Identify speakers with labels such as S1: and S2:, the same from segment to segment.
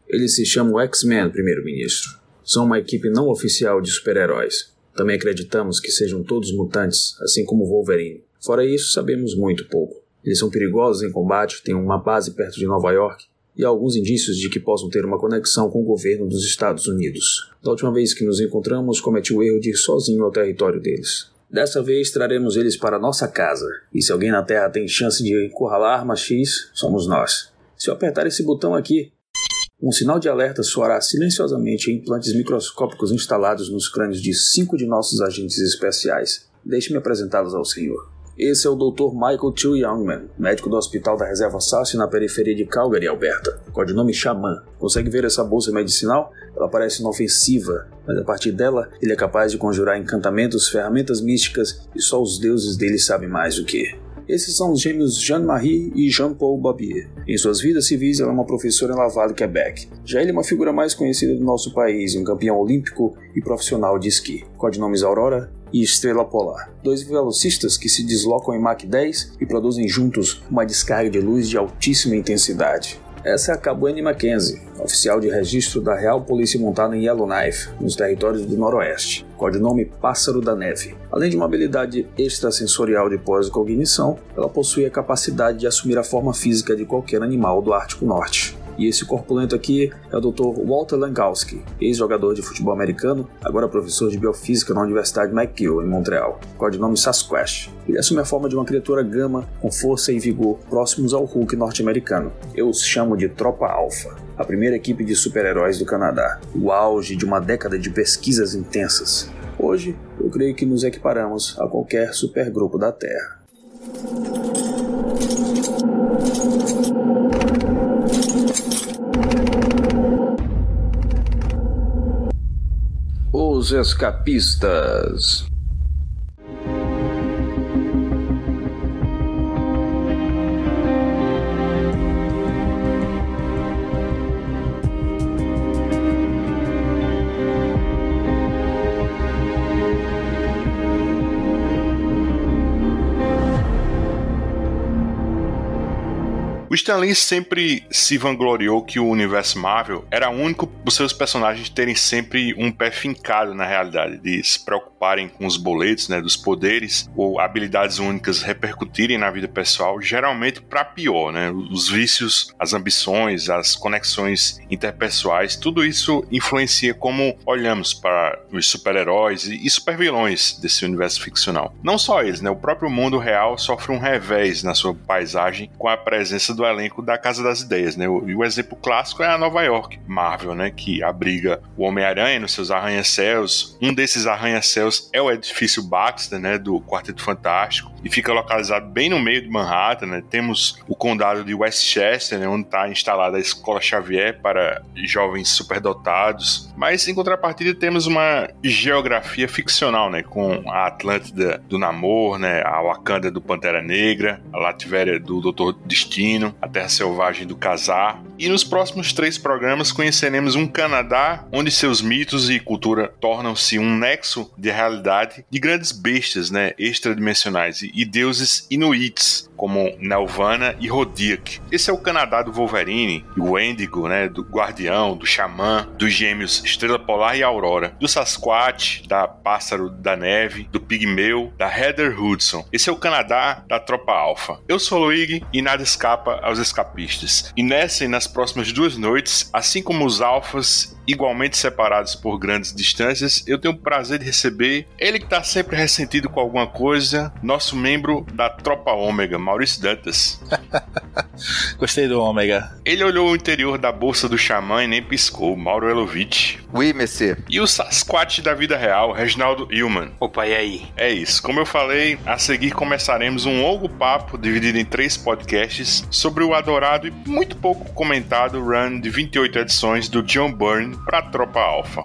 S1: Eles se chamam X-Men, primeiro-ministro. São uma equipe não oficial de super-heróis. Também acreditamos que sejam todos mutantes, assim como Wolverine. Fora isso, sabemos muito pouco. Eles são perigosos em combate, têm uma base perto de Nova York e há alguns indícios de que possam ter uma conexão com o governo dos Estados Unidos. Da última vez que nos encontramos, cometi o erro de ir sozinho ao território deles. Dessa vez, traremos eles para nossa casa, e se alguém na Terra tem chance de encurralar Arma X, somos nós. Se eu apertar esse botão aqui, um sinal de alerta soará silenciosamente em implantes microscópicos instalados nos crânios de 5 de nossos agentes especiais. Deixe-me apresentá-los ao senhor. Esse é o Dr. Michael T. Youngman, médico do Hospital da Reserva Sasse na periferia de Calgary, Alberta. Codinome Xamã. Consegue ver essa bolsa medicinal? Ela parece inofensiva, mas a partir dela ele é capaz de conjurar encantamentos, ferramentas místicas e só os deuses dele sabem mais do que. Esses são os gêmeos Jean-Marie e Jean-Paul Barbier. Em suas vidas civis, ela é uma professora em Laval, Quebec. Já ele é uma figura mais conhecida do nosso país, um campeão olímpico e profissional de esqui. Codinomes Aurora e Estrela Polar. 2 velocistas que se deslocam em Mach 10 e produzem juntos uma descarga de luz de altíssima intensidade. Essa é a Cabane Mackenzie, oficial de registro da Real Polícia montada em Yellowknife, nos territórios do Noroeste. Codinome Pássaro da Neve. Além de uma habilidade extrasensorial de pós-cognição, ela possui a capacidade de assumir a forma física de qualquer animal do Ártico Norte. E esse corpulento aqui é o Dr. Walter Langowski, ex-jogador de futebol americano, agora professor de biofísica na Universidade McGill, em Montreal. Codinome Sasquatch. Ele assume a forma de uma criatura gama com força e vigor próximos ao Hulk norte-americano. Eu os chamo de Tropa Alpha, a primeira equipe de super-heróis do Canadá, o auge de uma década de pesquisas intensas. Hoje, eu creio que nos equiparamos a qualquer supergrupo da Terra. Os Escapistas.
S2: O Stan Lee sempre se vangloriou que o universo Marvel era único por seus personagens terem sempre um pé fincado na realidade, de se preocuparem com os boletos, né, dos poderes ou habilidades únicas repercutirem na vida pessoal, geralmente para pior, né? Os vícios, as ambições, as conexões interpessoais, tudo isso influencia como olhamos para os super-heróis e super-vilões desse universo ficcional. Não só eles, né? O próprio mundo real sofre um revés na sua paisagem com a presença do elenco da Casa das Ideias, né? E o exemplo clássico é a Nova York Marvel, né? Que abriga o Homem-Aranha nos seus arranha-céus. Um desses arranha-céus é o edifício Baxter, né? Do Quarteto Fantástico, e fica localizado bem no meio de Manhattan, né? Temos o condado de Westchester, né? Onde está instalada a Escola Xavier para jovens superdotados. Mas, em contrapartida, temos uma geografia ficcional, né? Com a Atlântida do Namor, né? A Wakanda do Pantera Negra, a Latvéria do Doutor Destino, a Terra Selvagem do Khazar. E nos próximos 3 programas conheceremos um Canadá onde seus mitos e cultura tornam-se um nexo de realidade de grandes bestas, né, extradimensionais e deuses inuits, como Nelvana e Rodiak. Esse é o Canadá do Wolverine, do Wendigo, né, do Guardião, do Xamã, dos gêmeos Estrela Polar e Aurora, do Sasquatch, da Pássaro da Neve, do Pigmeu, da Heather Hudson. Esse é o Canadá da Tropa Alpha. Eu sou o Luigi e nada escapa aos escapistas. E nessa e nas próximas 2 noites, assim como os alfas igualmente separados por grandes distâncias, eu tenho o prazer de receber ele que está sempre ressentido com alguma coisa, nosso membro da Tropa Ômega, Maurício Dantas.
S3: Gostei do Ômega.
S2: Ele olhou o interior da bolsa do Xamã e nem piscou, Mauro Elovitch.
S4: Oui, monsieur.
S2: E o Sasquatch da vida real, Reginaldo Hillman.
S5: Opa, e aí?
S2: É isso. Como eu falei, a seguir começaremos um longo papo dividido em 3 podcasts sobre o adorado e muito pouco comentado run de 28 edições do John Byrne para a Tropa Alpha.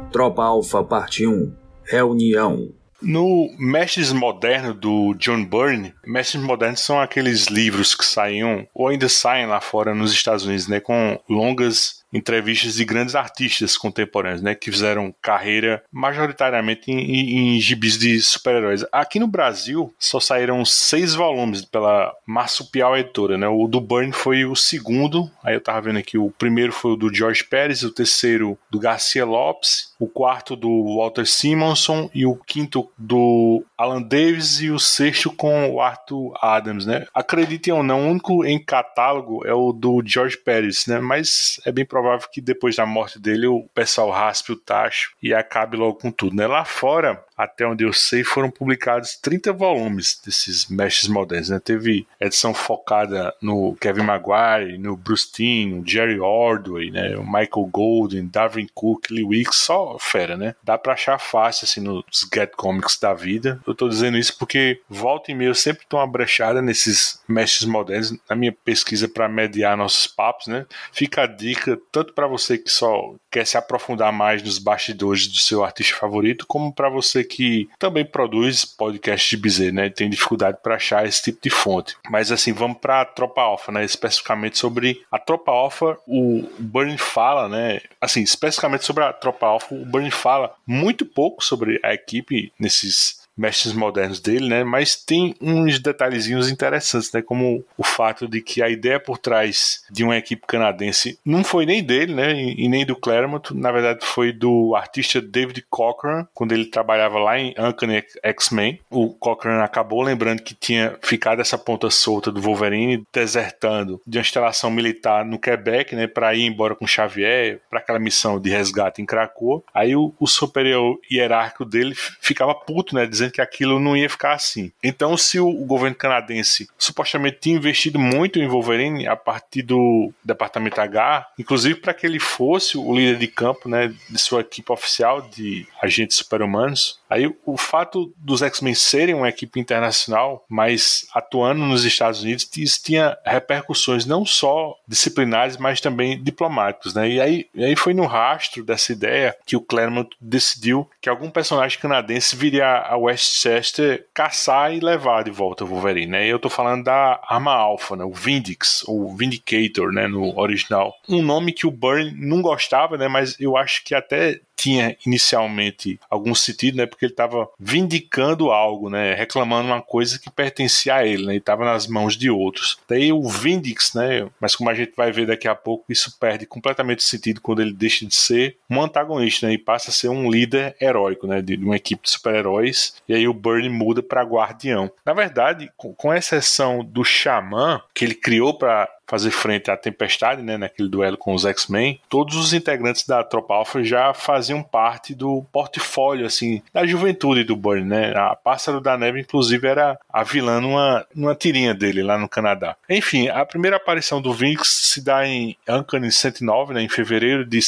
S1: Tropa Alpha Parte 1. Reunião.
S2: No Mestres Modernos do John Byrne, Mestres Modernos são aqueles livros que saíam, ou ainda saem lá fora nos Estados Unidos, né, com longas entrevistas de grandes artistas contemporâneos, né, que fizeram carreira majoritariamente em gibis de super-heróis. Aqui no Brasil só saíram 6 volumes pela Marsupial Editora, né? O do Byrne foi o segundo, aí eu tava vendo aqui, o primeiro foi o do George Pérez, o terceiro do Garcia Lopes, o quarto do Walter Simonson e o quinto do Alan Davis e o sexto com o Arthur Adams, né? Acreditem ou não, o único em catálogo é o do George Pérez, né? Mas é bem provável que depois da morte dele o pessoal raspe o tacho e acabe logo com tudo, né? Lá fora, até onde eu sei, foram publicados 30 volumes desses Mestres Modernos, né? Teve edição focada no Kevin Maguire, no Bruce Timm, no Jerry Ordway, né? O Michael Golden, Darwin Cook, Lee Weeks, só fera, né? Dá pra achar fácil, assim, nos Get Comics da vida. Eu tô dizendo isso porque volta e meia eu sempre tô uma brechada nesses Mestres Modernos, na minha pesquisa para mediar nossos papos, né? Fica a dica, tanto para você que só quer se aprofundar mais nos bastidores do seu artista favorito, como para você que também produz podcast de bezerro, né? Tem dificuldade para achar esse tipo de fonte. Mas assim, vamos para a Tropa Alpha, né? Especificamente sobre a Tropa Alpha, o Byrne fala, né? Assim, especificamente sobre a Tropa Alpha, o Byrne fala muito pouco sobre a equipe nesses Mestres Modernos dele, né? Mas tem uns detalhezinhos interessantes, né? Como o fato de que a ideia por trás de uma equipe canadense não foi nem dele, né? E nem do Claremont, na verdade foi do artista David Cochran, quando ele trabalhava lá em Uncanny X-Men. O Cochran acabou lembrando que tinha ficado essa ponta solta do Wolverine desertando de uma instalação militar no Quebec, né? Para ir embora com Xavier para aquela missão de resgate em Krakoa. Aí o superior hierárquico dele ficava puto, né? Dizendo que aquilo não ia ficar assim. Então, se o governo canadense supostamente tinha investido muito em Wolverine a partir do Departamento H, inclusive para que ele fosse o líder de campo, né, de sua equipe oficial de agentes super-humanos, aí o fato dos X-Men serem uma equipe internacional, mas atuando nos Estados Unidos, isso tinha repercussões não só disciplinares, mas também diplomáticos, né? E aí foi no rastro dessa ideia que o Claremont decidiu que algum personagem canadense viria a Westchester caçar e levar de volta o Wolverine, né? E eu tô falando da arma alfa, né? O Vindix, ou Vindicator, né? No original. Um nome que o Byrne não gostava, né? Mas eu acho que até tinha inicialmente algum sentido, né? Porque ele estava vindicando algo, né? Reclamando uma coisa que pertencia a ele, né? E estava nas mãos de outros. Daí o Vindix, né? Mas como a gente vai ver daqui a pouco, isso perde completamente o sentido quando ele deixa de ser um antagonista, né? E passa a ser um líder heróico, né? De uma equipe de super-heróis. E aí o Byrne muda para guardião. Na verdade, com exceção do Xamã, que ele criou para fazer frente à Tempestade, né, naquele duelo com os X-Men, todos os integrantes da Tropa Alpha já faziam parte do portfólio, assim, da juventude do Byrne, né? A Pássaro da Neve, inclusive, era a vilã numa tirinha dele lá no Canadá. Enfim, a primeira aparição do Vinx se dá em Uncanny 109, né, em fevereiro de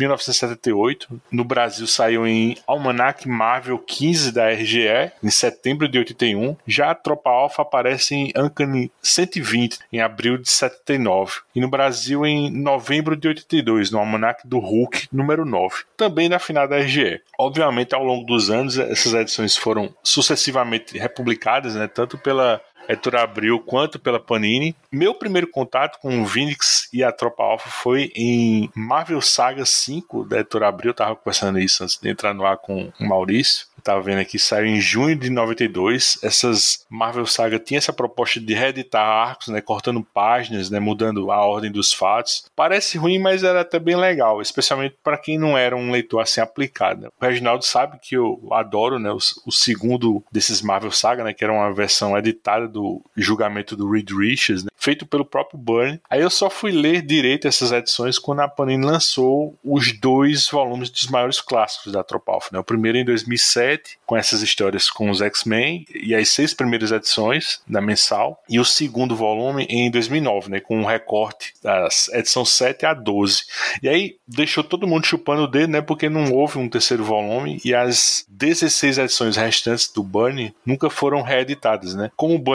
S2: 1978. No Brasil saiu em Almanac Marvel 15 da RGE, em setembro de 81. Já a Tropa Alpha aparece em Uncanny 120, em abril de 79. E no Brasil em novembro de 82, no Almanac do Hulk, número 9. Também na final da RGE. Obviamente, ao longo dos anos, essas edições foram sucessivamente republicadas, né, tanto pela Editora Abril quanto pela Panini. Meu primeiro contato com o Vindix e a Tropa Alpha foi em Marvel Saga 5 da Editora Abril. Eu tava conversando isso antes de entrar no ar com o Maurício. Eu tava vendo aqui, saiu em junho de 92. Essas Marvel Saga tinha essa proposta de reeditar arcos, né, cortando páginas, né, mudando a ordem dos fatos. Parece ruim, mas era até bem legal, especialmente para quem não era um leitor assim aplicado. O Reginaldo sabe que eu adoro, né, o segundo desses Marvel Saga, né, que era uma versão editada do julgamento do Reed Richards, né, feito pelo próprio Byrne. Aí eu só fui ler direito essas edições quando a Panini lançou os 2 volumes dos maiores clássicos da Tropa Alpha, né? O primeiro em 2007, com essas histórias com os X-Men e as 6 primeiras edições da mensal, e o segundo volume em 2009, né, com um recorte das edição 7 a 12. E aí deixou todo mundo chupando o dedo, né, porque não houve um terceiro volume e as 16 edições restantes do Byrne nunca foram reeditadas, né? Como o Byrne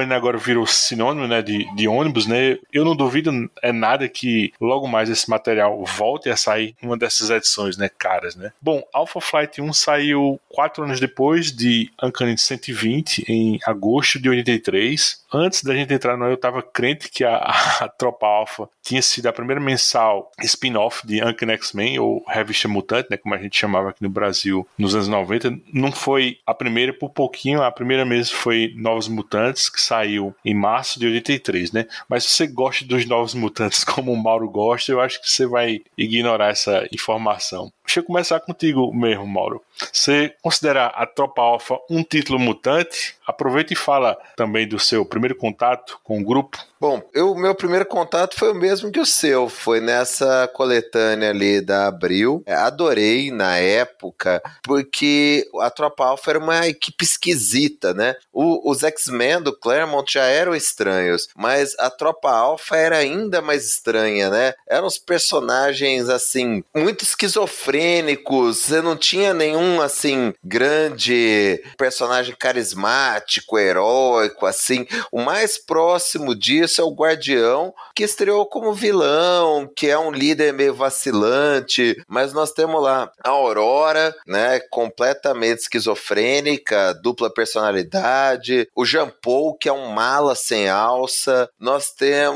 S2: Burn agora virou sinônimo, né, de ônibus, né? Eu não duvido nada que logo mais esse material volte a sair uma dessas edições, né, caras, né? Bom, Alpha Flight 1 saiu 4 anos depois de Uncanny 120, em agosto de 83. Antes da gente entrar no eu tava crente que a Tropa Alpha tinha sido a primeira mensal spin-off de Uncanny X-Men, ou Revista Mutante, né, como a gente chamava aqui no Brasil nos anos 90. Não foi a primeira por pouquinho, a primeira mesmo foi Novos Mutantes, que saiu em março de 83, né? Mas se você gosta dos Novos Mutantes como o Mauro gosta, eu acho que você vai ignorar essa informação. Deixa eu começar contigo mesmo, Mauro. Você considera a Tropa Alpha um título mutante? Aproveita e fala também do seu primeiro contato com o grupo.
S4: Bom, meu primeiro contato foi o mesmo que o seu, foi nessa coletânea ali da Abril. Adorei na época, porque a Tropa Alpha era uma equipe esquisita, né? Os X-Men do Claremont já eram estranhos, mas a Tropa Alpha era ainda mais estranha, né? Eram os personagens, assim, muito esquizofrênicos, você não tinha nenhum, assim, grande personagem carismático, heróico, assim. O mais próximo disso é o Guardião, que estreou como vilão, que é um líder meio vacilante, mas nós temos lá a Aurora, né, completamente esquizofrênica, dupla personalidade, o Jean Paul, que é um mala sem alça, nós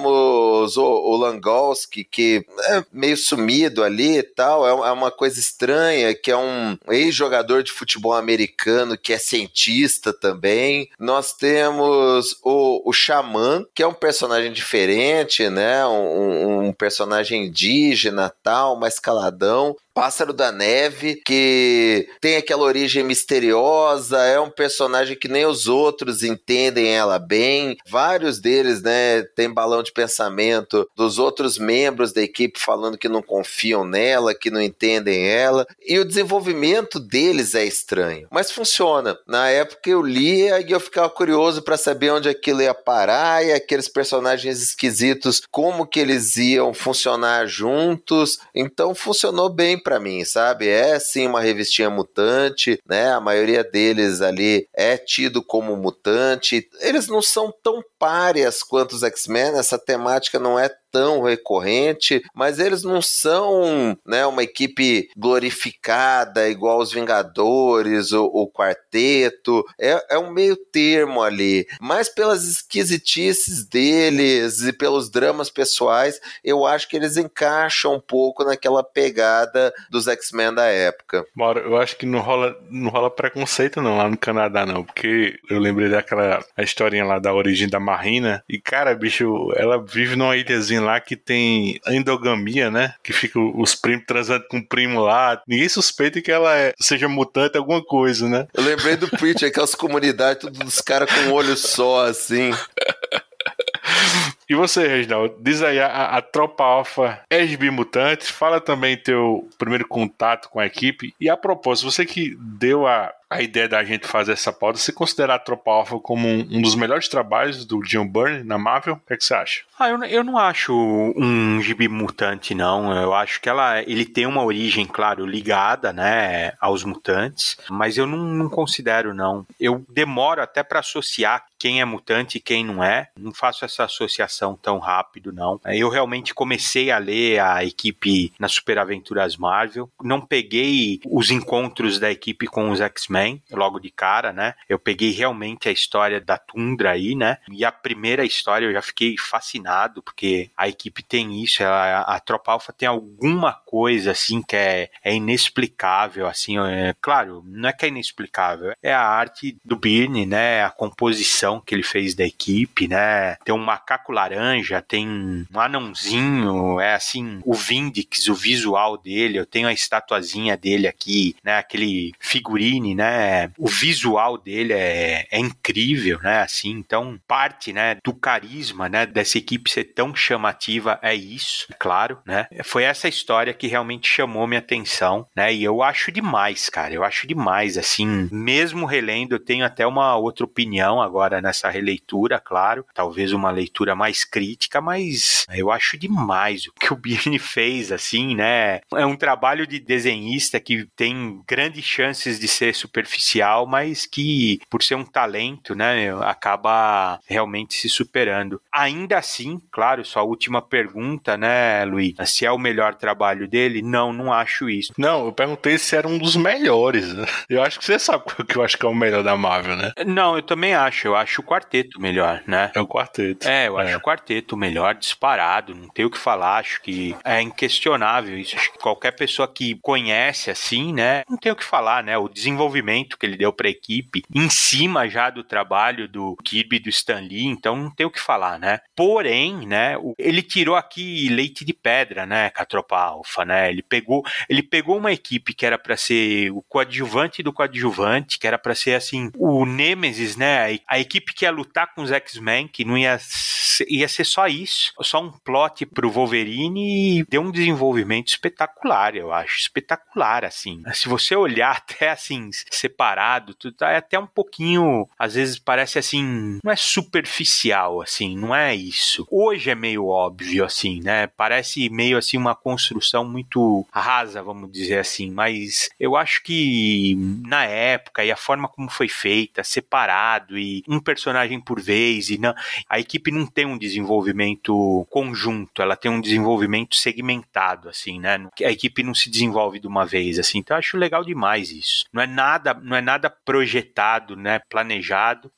S4: temos o Langowski, que é meio sumido ali e tal, é uma coisa estranha, que é um ex-jogador de futebol americano, que é cientista também, nós temos o Xamã, que é um personagem diferente, né? Um personagem indígena, tal, mais caladão. Pássaro da Neve, que tem aquela origem misteriosa, é um personagem que nem os outros entendem ela bem. Vários deles, né, tem balão de pensamento dos outros membros da equipe falando que não confiam nela, que não entendem ela. E o desenvolvimento deles é estranho, mas funciona. Na época eu lia e eu ficava curioso para saber onde aquilo ia parar e aqueles personagens esquisitos, como que eles iam funcionar juntos. Então funcionou bem pra mim, sabe? É sim uma revistinha mutante, né? A maioria deles ali é tido como mutante. Eles não são tão párias quanto os X-Men, essa temática não é tão recorrente, mas eles não são, né, uma equipe glorificada igual os Vingadores, o Quarteto, é um meio termo ali, mas pelas esquisitices deles e pelos dramas pessoais, eu acho que eles encaixam um pouco naquela pegada dos X-Men da época.
S2: Mauro, eu acho que não rola preconceito não lá no Canadá não, porque eu lembrei daquela a historinha lá da origem da Marina, e cara, bicho, ela vive numa ilhazinha lá que tem endogamia, né? Que fica os primos transando com o primo lá. Ninguém suspeita que ela seja mutante, alguma coisa, né?
S4: Eu lembrei do Preach, aquelas comunidades, todos os caras com um olho só, assim.
S2: E você, Reginaldo, diz aí, a Tropa Alpha é gibi mutante, fala também teu primeiro contato com a equipe, e a propósito, você que deu a ideia da gente fazer essa pauta, você considera a Tropa Alpha como um dos melhores trabalhos do John Byrne na Marvel? O que é que você acha?
S5: Eu não acho um gibi mutante, não. Eu acho que ele tem uma origem, claro, ligada, né, aos mutantes, mas eu não considero, não. Eu demoro até para associar quem é mutante e quem não é. Não faço essa associação tão rápido, não. Eu realmente comecei a ler a equipe nas Super Aventuras Marvel. Não peguei os encontros da equipe com os X-Men logo de cara, né? Eu peguei realmente a história da Tundra aí, né? E a primeira história eu já fiquei fascinado, porque a equipe tem isso, a Tropa Alpha tem alguma coisa, assim, que é inexplicável, assim, claro, não é que é inexplicável, é a arte do Byrne, né? A composição que ele fez da equipe, né? Tem um macaco laranja, tem um anãozinho, é assim, o Vindix, o visual dele, eu tenho a estatuazinha dele aqui, né? Aquele figurine, né? O visual dele é incrível, né? Assim, então, parte, né, do carisma, né, dessa equipe equipe ser tão chamativa é isso, claro, né? Foi essa história que realmente chamou minha atenção, né? E eu acho demais, cara, eu acho demais, assim, mesmo relendo, eu tenho até uma outra opinião agora nessa releitura, claro, talvez uma leitura mais crítica, mas eu acho demais o que o Byrne fez, assim, né? É um trabalho de desenhista que tem grandes chances de ser superficial, mas que, por ser um talento, né, acaba realmente se superando. Ainda assim, claro, sua última pergunta, né, Luiz, se é o melhor trabalho dele? Não acho isso.
S2: Não, eu perguntei se era um dos melhores. Eu acho que você sabe o que eu acho que é o melhor da Marvel, né?
S5: Não, eu também acho. Eu acho o quarteto melhor, né?
S2: É o quarteto.
S5: Eu acho o quarteto melhor, disparado. Não tenho o que falar. Acho que é inquestionável isso. Acho que qualquer pessoa que conhece, assim, né? Não tem o que falar, né? O desenvolvimento que ele deu pra equipe, em cima já do trabalho do Kirby e do Stan Lee, então não tem o que falar, né? Porém, né? Ele tirou aqui leite de pedra, né? Com a Tropa Alpha, né? Ele pegou uma equipe que era pra ser o coadjuvante do coadjuvante, que era pra ser, assim, o Nêmesis, né? A equipe que ia lutar com os X-Men, que não ia ser só isso, só um plot pro Wolverine, e deu um desenvolvimento espetacular, eu acho, espetacular, assim. Se você olhar até, assim, separado, tudo é até um pouquinho, às vezes parece, assim, não é superficial, assim, não é isso. Hoje é meio óbvio, assim, né? Parece meio, assim, uma construção muito rasa, vamos dizer assim, mas eu acho que na época e a forma como foi feita, separado e um personagem por vez, e não, a equipe não tem um desenvolvimento conjunto, ela tem um desenvolvimento segmentado, assim, né? A equipe não se desenvolve de uma vez, assim, então eu acho legal demais isso. Não é nada projetado, né? Planejado,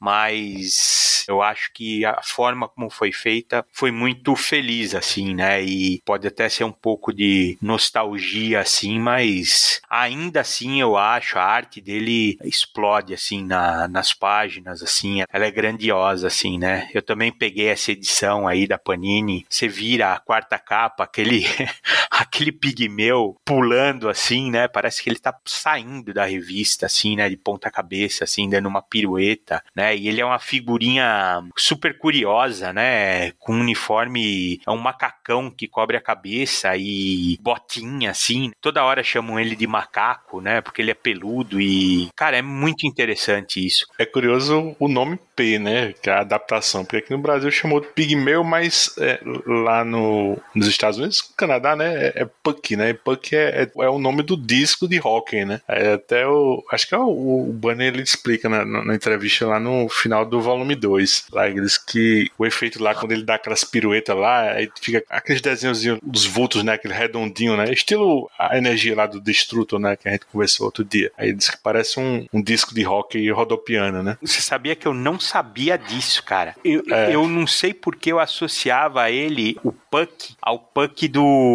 S5: mas eu acho que a forma como foi feita foi muito feliz, assim, né? E pode até ser um pouco de nostalgia, assim, mas ainda assim eu acho a arte dele explode, assim, nas páginas, assim, ela é grandiosa, assim, né? Eu também peguei essa edição aí da Panini, você vira a quarta capa, aquele pigmeu pulando, assim, né? Parece que ele tá saindo da revista, assim, né? De ponta cabeça, assim, dando uma pirueta, né? E ele é uma figurinha super curiosa, né? Com um uniforme, é um macacão que cobre a cabeça e botinha, assim. Toda hora chamam ele de macaco, né? Porque ele é peludo e, cara, é muito interessante isso.
S2: É curioso o nome P, né? Que é a adaptação, porque aqui no Brasil chamou de pigmeu, mas lá nos Estados Unidos, no Canadá, né? É Puck, né? Puck é o nome do disco de Hawking, né? Até acho que o Banner ele explica na entrevista lá no final do volume 2. Lá ele diz que o efeito lá, quando ele dá aquelas piruetas lá, aí fica aqueles desenhozinhos dos vultos, né? Aquele redondinho, né? Estilo a energia lá do Destrutor, né? Que a gente conversou outro dia. Aí ele diz que parece um disco de rock rodopiano, né?
S5: Você sabia que eu não sabia disso, cara? Eu não sei porque eu associava a ele, o Puck, ao Puck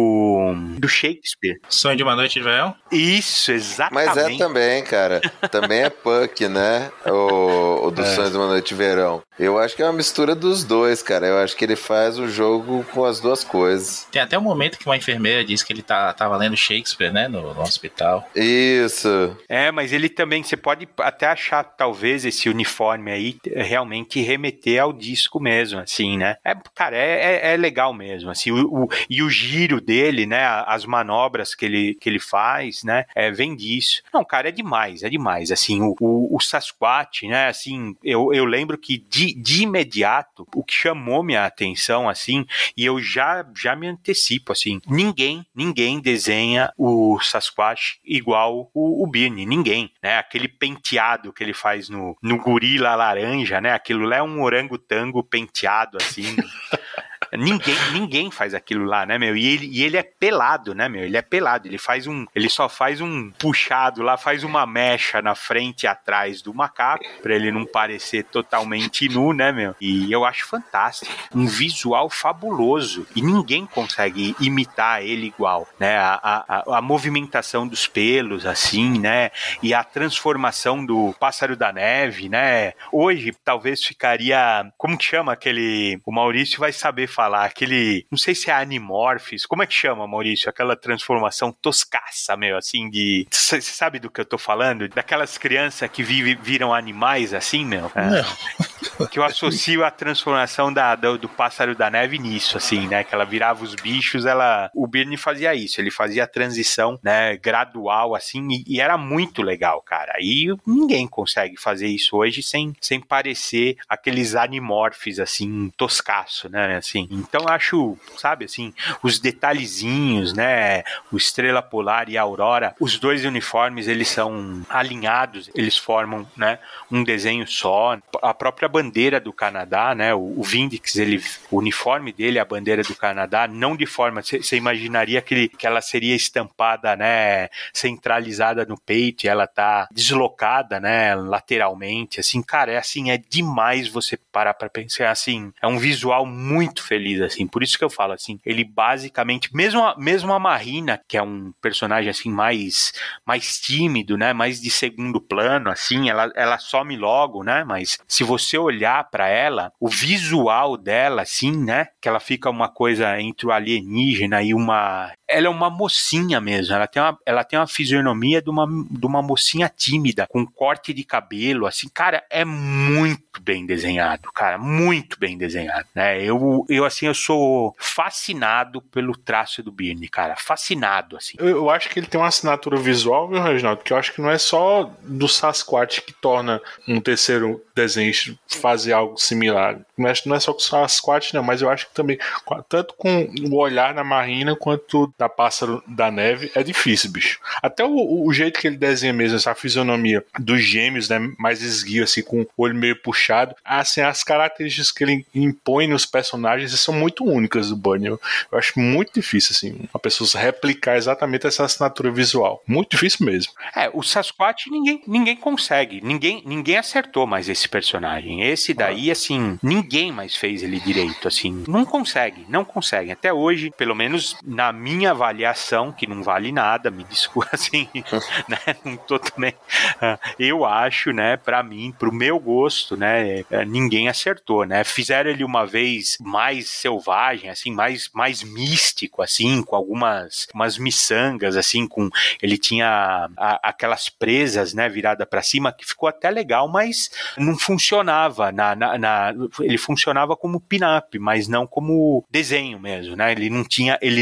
S5: do Shakespeare.
S3: Sonho de uma Noite de Verão?
S5: Isso, exatamente.
S4: Mas é também, cara. Também é Puck, né? O dos Sonhos de uma Noite de Verão. Eu acho que é uma mistura dos dois, cara. Eu acho que ele faz o jogo com as duas coisas.
S3: Tem até um momento que uma enfermeira diz que ele tava lendo Shakespeare, né? No hospital.
S4: Isso.
S5: Mas ele também, você pode até achar, talvez, esse uniforme aí realmente remeter ao disco mesmo, assim, né? Cara, é legal mesmo, assim, e o giro dele, né? As manobras que ele faz, né? Vem disso. Não, cara, é demais, assim, o Sasquatch, né? Assim, eu lembro que de imediato, o que chamou minha atenção, assim, e eu já me antecipo, assim, ninguém desenha o Sasquatch igual o Byrne, ninguém, né? Aquele penteado que ele faz no gorila laranja, né? Aquilo lá é um orangotango penteado, assim. Ninguém faz aquilo lá, né, meu? E ele é pelado, né, meu? Ele é pelado, ele só faz um puxado lá, faz uma mecha na frente e atrás do macaco, pra ele não parecer totalmente nu, né, meu? E eu acho fantástico, um visual fabuloso, e ninguém consegue imitar ele igual, né? A movimentação dos pelos, assim, né? E a transformação do Pássaro da Neve, né? Hoje, talvez ficaria, como que chama aquele, o Maurício vai saber falar, aquele, não sei se é Animorphs, como é que chama, Maurício? Aquela transformação toscaça, meu, assim, de... Você sabe do que eu tô falando? Daquelas crianças que viram animais, assim, meu?
S3: Não.
S5: Que eu associo a transformação do pássaro da neve nisso, assim, né? Que ela virava os bichos, o Byrne fazia isso, ele fazia a transição, né, gradual, assim, e era muito legal, cara. E ninguém consegue fazer isso hoje sem parecer aqueles animorphs, assim, toscaço, né, assim. Então eu acho, sabe, assim, os detalhezinhos, né, o Estrela Polar e a Aurora, os dois uniformes, eles são alinhados, eles formam, né, um desenho só. A própria bandeira do Canadá, né, o Vindix, o uniforme dele, a bandeira do Canadá, não de forma, você imaginaria que ela seria estampada, né, centralizada no peito, e ela tá deslocada, né, lateralmente, assim, cara, é demais você parar pra pensar, assim, é um visual muito feliz, assim, por isso que eu falo, assim, ele basicamente, mesmo a Marina, que é um personagem, assim, mais tímido, né, mais de segundo plano, assim, ela some logo, né, mas se você olhar pra ela, o visual dela, assim, né, que ela fica uma coisa entre o alienígena e ela é uma mocinha mesmo, ela tem uma fisionomia de uma mocinha tímida, com corte de cabelo, assim, cara, é muito bem desenhado, cara, muito bem desenhado, né, eu sou fascinado pelo traço do Byrne, cara, fascinado, assim.
S2: Eu acho que ele tem uma assinatura visual, viu, Reginaldo, que eu acho que não é só do Sasquatch que torna um terceiro desenho fazer algo similar, não é só com o Sasquatch, não, mas eu acho que também, tanto com o olhar na Marina, quanto da Pássaro da Neve, é difícil, bicho. Até o jeito que ele desenha mesmo, essa fisionomia dos gêmeos, né, mais esguio, assim, com o olho meio puxado, assim, as características que ele impõe nos personagens são muito únicas do Byrne. Eu acho muito difícil, assim, uma pessoa replicar exatamente essa assinatura visual. Muito difícil mesmo.
S5: O Sasquatch ninguém consegue, ninguém acertou mais esse personagem. Esse daí, assim, ninguém mais fez ele direito, assim, não consegue. Até hoje, pelo menos na minha avaliação, que não vale nada, me desculpa, assim, né, não tô também, eu acho, né, pra mim, pro meu gosto, né, ninguém acertou, né, fizeram ele uma vez mais selvagem, assim, mais místico, assim, com umas miçangas, assim, ele tinha aquelas presas, né, virada pra cima, que ficou até legal, mas não funcionava, ele funcionava como pin-up, mas não como desenho mesmo, né, ele não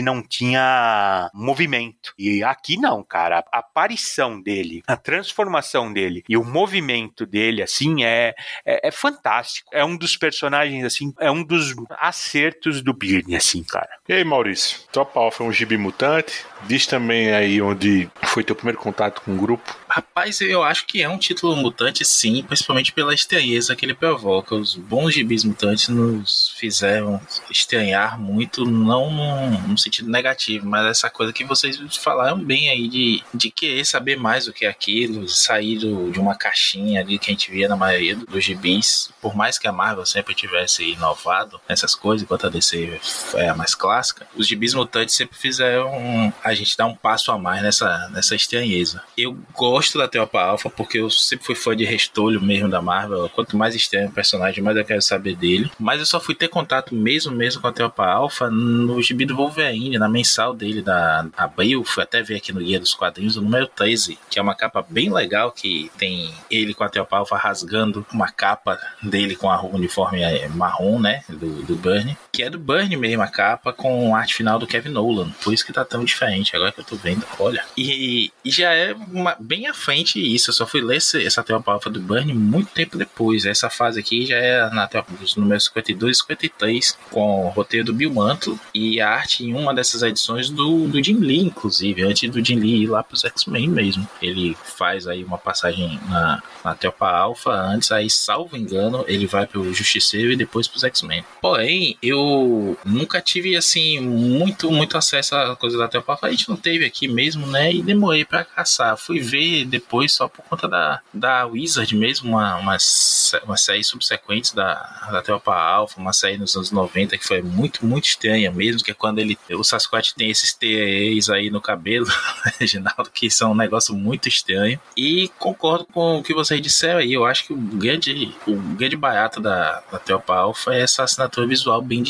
S5: tinha movimento, e aqui não, cara, a aparição dele, a transformação dele e o movimento dele, assim, é fantástico, é um dos personagens, assim, é um dos acertos do Byrne, assim, cara.
S2: E aí, Maurício, Tropa Alpha é um gibi mutante? Diz também aí onde foi teu primeiro contato com o grupo.
S3: Rapaz, eu acho que é um título mutante, sim, principalmente pela estranheza que ele provoca. Os bons gibis mutantes nos fizeram estranhar muito, não num sentido negativo, mas essa coisa que vocês falaram bem aí de querer saber mais do que aquilo, sair de uma caixinha ali que a gente via na maioria dos gibis. Por mais que a Marvel sempre tivesse inovado nessas coisas, enquanto a DC é a mais clássica, os gibis mutantes sempre fizeram a gente dar um passo a mais nessa estranheza. Eu gosto da Tropa Alpha porque eu sempre fui fã de restolho mesmo da Marvel. Quanto mais estranho o personagem, mais eu quero saber dele. Mas eu só fui ter contato mesmo com a Tropa Alpha no gibi do Wolverine, na mensal dele da Abril. Fui até ver aqui no Guia dos Quadrinhos, o número 13, que é uma capa bem legal, que tem ele com a Tropa Alpha rasgando uma capa dele com a uniforme marrom, né, do Byrne, que é do Byrne mesmo, a capa com a arte final do Kevin Nolan. Por isso que tá tão diferente, agora que eu tô vendo, olha. E já é bem à frente isso, eu só fui ler essa Tropa Alpha do Byrne muito tempo depois. Essa fase aqui já é na Tropa dos números 52 e 53, com o roteiro do Bill Mantlo e a arte em uma dessas edições do Jim Lee, inclusive, antes do Jim Lee ir lá pros X-Men mesmo. Ele faz aí uma passagem na Tropa Alpha, antes aí, salvo engano, ele vai pro Justiceiro e depois pros X-Men. Porém, eu nunca tive, assim, muito acesso à coisa da Tropa Alpha. A gente não teve aqui mesmo, né, e demorei pra caçar. Fui ver depois só por conta da Wizard mesmo, uma série subsequente da Tropa Alpha, uma série nos anos 90 que foi muito estranha mesmo, que é quando o Sasquatch tem esses TEs aí no cabelo, Reginaldo, que são um negócio muito estranho. E concordo com o que vocês disseram aí, eu acho que o grande barato da Tropa Alpha é essa assinatura visual bem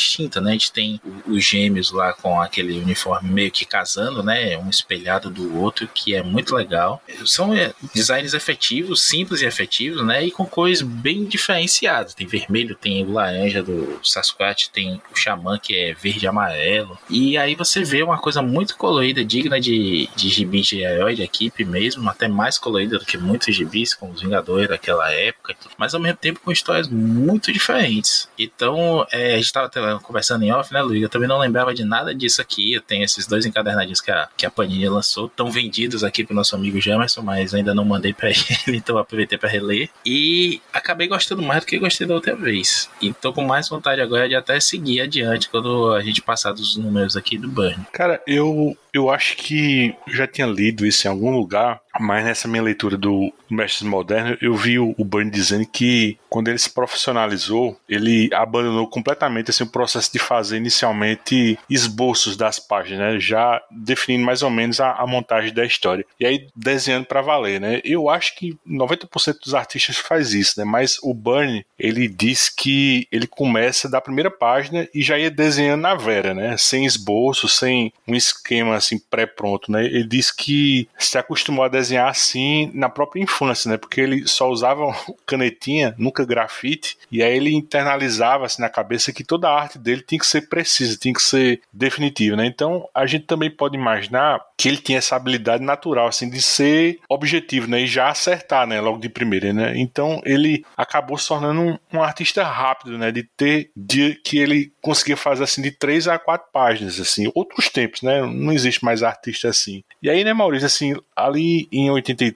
S3: distinta, né? A gente tem os gêmeos lá com aquele uniforme meio que casando, né? Um espelhado do outro, que é muito legal. São designs efetivos, simples e efetivos, né? E com cores bem diferenciadas. Tem vermelho, tem o laranja do Sasquatch, tem o Xamã, que é verde e amarelo. E aí você vê uma coisa muito colorida, digna de gibi de herói, de equipe mesmo, até mais colorida do que muitos gibis, como os Vingadores daquela época, mas ao mesmo tempo com histórias muito diferentes. Então, a gente estava conversando em off, né, Luiz? Eu também não lembrava de nada disso aqui. Eu tenho esses 2 encadernadinhos que a Panini lançou, tão vendidos aqui pro nosso amigo Jamerson, mas ainda não mandei para ele, então aproveitei para reler. E acabei gostando mais do que gostei da outra vez. E tô com mais vontade agora de até seguir adiante quando a gente passar dos números aqui do Byrne.
S2: Cara, eu acho que já tinha lido isso em algum lugar, mas nessa minha leitura do Mestres Modernos, eu vi o Byrne dizendo que quando ele se profissionalizou, ele abandonou completamente assim, o processo de fazer inicialmente esboços das páginas, né? Já definindo mais ou menos a montagem da história. E aí desenhando para valer, né? Eu acho que 90% dos artistas faz isso, né? Mas o Byrne, ele diz que ele começa da primeira página e já ia desenhando na vera, né? Sem esboço, sem um esquema assim pré-pronto, né? Ele diz que se acostumou a desenhar assim na própria infância, né? Porque ele só usava canetinha, nunca grafite, e aí ele internalizava assim na cabeça que toda a arte dele tinha que ser precisa, tinha que ser definitiva, né? Então a gente também pode imaginar que ele tinha essa habilidade natural assim de ser objetivo, né? E já acertar, né? Logo de primeira, né? Então ele acabou se tornando um artista rápido, né? Que ele conseguia fazer assim de 3 a 4 páginas, assim. Outros tempos, né? Não existe mais artista assim. E aí, né, Maurício, assim, ali em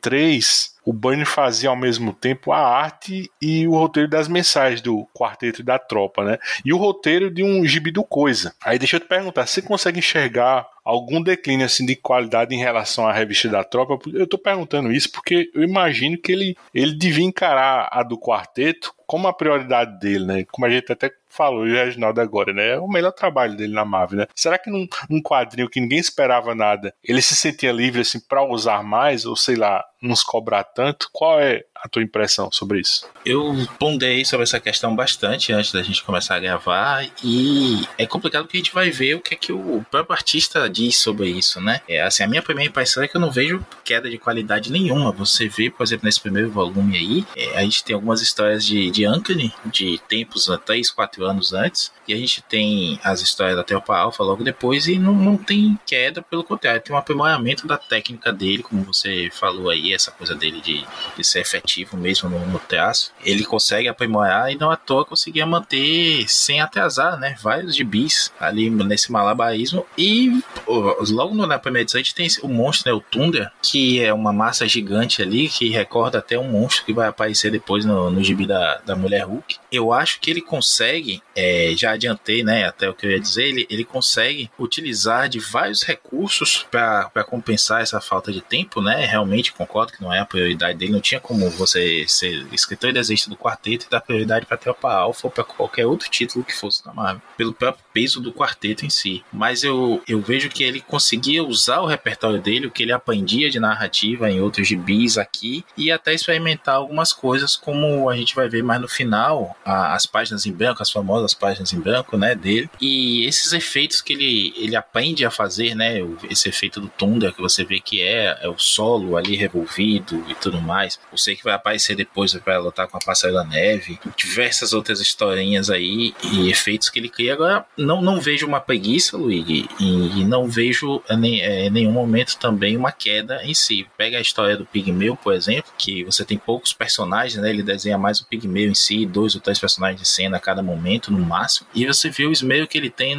S2: 83, o Byrne fazia ao mesmo tempo a arte e o roteiro das mensagens do Quarteto e da Tropa, né? E o roteiro de um gibi do Coisa. Aí deixa eu te perguntar, você consegue enxergar algum declínio assim, de qualidade em relação à revista da Tropa? Eu tô perguntando isso porque eu imagino que ele devia encarar a do Quarteto como a prioridade dele, né? Como a gente até falou, e o Reginaldo agora, né? É o melhor trabalho dele na Marvel, né? Será que num quadrinho que ninguém esperava nada, ele se sentia livre, assim, pra usar mais, ou sei lá, nos cobrar tanto? Qual é a tua impressão sobre isso?
S3: Eu ponderei sobre essa questão bastante antes da gente começar a gravar, e é complicado porque a gente vai ver o que é que o próprio artista diz sobre isso, né? Assim, a minha primeira impressão é que eu não vejo queda de qualidade nenhuma. Você vê, por exemplo, nesse primeiro volume aí, a gente tem algumas histórias de Uncanny, de tempos 3, 4 anos antes, e a gente tem as histórias da Tropa Alpha logo depois, e não tem queda, pelo contrário, tem um aprimoramento da técnica dele, como você falou aí, essa coisa dele de ser efetivo mesmo no traço. Ele consegue aprimorar e não à toa conseguia manter sem atrasar, né, vários gibis ali nesse malabarismo. E logo na primeira edição a gente tem o monstro, né, o Tundra, que é uma massa gigante ali, que recorda até um monstro que vai aparecer depois no gibi da Mulher Hulk. Eu acho que ele consegue, já adiantei, né, até o que eu ia dizer, ele consegue utilizar de vários recursos para compensar essa falta de tempo, né? Realmente concordo que não é a prioridade dele, não tinha como você ser escritor e desenhista do Quarteto e dar prioridade para Tropa Alpha ou para qualquer outro título que fosse na Marvel, pelo próprio peso do quarteto em si. Mas eu vejo que ele conseguia usar o repertório dele, o que ele aprendia de narrativa em outros gibis aqui, e até experimentar algumas coisas, como a gente vai ver mais no final, as páginas em branco, as famosas páginas em branco, né, dele, e esses efeitos que ele aprende a fazer, né, esse efeito do Tundra, que você vê que é o solo ali revolvido e tudo mais, eu sei que vai aparecer depois para lutar com a Pássaro da Neve, diversas outras historinhas aí e efeitos que ele cria. Agora, não vejo uma preguiça, Luigi, e não vejo em nenhum momento também uma queda em si. Pega a história do Pigmeu, por exemplo, que você tem poucos personagens, né, ele desenha mais o Pigmeu em si, 2 ou 3 personagens de cena a cada momento, no máximo, e você vê o esmero que ele tem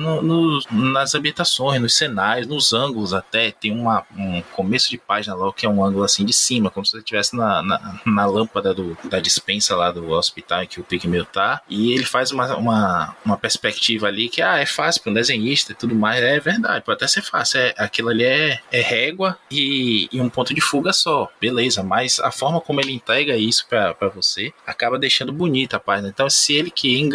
S3: nas ambientações, nos cenários, nos ângulos até. Tem um começo de página logo que é um ângulo assim de cima, como se você estivesse na lâmpada da dispensa lá do hospital em que o Pigmeu tá, e ele faz uma perspectiva ali que é fácil para um desenhista e tudo mais. É verdade, pode até ser fácil, aquilo ali é régua e um ponto de fuga só, beleza, mas a forma como ele entrega isso para você acaba deixando bonita a página. Então, se ele que enganar a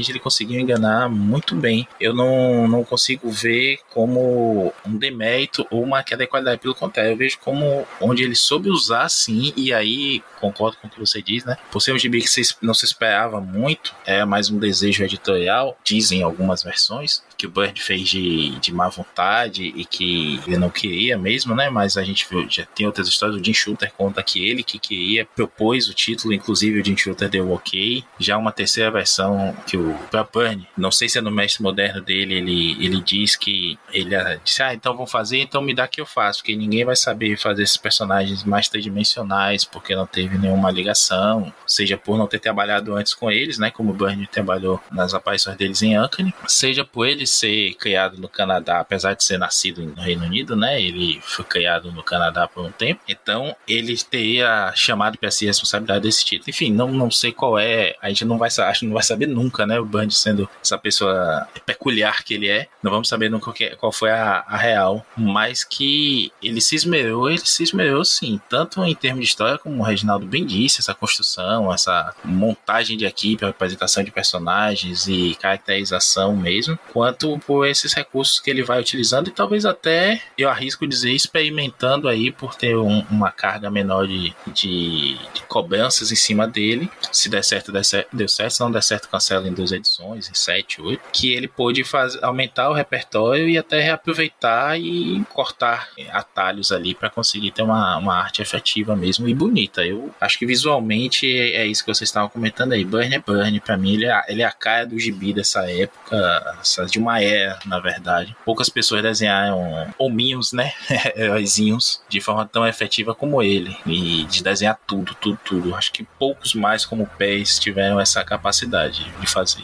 S3: alienígena, ele conseguiu enganar muito bem. Eu não consigo ver como um demérito ou uma queda de qualidade. Pelo contrário, eu vejo como onde ele soube usar, sim, e aí concordo com o que você diz, né? Por ser um gibi que não se esperava muito, é mais um desejo editorial, dizem algumas versões, que o Byrne fez de má vontade e que ele não queria mesmo, né? Mas a gente viu, já tem outras histórias. O Jim Shooter conta que ele que queria, propôs o título, inclusive o Jim Shooter deu ok. Já uma terceira versão que o Byrne, não sei se é no Mestre Moderno dele, ele diz que ele disse, então vamos fazer, então me dá que eu faço, porque ninguém vai saber fazer esses personagens mais tridimensionais, porque não teve nenhuma ligação, seja por não ter trabalhado antes com eles, né? Como o Byrne trabalhou nas aparições deles em Uncanny, seja por ele ser criado no Canadá, apesar de ser nascido no Reino Unido, né? Ele foi criado no Canadá por um tempo, então ele teria chamado para si a responsabilidade desse título. Enfim, não sei qual é, a gente não vai saber nunca, né? O Byrne sendo essa pessoa peculiar que ele é, não vamos saber nunca qual foi a real, mas que ele se esmerou sim, tanto em termos de história, como o Reginaldo bem disse, essa construção, essa montagem de equipe, a apresentação de personagens e caracterização mesmo, quanto por esses recursos que ele vai utilizando e talvez até, eu arrisco dizer, experimentando aí por ter uma carga menor de cobranças em cima dele. Se der certo, deu certo, se não der certo, cancela em 2 edições, em 7, 8, que ele pôde aumentar o repertório e até reaproveitar e cortar atalhos ali para conseguir ter uma arte efetiva mesmo e bonita. Eu acho que visualmente é isso que vocês estavam comentando aí. Byrne é Byrne, pra mim ele é a cara do gibi dessa época, de uma era, na verdade. Poucas pessoas desenharam hominhos, né, heróizinhos, de forma tão efetiva como ele, e de desenhar tudo. Acho que poucos mais como Pés tiveram essa capacidade de fazer.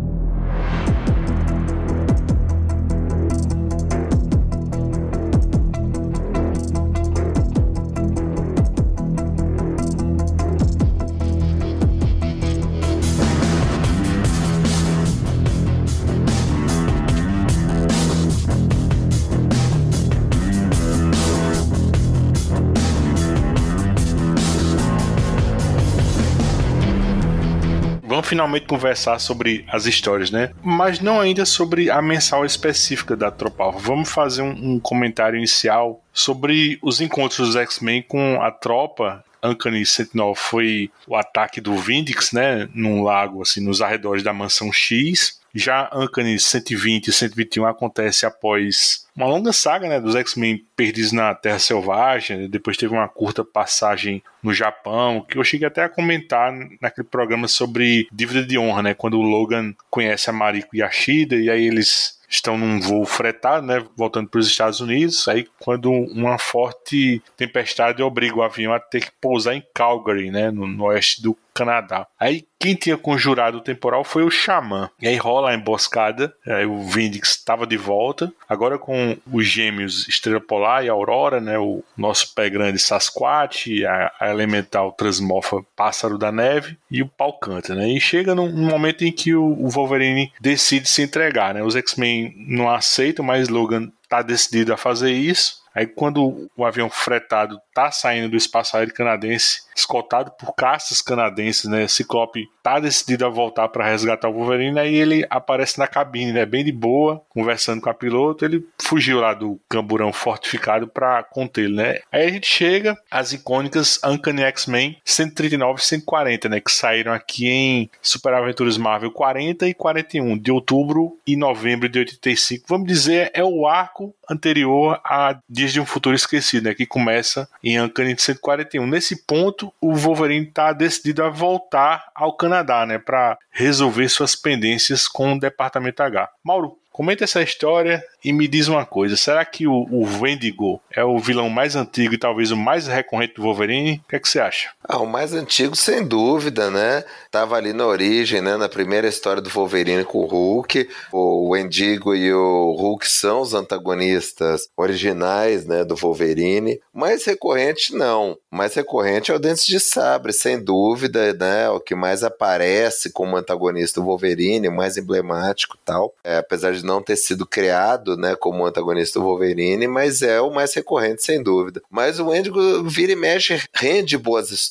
S2: Vamos finalmente conversar sobre as histórias, né? Mas não ainda sobre a mensal específica da Tropa Alpha. Vamos fazer um comentário inicial sobre os encontros dos X-Men com a tropa. Uncanny Sentinel foi o ataque do Vindix, né? Num lago, assim, nos arredores da Mansão X. Já Uncanny 120 e 121 acontece após uma longa saga, né, dos X-Men perdidos na Terra Selvagem. Depois teve uma curta passagem no Japão, que eu cheguei até a comentar naquele programa sobre Dívida de Honra, né, quando o Logan conhece a Mariko Yashida, e aí eles estão num voo fretado, né, voltando para os Estados Unidos. Aí quando uma forte tempestade obriga o avião a ter que pousar em Calgary, né, no oeste do Canadá. Aí quem tinha conjurado o temporal foi o Xamã. E aí rola a emboscada. Aí o Vindix estava de volta. Agora com os gêmeos Estrela Polar e Aurora, né? O nosso pé grande Sasquatch, a elemental Transmorfa Pássaro da Neve e o Pau Canta, né? E chega num momento em que o Wolverine decide se entregar, né? Os X-Men não aceitam, mas Logan está decidido a fazer isso. Aí quando o avião fretado tá saindo do espaço aéreo canadense, escoltado por caças canadenses, né, Ciclope tá decidido a voltar para resgatar o Wolverine, aí ele aparece na cabine, né, bem de boa, conversando com a piloto. Ele fugiu lá do camburão fortificado para contê-lo, né. Aí a gente chega às icônicas Uncanny X-Men 139 e 140, né, que saíram aqui em Super Aventuras Marvel 40 e 41, de outubro e novembro de 85. Vamos dizer, é o arco anterior a Dias de um Futuro Esquecido, né, que começa em Uncanny 141. Nesse ponto, o Wolverine está decidido a voltar ao Canadá, né, para resolver suas pendências com o Departamento H. Mauro, comenta essa história e me diz uma coisa. Será que o Wendigo é o vilão mais antigo e talvez o mais recorrente do Wolverine? O que é que você acha?
S4: O mais antigo, sem dúvida, né? Tava ali na origem, né? Na primeira história do Wolverine com o Hulk. O Wendigo e o Hulk são os antagonistas originais, né, do Wolverine. Mais recorrente, não. Mais recorrente é o Dentes de Sabre, sem dúvida, né? O que mais aparece como antagonista do Wolverine, o mais emblemático e tal. Apesar de não ter sido criado, né, como antagonista do Wolverine, mas é o mais recorrente, sem dúvida. Mas o Wendigo vira e mexe, rende boas histórias,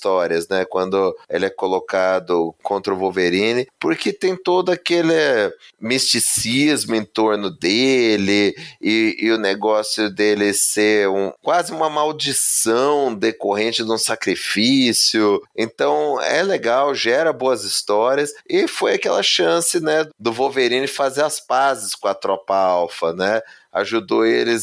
S4: histórias, né? Quando ele é colocado contra o Wolverine, porque tem todo aquele misticismo em torno dele e o negócio dele ser quase uma maldição decorrente de um sacrifício. Então é legal, gera boas histórias e foi aquela chance, né, do Wolverine fazer as pazes com a Tropa Alpha, né? Ajudou ele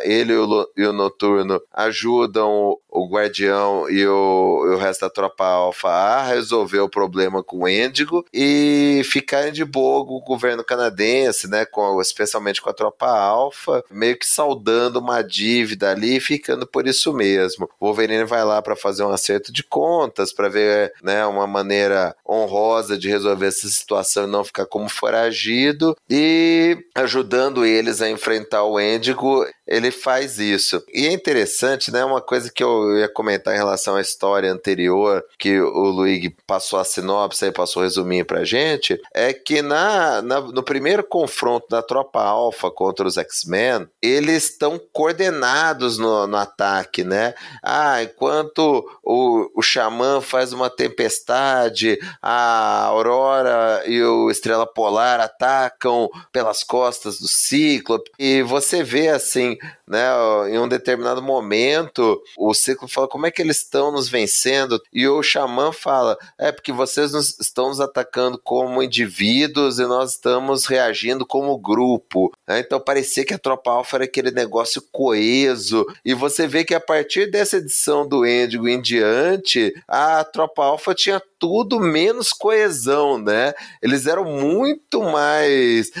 S4: e o Noturno ajudam o Guardião e o resto da Tropa Alpha a resolver o problema com o Índigo e ficarem de boa com o governo canadense, né, especialmente com a Tropa Alpha, meio que saudando uma dívida ali e ficando por isso mesmo. O Wolverine vai lá para fazer um acerto de contas, para ver, né, uma maneira honrosa de resolver essa situação e não ficar como foragido, e ajudando eles a enfrentar o Índigo, ele faz isso. E é interessante, né, uma coisa que eu ia comentar em relação à história anterior, que o Luigi passou a sinopse e passou o resuminho pra gente, é que no primeiro confronto da Tropa Alpha contra os X-Men, eles estão coordenados no ataque, né? Enquanto o Xamã faz uma tempestade, a Aurora e o Estrela Polar atacam pelas costas do Cíclope, e você vê assim, né, em um determinado momento, o Cíclope fala, como é que eles estão nos vencendo? E o Xamã fala, porque vocês estão nos atacando como indivíduos e nós estamos reagindo como grupo. Então parecia que a Tropa Alpha era aquele negócio coeso, e você vê que a partir dessa edição do Índigo em diante, a Tropa Alpha tinha tudo menos coesão, né? Eles eram muito mais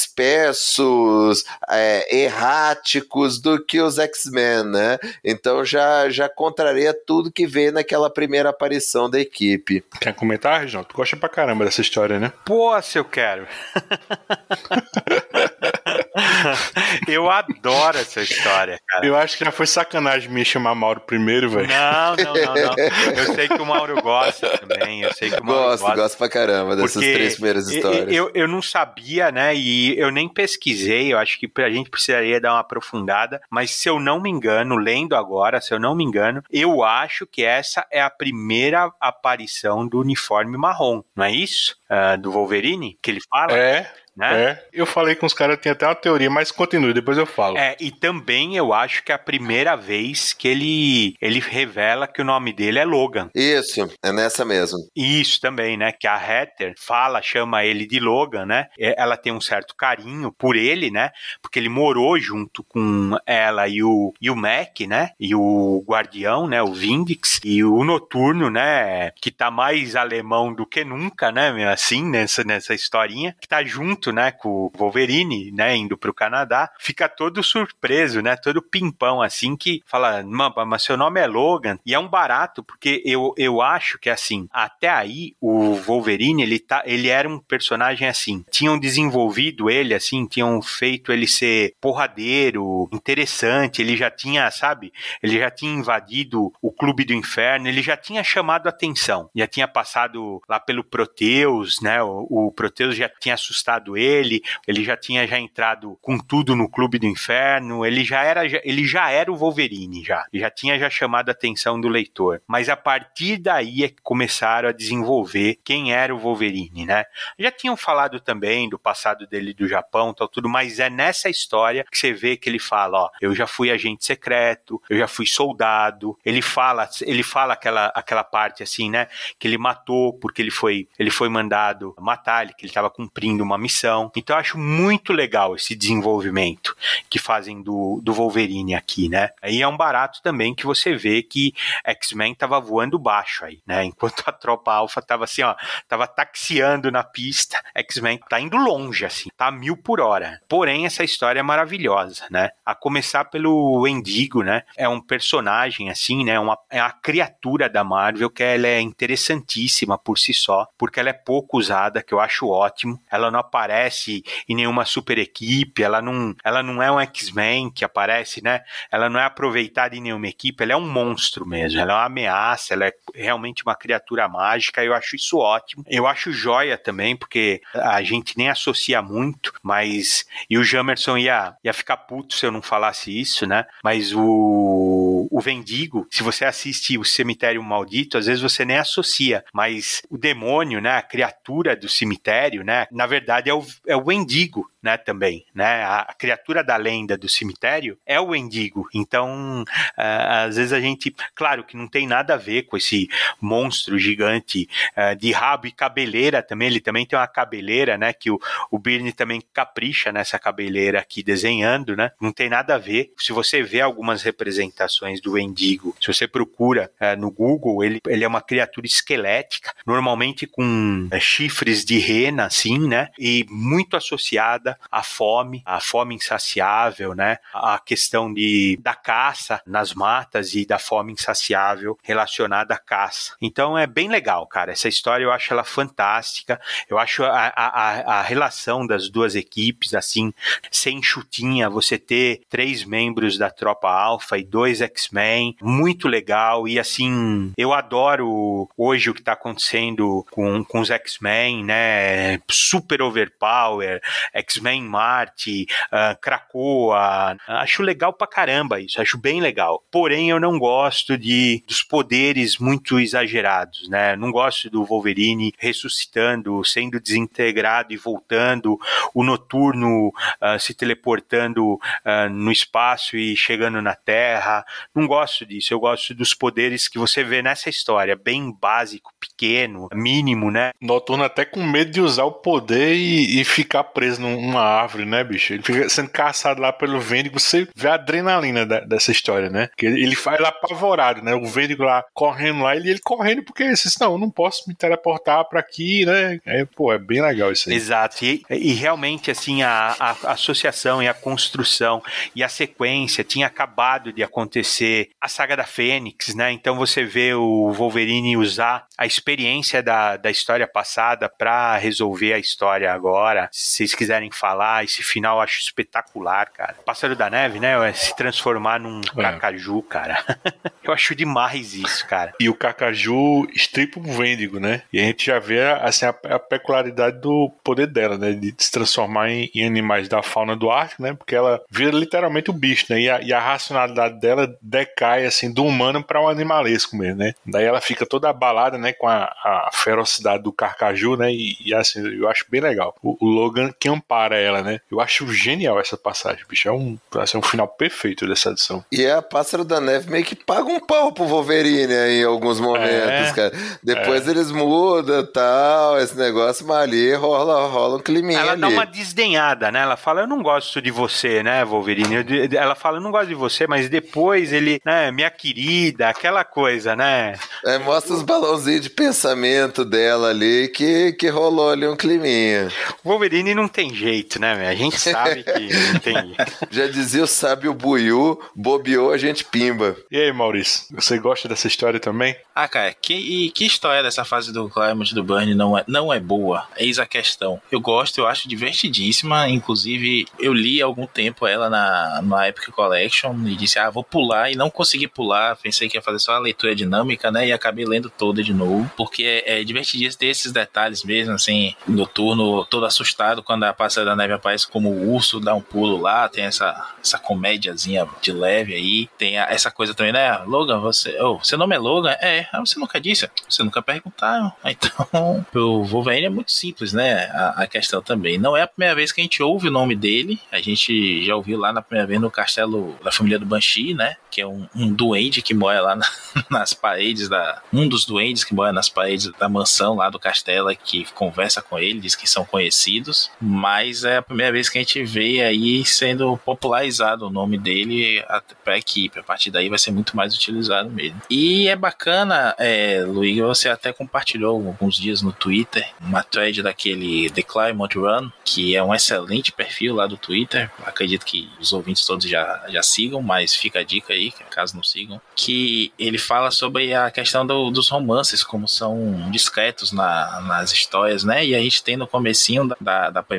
S4: dispersos, erráticos do que os X-Men, né? Então já contraria tudo que veio naquela primeira aparição da equipe.
S2: Quer comentar, Reginaldo? Tu gosta pra caramba dessa história, né?
S5: Pô, se eu quero. Eu adoro essa história, cara.
S2: Eu acho que já foi sacanagem me chamar Mauro primeiro, velho.
S5: Não. Eu sei que o Mauro gosta também. Eu sei que o Mauro
S4: gosta pra caramba dessas três primeiras histórias.
S5: Eu não sabia, né? E eu nem pesquisei. Eu acho que a gente precisaria dar uma aprofundada. Mas se eu não me engano, lendo agora, eu acho que essa é a primeira aparição do uniforme marrom. Não é isso? Do Wolverine, que ele fala? Né?
S2: Eu falei com os caras, tem até uma teoria, mas continue, depois eu falo.
S5: E também eu acho que é a primeira vez que ele revela que o nome dele é Logan.
S4: Isso, é nessa mesmo.
S5: Isso também, né? Que a Heather chama ele de Logan, né? Ela tem um certo carinho por ele, né? Porque ele morou junto com ela e o Mac, né? E o Guardião, né? O Vindix. E o Noturno, né? Que tá mais alemão do que nunca, né? Assim, nessa historinha. Que tá junto, né, com o Wolverine, né, indo pro Canadá, fica todo surpreso, né, todo pimpão, assim, que fala, mas seu nome é Logan, e é um barato, porque eu acho que, assim, até aí, o Wolverine, ele era um personagem, assim, tinham desenvolvido ele, assim, tinham feito ele ser porradeiro, interessante, ele já tinha, sabe, ele já tinha invadido o Clube do Inferno, ele já tinha chamado atenção, já tinha passado lá pelo Proteus, né, o Proteus já tinha assustado ele já tinha entrado com tudo no Clube do Inferno, ele já era o Wolverine, já tinha chamado a atenção do leitor, mas a partir daí é que começaram a desenvolver quem era o Wolverine, né? Já tinham falado também do passado dele do Japão, tal, tudo, mas é nessa história que você vê que ele fala, eu já fui agente secreto, eu já fui soldado, ele fala aquela parte assim, né, que ele matou porque ele foi mandado matar, que ele estava cumprindo uma missão. Então eu acho muito legal esse desenvolvimento que fazem do Wolverine aqui, né? Aí é um barato também que você vê que X-Men tava voando baixo aí, né? Enquanto a Tropa Alpha tava assim, tava taxiando na pista, X-Men tá indo longe, assim, tá 1000 por hora. Porém, essa história é maravilhosa, né? A começar pelo Índigo, né? É um personagem, assim, né? É uma criatura da Marvel que ela é interessantíssima por si só, porque ela é pouco usada, que eu acho ótimo. Ela não aparece em nenhuma super equipe, ela não é um X-Men que aparece, né? Ela não é aproveitada em nenhuma equipe, ela é um monstro mesmo, ela é uma ameaça, ela é realmente uma criatura mágica, eu acho isso ótimo. Eu acho joia também, porque a gente nem associa muito, mas... E o Jamerson ia ficar puto se eu não falasse isso, né? Mas o o Wendigo, se você assiste o Cemitério Maldito, às vezes você nem associa, mas o demônio, né, a criatura do cemitério, né, na verdade é o Wendigo, né, também, né, a criatura da lenda do cemitério é o Wendigo. Então, às vezes a gente, claro que não tem nada a ver com esse monstro gigante de rabo e cabeleira também, ele também tem uma cabeleira, né, que o Byrne também capricha nessa cabeleira aqui desenhando, né, não tem nada a ver. Se você vê algumas representações do Wendigo, se você procura no Google, ele é uma criatura esquelética, normalmente com chifres de rena, assim, né, e muito associada à fome insaciável, né, a questão da caça nas matas e da fome insaciável relacionada à caça. Então é bem legal, cara, essa história eu acho ela fantástica, eu acho a relação das duas equipes, assim, sem chutinha, você ter 3 membros da Tropa Alpha e 2 X-Men, muito legal, e assim, eu adoro hoje o que tá acontecendo com os X-Men, né, super overpower, X-Men Marte, Krakoa, acho legal pra caramba isso, acho bem legal. Porém, eu não gosto dos poderes muito exagerados, né? Não gosto do Wolverine ressuscitando, sendo desintegrado e voltando, o Noturno se teleportando no espaço e chegando na Terra. Não gosto disso, eu gosto dos poderes que você vê nessa história, bem básico, pequeno, mínimo, né?
S2: Noturno até com medo de usar o poder e ficar preso numa árvore, né, bicho? Ele fica sendo caçado lá pelo Wendigo, você vê a adrenalina dessa história, né? Que ele faz lá apavorado, né? O Wendigo lá correndo lá, ele correndo porque ele disse, não, eu não posso me teleportar pra aqui, né? É bem legal isso aí.
S5: Exato, e realmente, assim, a associação e a construção e a sequência tinha acabado de acontecer a saga da Fênix, né? Então você vê o Wolverine usar a experiência da história passada pra resolver a história agora. Se vocês quiserem falar, esse final eu acho espetacular, cara. Pássaro da Neve, né? Se transformar num Carcaju, cara. Eu acho demais isso, cara.
S2: E o Carcaju estripa um Wendigo, né? E a gente já vê assim, a peculiaridade do poder dela, né? De se transformar em animais da fauna do Ártico, né? Porque ela vira literalmente o bicho, né? E a racionalidade dela decai, assim, do humano para um animalesco mesmo, né? Daí ela fica toda abalada, né? Com a ferocidade do Carcaju, né? E assim, eu acho bem legal. O Logan que ampara ela, né? Eu acho genial essa passagem, bicho. É um final perfeito dessa edição.
S4: E a Pássaro da Neve meio que paga um pau pro Wolverine aí, em alguns momentos, cara. Depois eles mudam e tal, esse negócio, mas ali rola um climinha
S5: ela
S4: ali.
S5: Dá uma desdenhada, né? Ela fala, eu não gosto de você, né, Wolverine? Ela fala, eu não gosto de você, mas depois ele, né, minha querida, aquela coisa, né?
S4: Mostra os balãozinhos de pensamento dela ali, que rolou ali um climinha.
S5: O Wolverine não tem jeito, né, a gente sabe que não tem jeito.
S4: Já dizia o sábio Buiú, bobeou, a gente pimba.
S2: E aí, Maurício, você gosta dessa história também?
S3: Ah, cara, que história dessa fase do Claremont do Byrne não é boa? Eis a questão. Eu acho divertidíssima. Inclusive, eu li há algum tempo ela na Epic Collection e disse, vou pular, e não consegui pular. Pensei que ia fazer só a leitura dinâmica, né? E acabei lendo toda de novo, porque é divertidíssimo ter esses detalhes mesmo, assim, Noturno todo assustado quando a Pássaro da Neve aparece como o urso, dá um pulo lá, tem essa comédiazinha de leve aí, tem essa coisa também, né? Logan, seu nome é Logan? Você nunca disse? Você nunca perguntaram? Então, o Wolverine é muito simples, né? A questão também. Não é a primeira vez que a gente ouve o nome dele, a gente já ouviu lá na primeira vez no castelo da família do Banshee, né? Que é um duende que mora lá nas paredes um dos duendes que mora nas paredes da mansão lá do castelo, que conversa com ele, diz que são conhecidos, mas é a primeira vez que a gente vê aí sendo popularizado o nome dele pra equipe. A partir daí vai ser muito mais utilizado mesmo. E é bacana, Luiz, você até compartilhou alguns dias no Twitter uma thread daquele The Claremont Run, que é um excelente perfil lá do Twitter. Acredito que os ouvintes todos já sigam, mas fica a dica aí, caso não sigam, que ele fala sobre a questão dos romances, como são discretos nas histórias, né? E a gente tem no comecinho da primeira história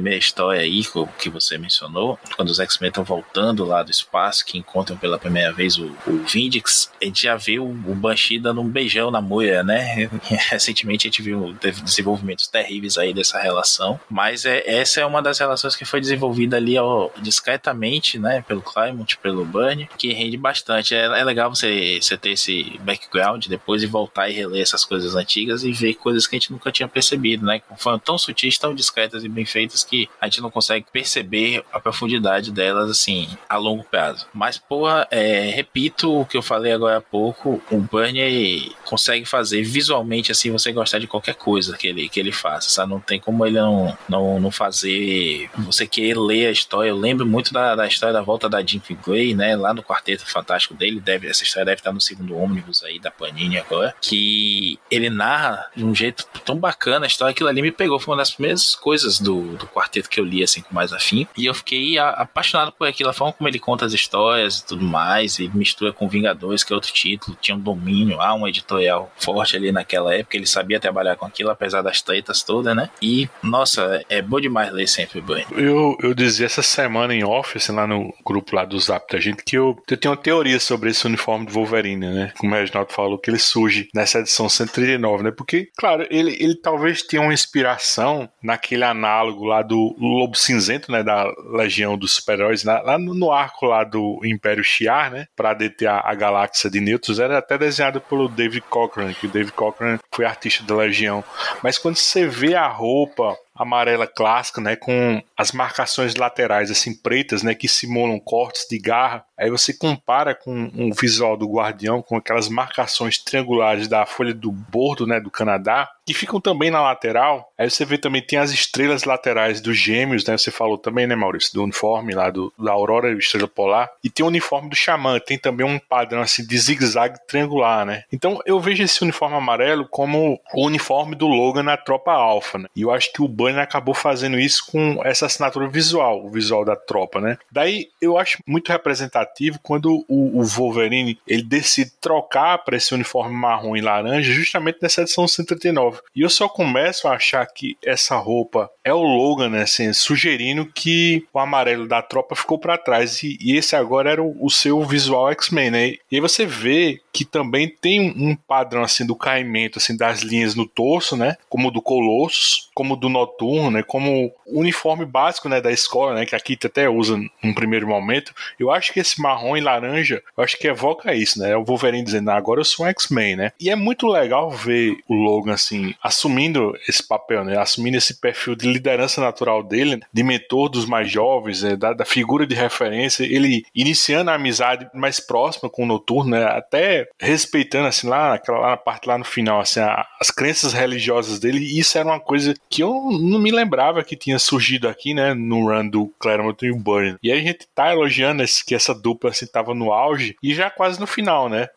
S3: história aí que você mencionou, quando os X-Men estão voltando lá do espaço, que encontram pela primeira vez o Vindix, a gente já viu o Banshee dando um beijão na Moira, né? Recentemente a gente viu desenvolvimentos terríveis aí dessa relação, mas essa é uma das relações que foi desenvolvida ali discretamente, né, pelo Claremont, pelo Byrne, que rende bastante. É legal você ter esse background depois e voltar e reler essas coisas antigas e ver coisas que a gente nunca tinha percebido, né? Foram tão sutis, tão discretas e bem feitas que a gente não consegue perceber a profundidade delas, assim, a longo prazo. Mas, porra, repito o que eu falei agora há pouco, o Byrne consegue fazer visualmente, assim, você gostar de qualquer coisa que ele faça, sabe? Não tem como ele não fazer você querer ler a história. Eu lembro muito da história da volta da Jean Grey, né? Lá no Quarteto Fantástico dele, essa história deve estar no segundo ônibus aí da Panini agora, que ele narra de um jeito tão bacana a história. Aquilo ali me pegou, foi uma das primeiras coisas do Quarteto que eu li, assim, com mais afim, e eu fiquei apaixonado por aquilo, a forma como ele conta as histórias e tudo mais, e mistura com Vingadores, que é outro título, tinha um domínio, um editorial forte ali naquela época, ele sabia trabalhar com aquilo, apesar das tretas todas, né? E, nossa, é bom demais ler sempre o Byrne.
S2: Eu dizia essa semana em office, lá no grupo lá do Zap da gente, que eu tenho uma teoria sobre esse uniforme de Wolverine, né? Como o Reginaldo falou, que ele surge nessa edição 139, né? Porque, claro, ele talvez tenha uma inspiração naquele análogo lá do Lobo Cinzento, né? Da Legião dos Super-Heróis, lá no arco lá do Império Shi'ar, né? Pra deter a galáxia de Neutos, era até desenhado pelo David Cochran, que o David Cochran foi artista da Legião. Mas quando você vê a roupa amarela clássica, né, com as marcações laterais assim pretas, né, que simulam cortes de garra, aí você compara com o visual do Guardião, com aquelas marcações triangulares da folha do bordo, né, do Canadá, que ficam também na lateral. Aí você vê também, tem as estrelas laterais dos Gêmeos, né, você falou também, né, Maurício, do uniforme lá da Aurora e Estrela Polar, e tem o uniforme do Xamã, tem também um padrão assim de zigue-zague triangular, né. Então eu vejo esse uniforme amarelo como o uniforme do Logan na Tropa Alpha, né, e eu acho que o Byrne acabou fazendo isso com essa assinatura visual, o visual da tropa, né? Daí eu acho muito representativo quando o Wolverine ele decide trocar para esse uniforme marrom e laranja justamente nessa edição 139. E eu só começo a achar que essa roupa é o Logan, né? Assim, sugerindo que o amarelo da tropa ficou para trás e esse agora era o seu visual X-Men, né? E aí você vê que também tem um padrão assim do caimento assim das linhas no torso, né? Como o do Colossus, como o do Noturno, né? Como o uniforme básico, né, da escola, né, que a Kitty até usa num primeiro momento. Eu acho que esse marrom e laranja, eu acho que evoca isso, né? O Wolverine dizendo, agora eu sou um X-Men, né? E é muito legal ver o Logan assim assumindo esse papel, né? Assumindo esse perfil de liderança natural dele, de mentor dos mais jovens, né? da figura de referência, ele iniciando a amizade mais próxima com o Noturno, né? Até respeitando assim lá na parte lá no final assim as crenças religiosas dele. E isso era uma coisa que eu não me lembrava que tinha surgido aqui, né, no run do Claremont e o Byrne. E aí a gente tá elogiando que essa dupla assim tava no auge e já quase no final, né?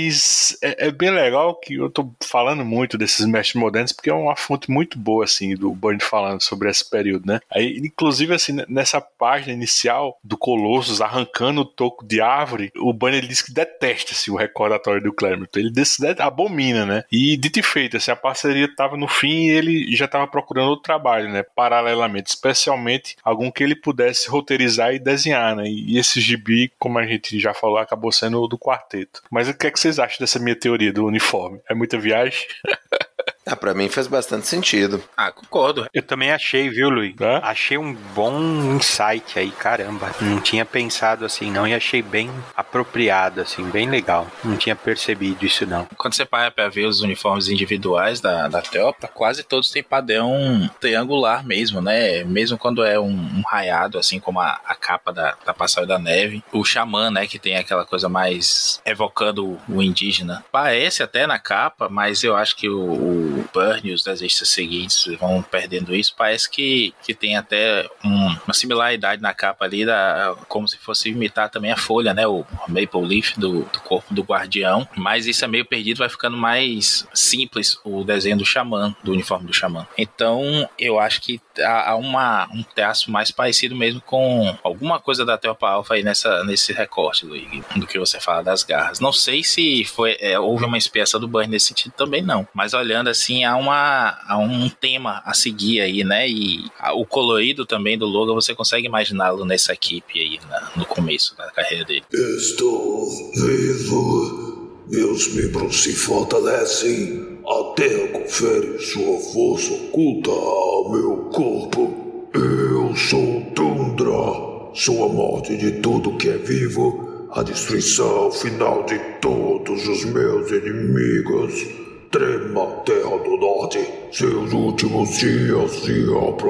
S2: Mas é bem legal que eu tô falando muito desses mestres modernos porque é uma fonte muito boa assim do Byrne falando sobre esse período, né? Aí inclusive assim nessa página inicial do Colossus arrancando o toco de árvore, o Byrne ele diz que detesta assim, o recordatório do Claremont. Ele abomina, né? E dito e feito, assim, a parceria tava no fim e ele já tava procurando outro trabalho, né? Paralelamente, especialmente algum que ele pudesse roteirizar e desenhar, né? E esse gibi, como a gente já falou, acabou sendo o do quarteto. Mas o que é que vocês acham dessa minha teoria do uniforme? É muita viagem?
S4: Pra mim faz bastante sentido.
S3: Concordo.
S5: Eu também achei, viu, Luiz? Achei um bom insight aí, caramba. Não tinha pensado assim, não, e achei bem apropriado, assim, bem legal. Não tinha percebido isso, não.
S3: Quando você para pra ver os uniformes individuais da tropa, quase todos têm padrão triangular mesmo, né? Mesmo quando é um raiado, assim como a capa da Passagem da Neve. O Xamã, né, que tem aquela coisa mais evocando o indígena. Parece até na capa, mas eu acho que o Byrne e os desenhistas seguintes vão perdendo isso. Parece que tem até uma similaridade na capa ali, como se fosse imitar também a folha, né? O Maple Leaf do corpo do guardião. Mas isso é meio perdido, vai ficando mais simples o desenho do xamã, do uniforme do xamã. Então, eu acho que há um traço mais parecido mesmo com alguma coisa da Tropa Alpha aí nesse recorte, Luigi, do que você fala das garras. Não sei se houve uma inspiração do Burn nesse sentido também, não. Mas olhando assim, há um tema a seguir aí, né? E o colorido também do logo, você consegue imaginá-lo nessa equipe aí no começo da carreira dele.
S6: Estou vivo. Meus membros se fortalecem até confere sua força oculta ao meu corpo. Eu sou Tundra. Sou a morte de tudo que é vivo, a destruição final de todos os meus inimigos. Trema a Terra do Norte, seus últimos dias se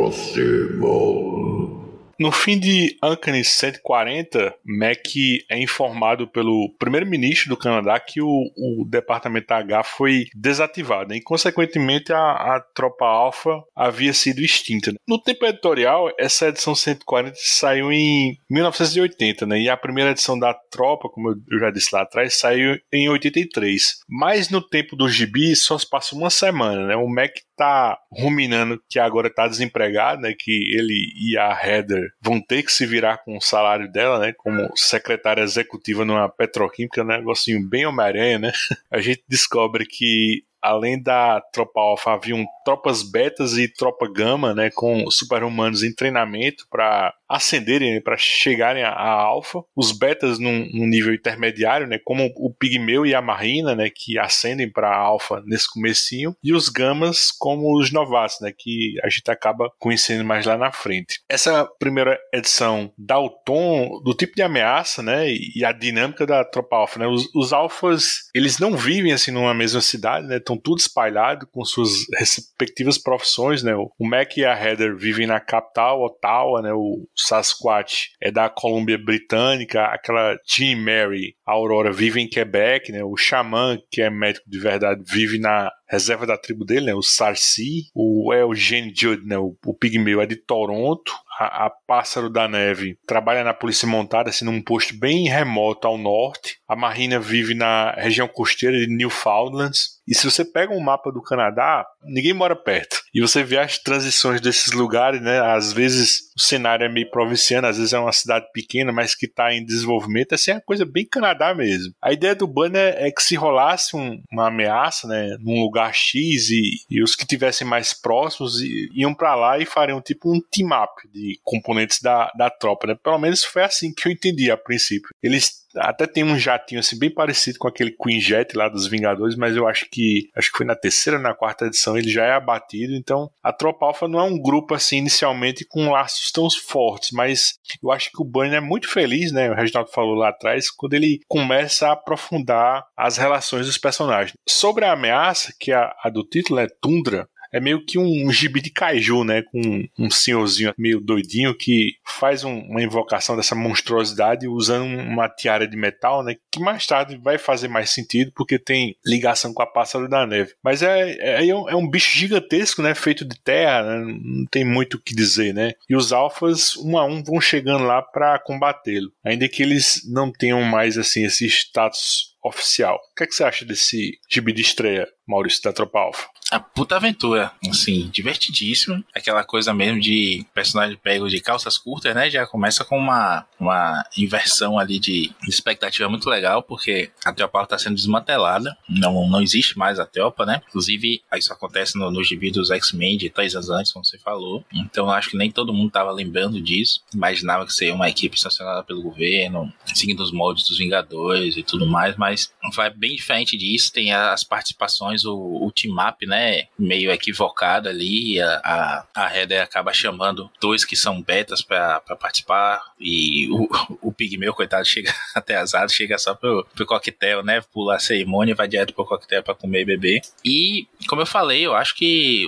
S6: aproximam.
S2: No fim de Uncanny 140, Mac é informado pelo primeiro-ministro do Canadá que o Departamento H foi desativado, e consequentemente a Tropa Alpha havia sido extinta. No tempo editorial, essa edição 140 saiu em 1980, né? E a primeira edição da Tropa, como eu já disse lá atrás, saiu em 83. Mas no tempo do gibi só se passa uma semana, né? O Mac tá ruminando que agora tá desempregado, né? Que ele e a Heather vão ter que se virar com o salário dela, né? Como secretária executiva numa petroquímica, né? Um negocinho bem Homem-Aranha, né? A gente descobre que além da Tropa Alpha, haviam tropas betas e tropa gama, né, com super-humanos em treinamento para ascenderem, né, para chegarem a Alpha. Os betas num nível intermediário, né, como o Pigmeu e a Marina, né, que ascendem para Alpha nesse comecinho, e os gamas como os novatos, né, que a gente acaba conhecendo mais lá na frente. Essa primeira edição dá o tom do tipo de ameaça, né, e a dinâmica da Tropa Alpha, né. Os alfas, eles não vivem assim numa mesma cidade, né, estão tudo espalhado com suas respectivas profissões, né? O Mac e a Heather vivem na capital, Ottawa, né? O Sasquatch é da Colômbia Britânica, aquela Jean Mary, a Aurora, vive em Quebec, né? O Xamã, que é médico de verdade, vive na reserva da tribo dele, né? O Sarcy. O Eugene Judd, né? O Pigmeu, é de Toronto. A Pássaro da Neve trabalha na polícia montada, assim, num posto bem remoto ao norte. A Marina vive na região costeira de Newfoundlands. E se você pega um mapa do Canadá, ninguém mora perto. E você vê as transições desses lugares, né? Às vezes o cenário é meio provinciano, às vezes é uma cidade pequena, mas que está em desenvolvimento. Assim, é uma coisa bem Canadá mesmo. A ideia do banner é que se rolasse uma ameaça, né, num lugar X e os que tivessem mais próximos iam para lá e fariam tipo um team-up de componentes da tropa, né? Pelo menos foi assim que eu entendi a princípio. Eles até tem um jatinho assim bem parecido com aquele Queen Jet lá dos Vingadores, mas eu acho que foi na terceira ou na quarta edição ele já é abatido. Então a Tropa Alpha não é um grupo assim inicialmente com laços tão fortes, mas eu acho que o Bunny é muito feliz, né? O Reginaldo falou lá atrás, quando ele começa a aprofundar as relações dos personagens. Sobre a ameaça, que a do título é Tundra, é meio que um gibi de kaiju, né? Com um senhorzinho meio doidinho que faz uma invocação dessa monstruosidade usando uma tiara de metal, né? Que mais tarde vai fazer mais sentido porque tem ligação com a Pássaro da Neve. Mas é um bicho gigantesco, né? Feito de terra, né? Não tem muito o que dizer, né? E os alfas, um a um, vão chegando lá para combatê-lo. Ainda que eles não tenham mais, assim, esse status oficial. O que é que você acha desse gibi de estreia, Maurício, da Tropa Alpha?
S3: A puta aventura, assim, divertidíssimo. Aquela coisa mesmo de personagem pego de calças curtas, né? Já começa com uma inversão ali de expectativa muito legal, porque a Tropa Alpha tá sendo desmantelada. Não existe mais a Tropa, né? Inclusive, isso acontece no gibi dos X-Men de 3 anos antes, como você falou. Então, eu acho que nem todo mundo tava lembrando disso. Imaginava que seria uma equipe sancionada pelo governo, seguindo os moldes dos Vingadores e tudo mais, mas vai bem diferente disso. Tem as participações, o team-up, né? Meio equivocado ali. A Heather acaba chamando 2 que são betas pra participar, e o Pigmeu, coitado, chega atrasado, chega só pro coquetel, né? Pula a cerimônia e vai direto pro coquetel pra comer e beber. E, como eu falei, eu acho que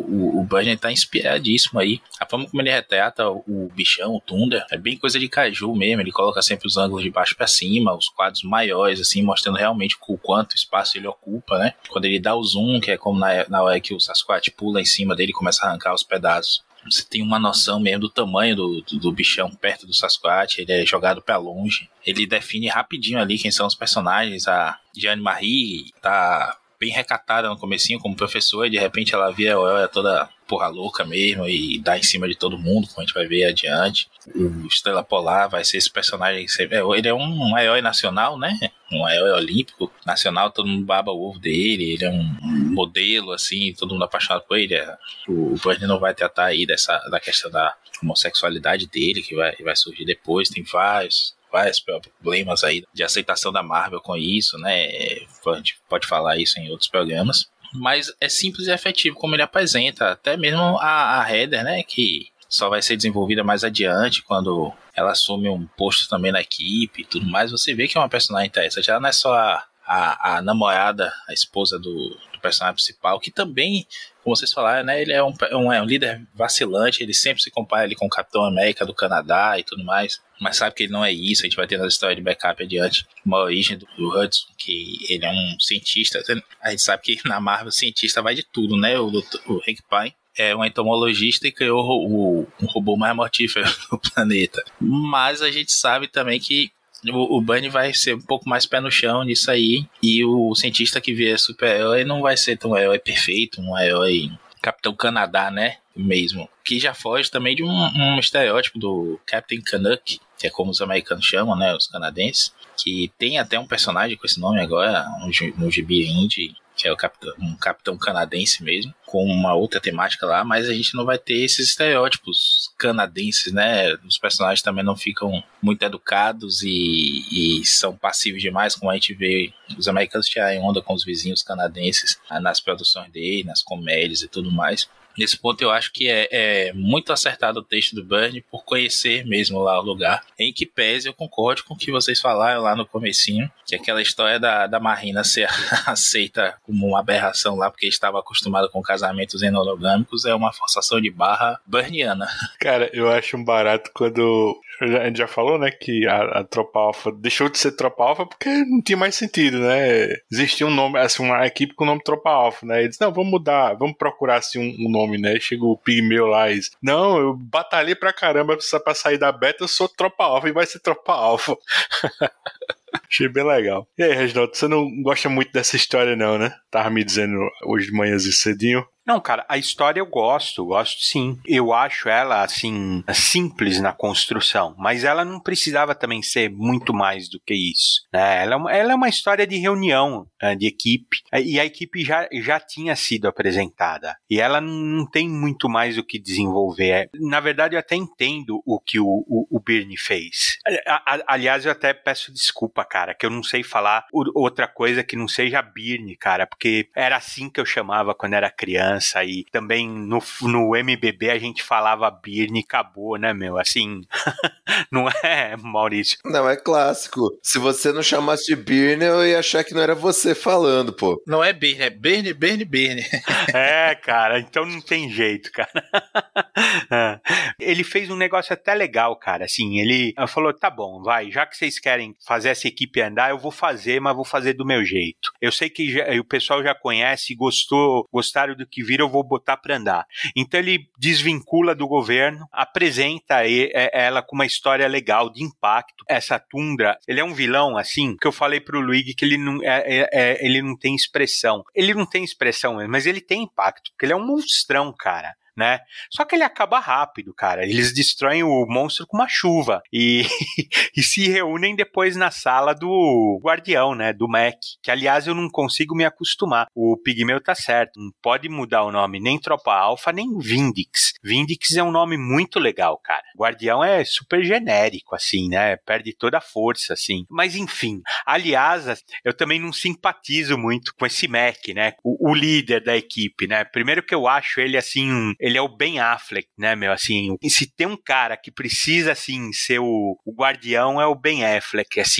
S3: o Bunny tá inspiradíssimo aí. A forma como ele retrata o bichão, o Tundra, é bem coisa de kaiju mesmo. Ele coloca sempre os ângulos de baixo pra cima, os quadros maiores, assim, mostrando realmente o quanto espaço ele ocupa, né? Quando ele dá o zoom, que é como na hora que o Sasquatch pula em cima dele e começa a arrancar os pedaços você tem uma noção mesmo do tamanho do bichão perto do Sasquatch. Ele é jogado pra longe. Ele define rapidinho ali quem são os personagens. A Jeanne Marie tá bem recatada no comecinho como professora, e de repente ela vê a Elra toda porra louca mesmo e dá em cima de todo mundo, como a gente vai ver adiante. O Estrela Polar vai ser esse personagem, ele é um herói nacional, né? Um herói olímpico nacional, todo mundo baba o ovo dele, ele é um modelo, assim, todo mundo apaixonado por ele. O Byrne não vai tratar aí da questão da homossexualidade dele, que vai surgir depois, tem vários problemas aí de aceitação da Marvel com isso, né? A gente pode falar isso em outros programas. Mas é simples e efetivo como ele apresenta. Até mesmo a Heather, né? Que só vai ser desenvolvida mais adiante, quando ela assume um posto também na equipe e tudo mais. Você vê que é uma personagem interessante. Ela não é só a namorada, a esposa do personagem principal, que também, como vocês falaram, né, ele é um líder vacilante. Ele sempre se compara ali com o Capitão América do Canadá e tudo mais, mas sabe que ele não é isso. A gente vai ter na história de backup adiante uma origem do Hudson, que ele é um cientista. A gente sabe que na Marvel cientista vai de tudo, né? O Hank Pym é um entomologista e criou um robô mais mortífero do planeta. Mas a gente sabe também que o Bunny vai ser um pouco mais pé no chão nisso aí, e o cientista que vier super-herói não vai ser tão herói perfeito, um herói Capitão Canadá, né, mesmo, que já foge também de um estereótipo do Captain Canuck, que é como os americanos chamam, né, os canadenses, que tem até um personagem com esse nome agora, no gibi indie, que é um capitão canadense mesmo, com uma outra temática lá, mas a gente não vai ter esses estereótipos canadenses, né? Os personagens também não ficam muito educados e são passivos demais, como a gente vê os americanos tirarem onda com os vizinhos canadenses nas produções dele, nas comédias e tudo mais. Nesse ponto eu acho que é muito acertado o texto do Byrne por conhecer mesmo lá o lugar. Em que pese eu concordo com o que vocês falaram lá no comecinho, que aquela história da Marina ser aceita como uma aberração lá porque estava acostumada com casamentos enologâmicos é uma forçação de barra burniana.
S2: Cara, eu acho um barato quando... A gente já falou, né, que a Tropa Alpha deixou de ser Tropa Alpha porque não tinha mais sentido, né? Existia um nome, assim, uma equipe com o nome Tropa Alpha, né? Eles, não, vamos mudar, vamos procurar, assim, um nome, né? Chega o Pigmeu lá e diz, não, eu batalhei pra caramba pra sair da beta, eu sou Tropa Alpha e vai ser Tropa Alpha. Achei bem legal. E aí, Reginaldo, você não gosta muito dessa história não, né? Tava me dizendo hoje de manhã cedinho.
S5: Não, cara, a história eu gosto sim. Eu acho ela, assim, simples na construção, mas ela não precisava também ser muito mais do que isso, né? Ela é uma história de reunião, de equipe, e a equipe já tinha sido apresentada, e ela não tem muito mais o que desenvolver. Na verdade, eu até entendo o que o Byrne fez. Aliás, eu até peço desculpa, cara, que eu não sei falar outra coisa que não seja Byrne, cara, porque era assim que eu chamava quando era criança. E também no MBB a gente falava Byrne e acabou, né, meu? Assim, não é, Maurício?
S4: Não, é clássico. Se você não chamasse de Byrne, eu ia achar que não era você falando, pô.
S3: Não é Byrne, é Byrne.
S5: É, cara, então não tem jeito, cara. Ele fez um negócio até legal, cara. Assim, ele falou, tá bom, vai, já que vocês querem fazer essa equipe andar, eu vou fazer, mas vou fazer do meu jeito. Eu sei que o pessoal já conhece, gostaram do que viram, eu vou botar pra andar. Então ele desvincula do governo, apresenta ela com uma história legal, de impacto. Essa Tundra, ele é um vilão, assim, que eu falei pro Luigi que ele não tem expressão. Ele não tem expressão mesmo, mas ele tem impacto, porque ele é um monstrão, cara. Né? Só que ele acaba rápido, cara. Eles destroem o monstro com uma chuva e se reúnem depois na sala do Guardião, né? Do Mac. Que, aliás, eu não consigo me acostumar. O Pigmeu tá certo. Não pode mudar o nome nem Tropa Alpha, nem Vindix. Vindix é um nome muito legal, cara. Guardião é super genérico, assim, né? Perde toda a força, assim. Mas, enfim. Aliás, eu também não simpatizo muito com esse Mac, né? O líder da equipe, né? Primeiro que eu acho ele, assim, ele é o Ben Affleck, né, meu, assim, e se tem um cara que precisa, assim, ser o guardião, é o Ben Affleck, assim, ele é a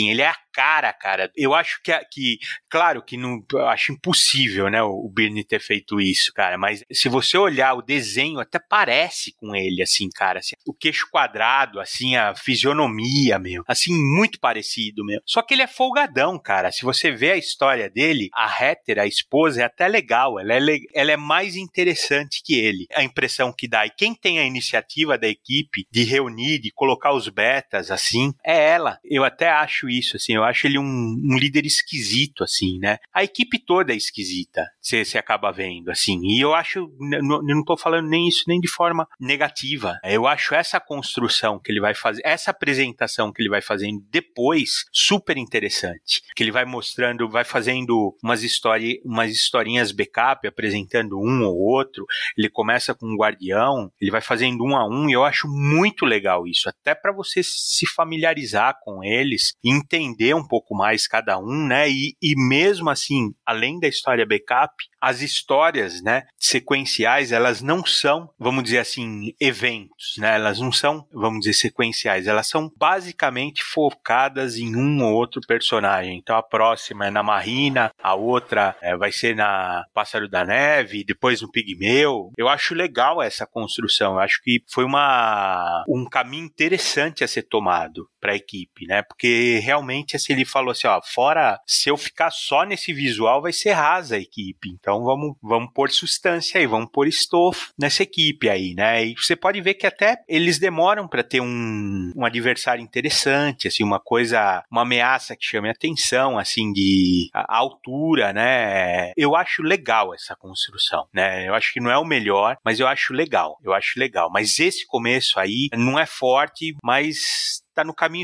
S5: cara, eu acho que claro que não, eu acho impossível, né, o Byrne ter feito isso, cara, mas se você olhar o desenho, até parece com ele, assim, cara, assim, o queixo quadrado, assim, a fisionomia, meu, assim, muito parecido, meu. Só que ele é folgadão, cara. Se você vê a história dele, a Heather, a esposa, é até legal, ela é mais interessante que ele, a impressão que dá. E quem tem a iniciativa da equipe de reunir, de colocar os betas, assim, é ela. Eu até acho isso, assim, eu acho ele um líder esquisito, assim, né? A equipe toda é esquisita, você acaba vendo, assim, e eu acho, não tô falando nem isso nem de forma negativa, eu acho essa construção que ele vai fazer, essa apresentação que ele vai fazendo depois, super interessante, que ele vai mostrando, vai fazendo umas historinhas backup, apresentando um ou outro, ele começa com um guardião, ele vai fazendo um a um, e eu acho muito legal isso, até para você se familiarizar com eles, e entender um pouco mais cada um, né, e mesmo assim, além da história backup, as histórias, né, sequenciais, elas não são, vamos dizer assim, eventos, né, elas não são, vamos dizer, sequenciais, elas são basicamente focadas em um ou outro personagem. Então a próxima é na Marina, a outra vai ser na Pássaro da Neve, depois no Pigmeu. Eu acho legal essa construção, eu acho que foi um caminho interessante a ser tomado para a equipe, né, porque realmente, assim, ele falou assim, ó, fora, se eu ficar só nesse visual, vai ser rasa a equipe, então vamos pôr substância aí, vamos pôr estofo nessa equipe aí, né, e você pode ver que até eles demoram para ter um adversário interessante, assim, uma ameaça que chame a atenção, assim, de a altura, né, eu acho legal essa construção, né, eu acho que não é o melhor, mas eu acho legal, mas esse começo aí não é forte, mas tá no caminho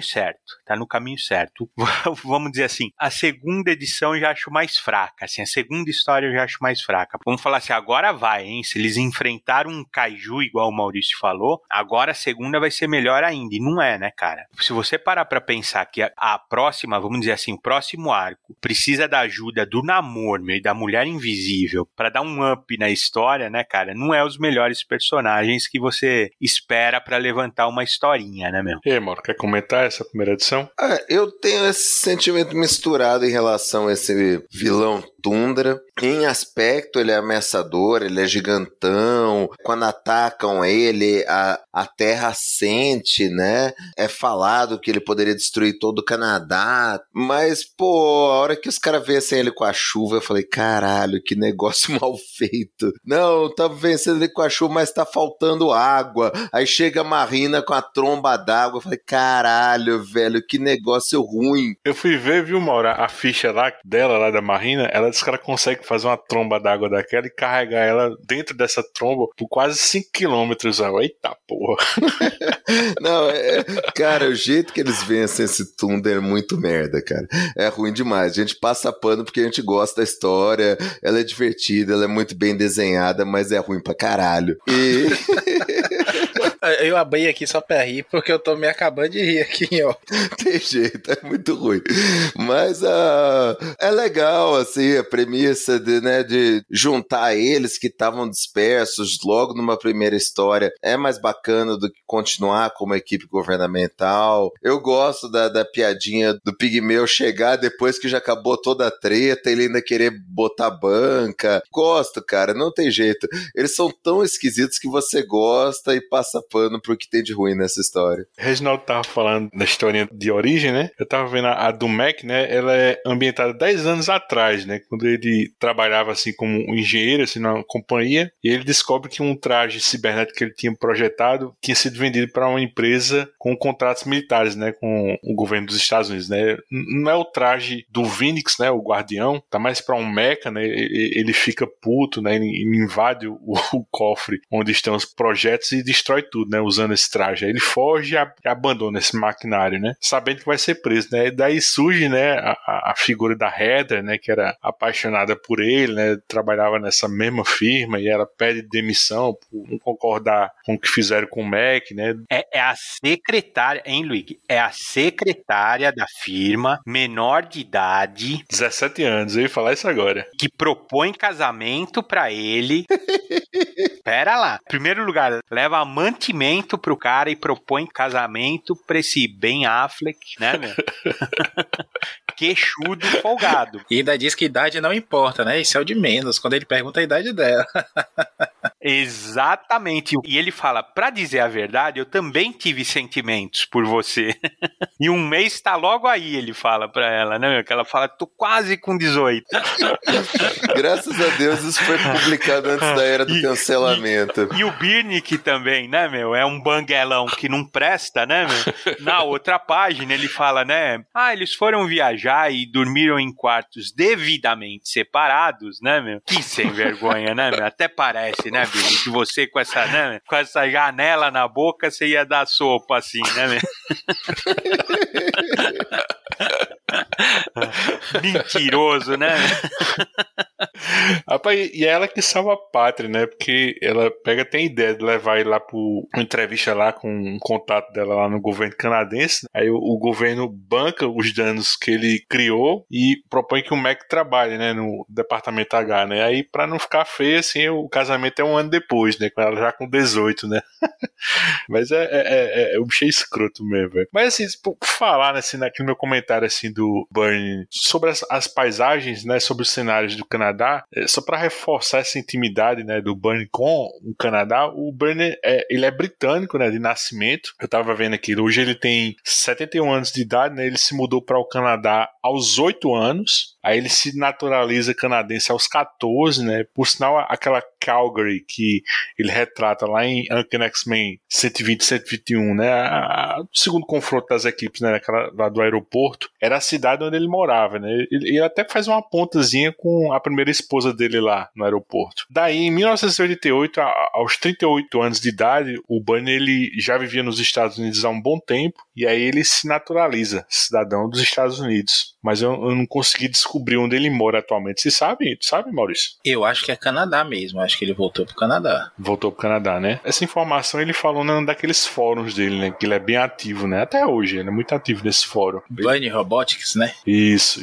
S5: certo. Vamos dizer assim, a segunda edição eu já acho mais fraca, assim, a segunda história eu já acho mais fraca. Vamos falar assim, agora vai, hein, se eles enfrentaram um kaiju, igual o Maurício falou, agora a segunda vai ser melhor ainda, e não é, né, cara? Se você parar pra pensar que a próxima, vamos dizer assim, o próximo arco precisa da ajuda do Namor, meu, e da Mulher Invisível pra dar um up na história, né, cara, não é os melhores personagens que você espera pra levantar uma historinha, né, meu?
S2: E aí, Mauro, quer comentar essa primeira edição?
S4: Eu tenho esse sentimento misturado em relação a esse vilão Tundra. Em aspecto, ele é ameaçador, ele é gigantão. Quando atacam ele, a terra sente, né? É falado que ele poderia destruir todo o Canadá. Mas, pô, a hora que os caras vencem ele com a chuva, eu falei, caralho, que negócio mal feito. Não, tá vencendo ele com a chuva, mas tá faltando água. Aí chega a Marina com a tromba d'água. Eu falei, caralho, velho, que negócio ruim.
S2: Eu fui ver, viu, Mauro, a ficha lá dela, lá da Marina, ela disse que ela consegue fazer uma tromba d'água daquela e carregar ela dentro dessa tromba por quase 5 quilômetros. Eita porra.
S4: Não, cara, o jeito que eles vencem esse Thunder é muito merda, cara. É ruim demais. A gente passa pano porque a gente gosta da história, ela é divertida, ela é muito bem desenhada, mas é ruim pra caralho. E...
S3: Eu abri aqui só pra rir, porque eu tô me acabando de rir aqui, ó.
S4: Tem jeito, é muito ruim. Mas é legal, assim, a premissa de juntar eles que estavam dispersos logo numa primeira história. É mais bacana do que continuar como equipe governamental. Eu gosto da piadinha do Pigmeu chegar depois que já acabou toda a treta, ele ainda querer botar banca. Gosto, cara, não tem jeito. Eles são tão esquisitos que você gosta e passa pano pro que tem de ruim nessa história.
S2: Reginaldo tava falando da historinha de origem, né? Eu tava vendo a do Mac, né? Ela é ambientada 10 anos atrás, né? Quando ele trabalhava assim como um engenheiro, assim, numa companhia, e ele descobre que um traje cibernético que ele tinha projetado tinha sido vendido para uma empresa com contratos militares, né? Com o governo dos Estados Unidos, né? Não é o traje do Phoenix, né? O Guardião, tá mais para um mecha, né? Ele fica puto, né? Ele invade o cofre onde estão os projetos e destrói tudo, né? Usando esse traje. Aí ele foge e abandona esse maquinário, né? Sabendo que vai ser preso, né? E daí surge, né? A figura da Heather, né? Que era apaixonada por ele, né? Trabalhava nessa mesma firma e ela pede demissão por não concordar com o que fizeram com o Mac, né?
S5: É a secretária, hein, Luigi? É a secretária da firma, menor de idade.
S2: 17 anos, eu ia falar isso agora.
S5: Que propõe casamento pra ele. pera lá. Em primeiro lugar, leva mantimento pro cara e propõe casamento pra esse Ben Affleck, né, meu? Queixudo folgado.
S3: E ainda diz que idade não importa, né? Isso é o de menos, quando ele pergunta a idade dela.
S5: Exatamente. E ele fala, pra dizer a verdade, eu também tive sentimentos por você. E um mês tá logo aí, ele fala pra ela, né? Que ela fala, tô quase com 18.
S4: Graças a Deus isso foi publicado antes da era do cancelamento.
S5: E o Birnick também, né, meu? É um banguelão que não presta, né, meu? Na outra página ele fala, né? Eles foram viajar e dormiram em quartos devidamente separados, né, meu? Que sem vergonha, né, meu? Até parece, né, Birnick? Que você com essa, né, com essa janela na boca, você ia dar sopa assim, né, meu? Mentiroso, né?
S2: Rapaz, e é ela que salva a pátria, né? Porque ela tem a ideia de levar ele lá pra uma entrevista lá com um contato dela lá no governo canadense. Aí o governo banca os danos que ele criou e propõe que o Mac trabalhe, né? No departamento H, né? Aí pra não ficar feio, assim, o casamento é um ano depois, né? Com ela já com 18, né? Mas o bicho é escroto mesmo, velho. Mas assim, por falar, né, assim, naquele meu comentário, assim, do Bernie sobre as paisagens, né? Sobre os cenários do Canadá, só para reforçar essa intimidade, né, do Bernie com o Canadá. O Bernie ele é britânico, né, de nascimento. Eu tava vendo aqui, hoje ele tem 71 anos de idade, né, ele se mudou para o Canadá aos 8 anos. Aí ele se naturaliza canadense aos 14, né? Por sinal, aquela Calgary que ele retrata lá em Uncanny X-Men 120 e 121, né? O segundo confronto das equipes, né? Aquela lá do aeroporto, era a cidade onde ele morava, né? Ele até faz uma pontazinha com a primeira esposa dele lá no aeroporto. Daí, em 1988, aos 38 anos de idade, o Bernie ele já vivia nos Estados Unidos há um bom tempo, e aí ele se naturaliza cidadão dos Estados Unidos. Mas eu não consegui descobrir onde ele mora atualmente. Você sabe? Tu sabe, Maurício?
S3: Eu acho que é Canadá mesmo. Acho que ele voltou pro Canadá.
S2: Voltou pro Canadá, né? Essa informação ele falou num daqueles fóruns dele, né? Que ele é bem ativo, né? Até hoje, ele é muito ativo nesse fórum.
S3: Bernie Robotics, né?
S2: Isso.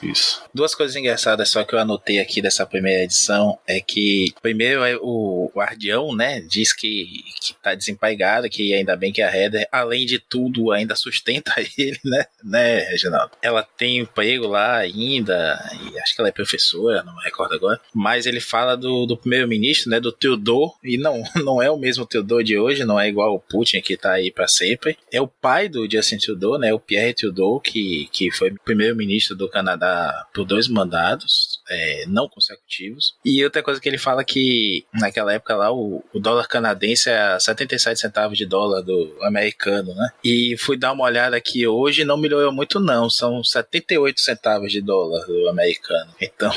S3: Duas coisas engraçadas só que eu anotei aqui dessa primeira edição é que, primeiro, o Guardião, né? Diz que tá desempaigado, que ainda bem que a Heather, além de tudo, ainda sustenta ele, né, Reginaldo? Ela tem emprego lá ainda, e acho que ela é professora, não me recordo agora, mas ele fala do primeiro-ministro, né, do Trudeau, e não é o mesmo Trudeau de hoje, não é igual o Putin que tá aí pra sempre, é o pai do Justin Trudeau, né, o Pierre Trudeau, que foi primeiro-ministro do Canadá por 2 mandatos, não consecutivos, e outra coisa que ele fala que naquela época lá o dólar canadense é 77 centavos de dólar do americano, né, e fui dar uma olhada aqui hoje, não melhorou muito não, são 78 centavos de dólar do americano. Então,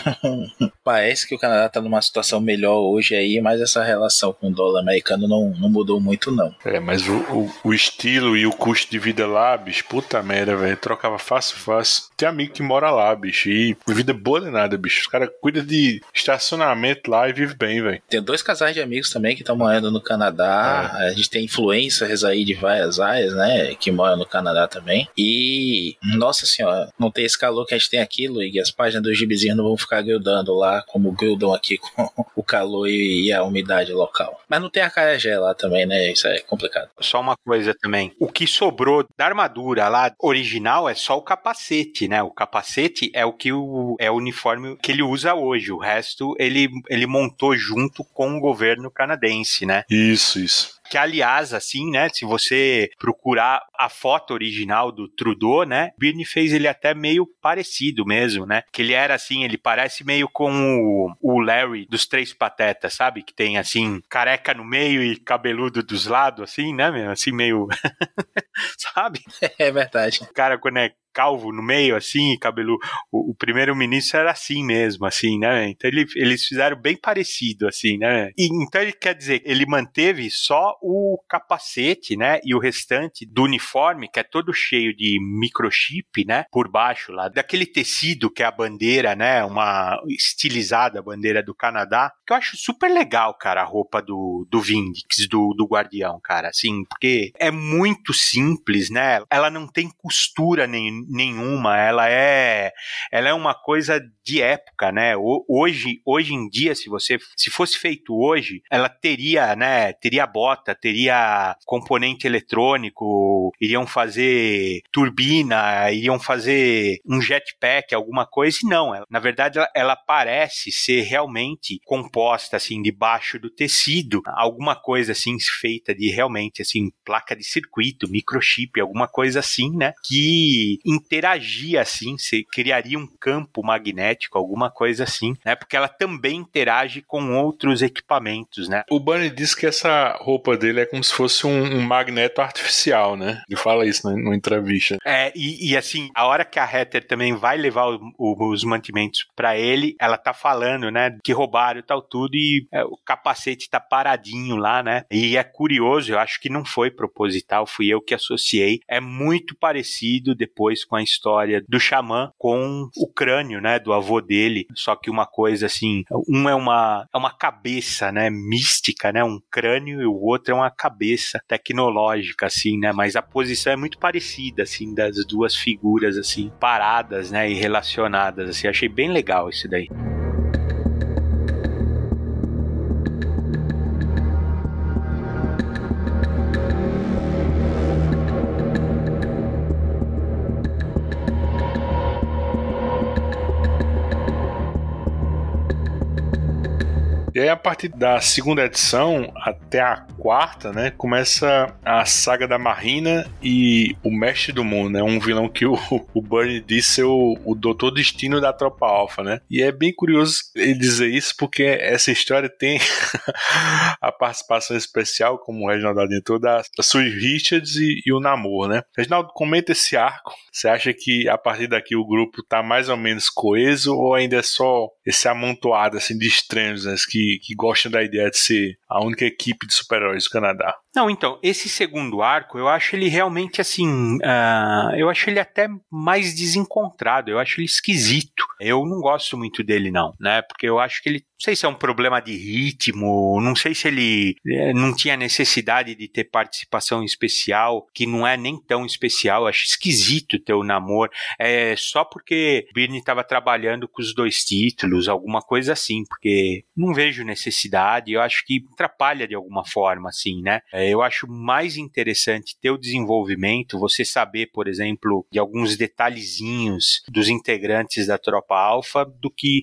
S3: parece que o Canadá tá numa situação melhor hoje aí, mas essa relação com o dólar americano não mudou muito, não.
S2: Mas o estilo e o custo de vida lá, bicho, puta merda, velho. Trocava fácil. Tem amigo que mora lá, bicho, e vida boa de nada, bicho. Os caras cuidam de estacionamento lá e vivem bem, velho.
S3: Tem 2 casais de amigos também que estão morando no Canadá. A gente tem influencers aí de várias áreas, né, que moram no Canadá também. E, nossa senhora, não tem esse calor que a gente tem aqui, Luigi, as páginas do gibizinho não vão ficar grudando lá como grudam aqui com o calor e a umidade local. Mas não tem acarajé lá também, né? Isso é complicado.
S5: Só uma coisa também. O que sobrou da armadura lá original é só o capacete, né? O capacete é é o uniforme que ele usa hoje. O resto ele montou junto com o governo canadense, né?
S2: Isso.
S5: Que, aliás, assim, né, se você procurar a foto original do Trudeau, né, Bernie fez ele até meio parecido mesmo, né, que ele era assim, ele parece meio com o Larry dos Três Patetas, sabe, que tem, assim, careca no meio e cabeludo dos lados, assim, né, assim, meio, sabe?
S3: É verdade.
S5: O cara, quando é calvo no meio, assim, cabelo. O primeiro-ministro era assim mesmo, assim, né? Então eles fizeram bem parecido, assim, né? E, então ele quer dizer, ele manteve só o capacete, né? E o restante do uniforme, que é todo cheio de microchip, né? Por baixo lá, daquele tecido que é a bandeira, né? Uma estilizada bandeira do Canadá, que eu acho super legal, cara, a roupa do Vindix, do Guardião, cara, assim, porque é muito simples, né? Ela não tem costura nenhuma, ela é uma coisa de época, né? Hoje em dia, se fosse feito hoje, ela teria, né? Teria bota, teria componente eletrônico, iriam fazer turbina, iriam fazer um jetpack, alguma coisa, e não. Na verdade, ela parece ser realmente composta, assim, debaixo do tecido, alguma coisa, assim, feita de realmente, assim, placa de circuito, microchip, alguma coisa assim, né? Que interagia, assim, se criaria um campo magnético, alguma coisa assim, né? Porque ela também interage com outros equipamentos, né?
S2: O Bernie disse que essa roupa dele é como se fosse um magneto artificial, né? Ele fala isso numa entrevista.
S5: E assim, a hora que a Heather também vai levar os mantimentos pra ele, ela tá falando, né, que roubaram e tal tudo, e o capacete tá paradinho lá, né? E é curioso, eu acho que não foi proposital, fui eu que associei. É muito parecido depois com a história do xamã com o crânio, né, do avô dele, só que uma coisa assim, um é uma cabeça, né, mística, né, um crânio, e o outro é uma cabeça tecnológica, assim, né, mas a posição é muito parecida, assim, das duas figuras, assim, paradas, né, e relacionadas, assim, achei bem legal isso daí.
S2: E aí, a partir da segunda edição até a quarta, né, começa a saga da Marina e o Mestre do Mundo, né, um vilão que o Bernie disse ser o Doutor Destino da Tropa Alpha, né, e é bem curioso ele dizer isso porque essa história tem a participação especial, como o Reginaldo adiantou, da Sue Richards e o Namor, né. Reginaldo, comenta esse arco. Você acha que a partir daqui o grupo tá mais ou menos coeso ou ainda é só esse amontoado assim, de estranhos, né, que gostam da ideia de ser a única equipe de super-heróis do Canadá?
S5: Não, então, esse segundo arco, eu acho ele realmente assim, eu acho ele até mais desencontrado, eu acho ele esquisito. Eu não gosto muito dele não, né, porque eu acho que ele, não sei se é um problema de ritmo, não sei se ele não tinha necessidade de ter participação especial, que não é nem tão especial, eu acho esquisito ter o Namor, só porque o Byrne estava trabalhando com os 2 títulos, alguma coisa assim, porque não vejo necessidade, eu acho que atrapalha de alguma forma, assim, né. Eu acho mais interessante ter o desenvolvimento, você saber, por exemplo, de alguns detalhezinhos dos integrantes da Tropa Alpha, do que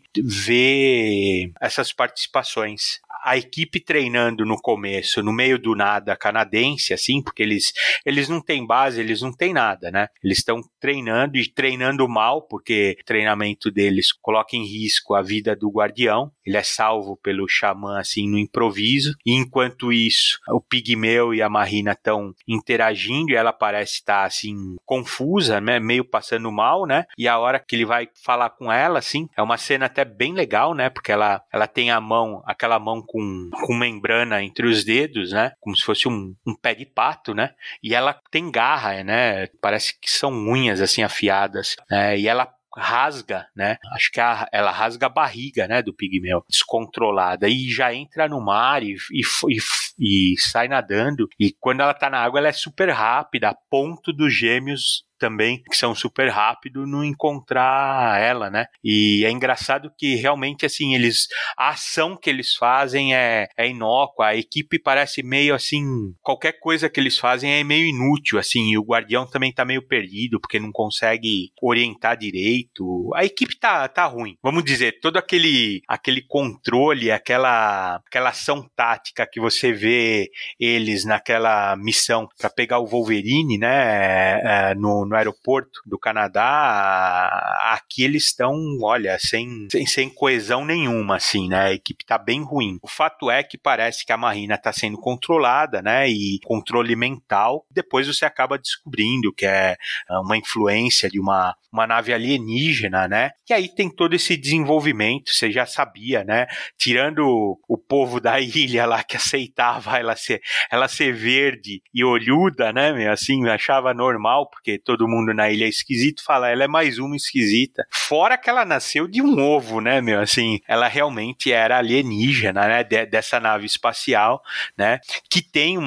S5: ver essas participações. A equipe treinando no começo, no meio do nada canadense, assim, porque eles não têm base, eles não têm nada, né? Eles estão treinando e treinando mal, porque o treinamento deles coloca em risco a vida do Guardião. Ele é salvo pelo xamã, assim, no improviso. E enquanto isso, o Pigmeu e a Marina estão interagindo e ela parece estar, assim, confusa, né? Meio passando mal, né? E a hora que ele vai falar com ela, assim, é uma cena até bem legal, né? Porque ela tem a mão, aquela mão com membrana entre os dedos, né? Como se fosse um pé de pato, né? E ela tem garra, né? Parece que são unhas, assim, afiadas, né? E ela rasga, né? Acho que ela rasga a barriga, né, do Pigmeu, descontrolada, e já entra no mar e sai nadando. E quando ela tá na água, ela é super rápida, a ponto dos gêmeos também, que são super rápidos, não encontrar ela, né? E é engraçado que realmente, assim, a ação que eles fazem é inócua, a equipe parece meio assim, qualquer coisa que eles fazem é meio inútil, assim, e o Guardião também tá meio perdido, porque não consegue orientar direito. A equipe tá ruim. Vamos dizer, todo aquele controle, aquela ação tática que você vê eles naquela missão para pegar o Wolverine, né, no aeroporto do Canadá, aqui eles estão, olha, sem coesão nenhuma, assim, né, a equipe tá bem ruim. O fato é que parece que a Marina tá sendo controlada, né, e controle mental, depois você acaba descobrindo que é uma influência de uma nave alienígena, né, e aí tem todo esse desenvolvimento, você já sabia, né, tirando o povo da ilha lá que aceitava achava ela ser verde e olhuda, né, meu, assim, achava normal, porque todo mundo na ilha é esquisito, fala, ela é mais uma esquisita. Fora que ela nasceu de um ovo, né, meu, assim, ela realmente era alienígena, né, dessa nave espacial, né, que tem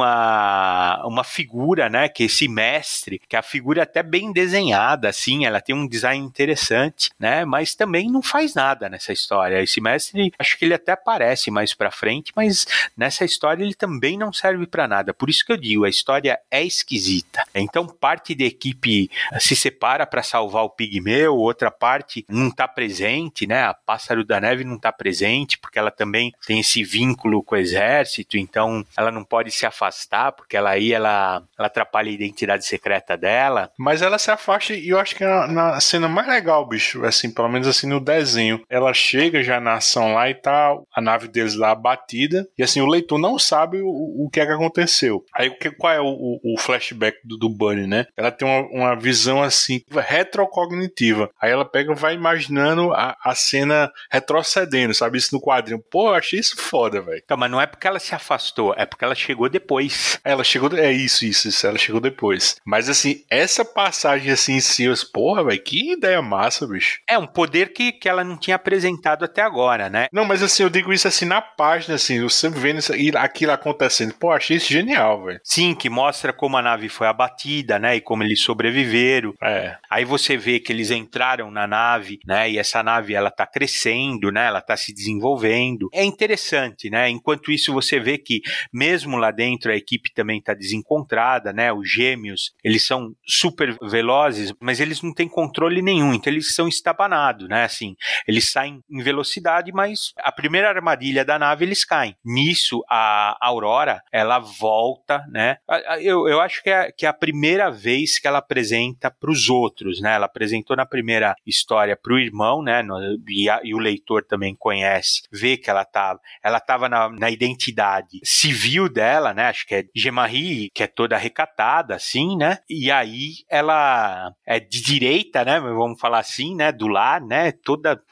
S5: uma figura, né, que esse mestre, que a figura é até bem desenhada, assim, ela tem um design interessante, né, mas também não faz nada nessa história. Esse mestre, acho que ele até aparece mais pra frente, mas nessa história ele também não serve pra nada. Por isso que eu digo, a história é esquisita. Então parte da equipe se separa pra salvar o pigmeu, outra parte não tá presente, né, a Pássaro da Neve não tá presente, porque ela também tem esse vínculo com o exército, então ela não pode se afastar, porque ela atrapalha a identidade secreta dela.
S2: Mas ela se afasta e eu acho que na cena mais legal, bicho, assim, pelo menos assim no desenho, ela chega já na ação lá e tá a nave deles lá abatida, e assim, o leitor não sabe o que é que aconteceu. Aí qual é o flashback do Bunny, né? Ela tem uma visão assim, retrocognitiva. Aí ela pega e vai imaginando a cena retrocedendo, sabe? Isso no quadrinho. Pô, eu achei isso foda, velho.
S5: Então, mas não é porque ela se afastou, é porque ela chegou depois.
S2: Ela chegou... É isso, ela chegou depois. Mas assim, essa passagem assim em si, porra, velho, que ideia massa, bicho.
S5: É um poder que ela não tinha apresentado até agora, né?
S2: Não, mas assim, eu digo isso assim na página, assim, você vendo aquilo acontecendo. Pô, achei isso genial, velho.
S5: Sim, que mostra como a nave foi abatida, né, e como eles sobreviveram.
S2: É.
S5: Aí você vê que eles entraram na nave, né, e essa nave, ela tá crescendo, né, ela tá se desenvolvendo. É interessante, né, enquanto isso você vê que mesmo lá dentro a equipe também tá desencontrada, né, os gêmeos, eles são super velozes, mas eles não têm controle nenhum, então eles são estabanados, né, assim, eles saem em velocidade, mas a primeira armadilha da nave eles caem. Nisso, a Aurora, ela volta, né, eu acho que é a primeira vez que ela apresenta pros outros, né, ela apresentou na primeira história pro irmão, né, e o leitor também conhece, vê que ela tava na identidade civil dela, né, acho que é Gemarie, que é toda recatada, assim, né, e aí ela é de direita, né, vamos falar assim, né, do lar, né, toda...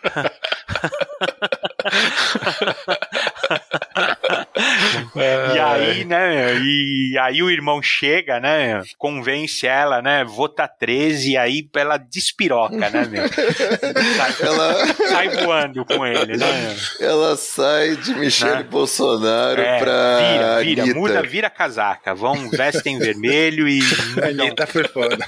S5: E aí, né, e aí o irmão chega, né, convence ela, né, vota 13, e aí ela despiroca, né, meu? Sai voando com ele, né?
S4: Ela sai de Michele Bolsonaro pra
S5: vira a casaca, vestem vermelho e...
S3: Anitta foi foda.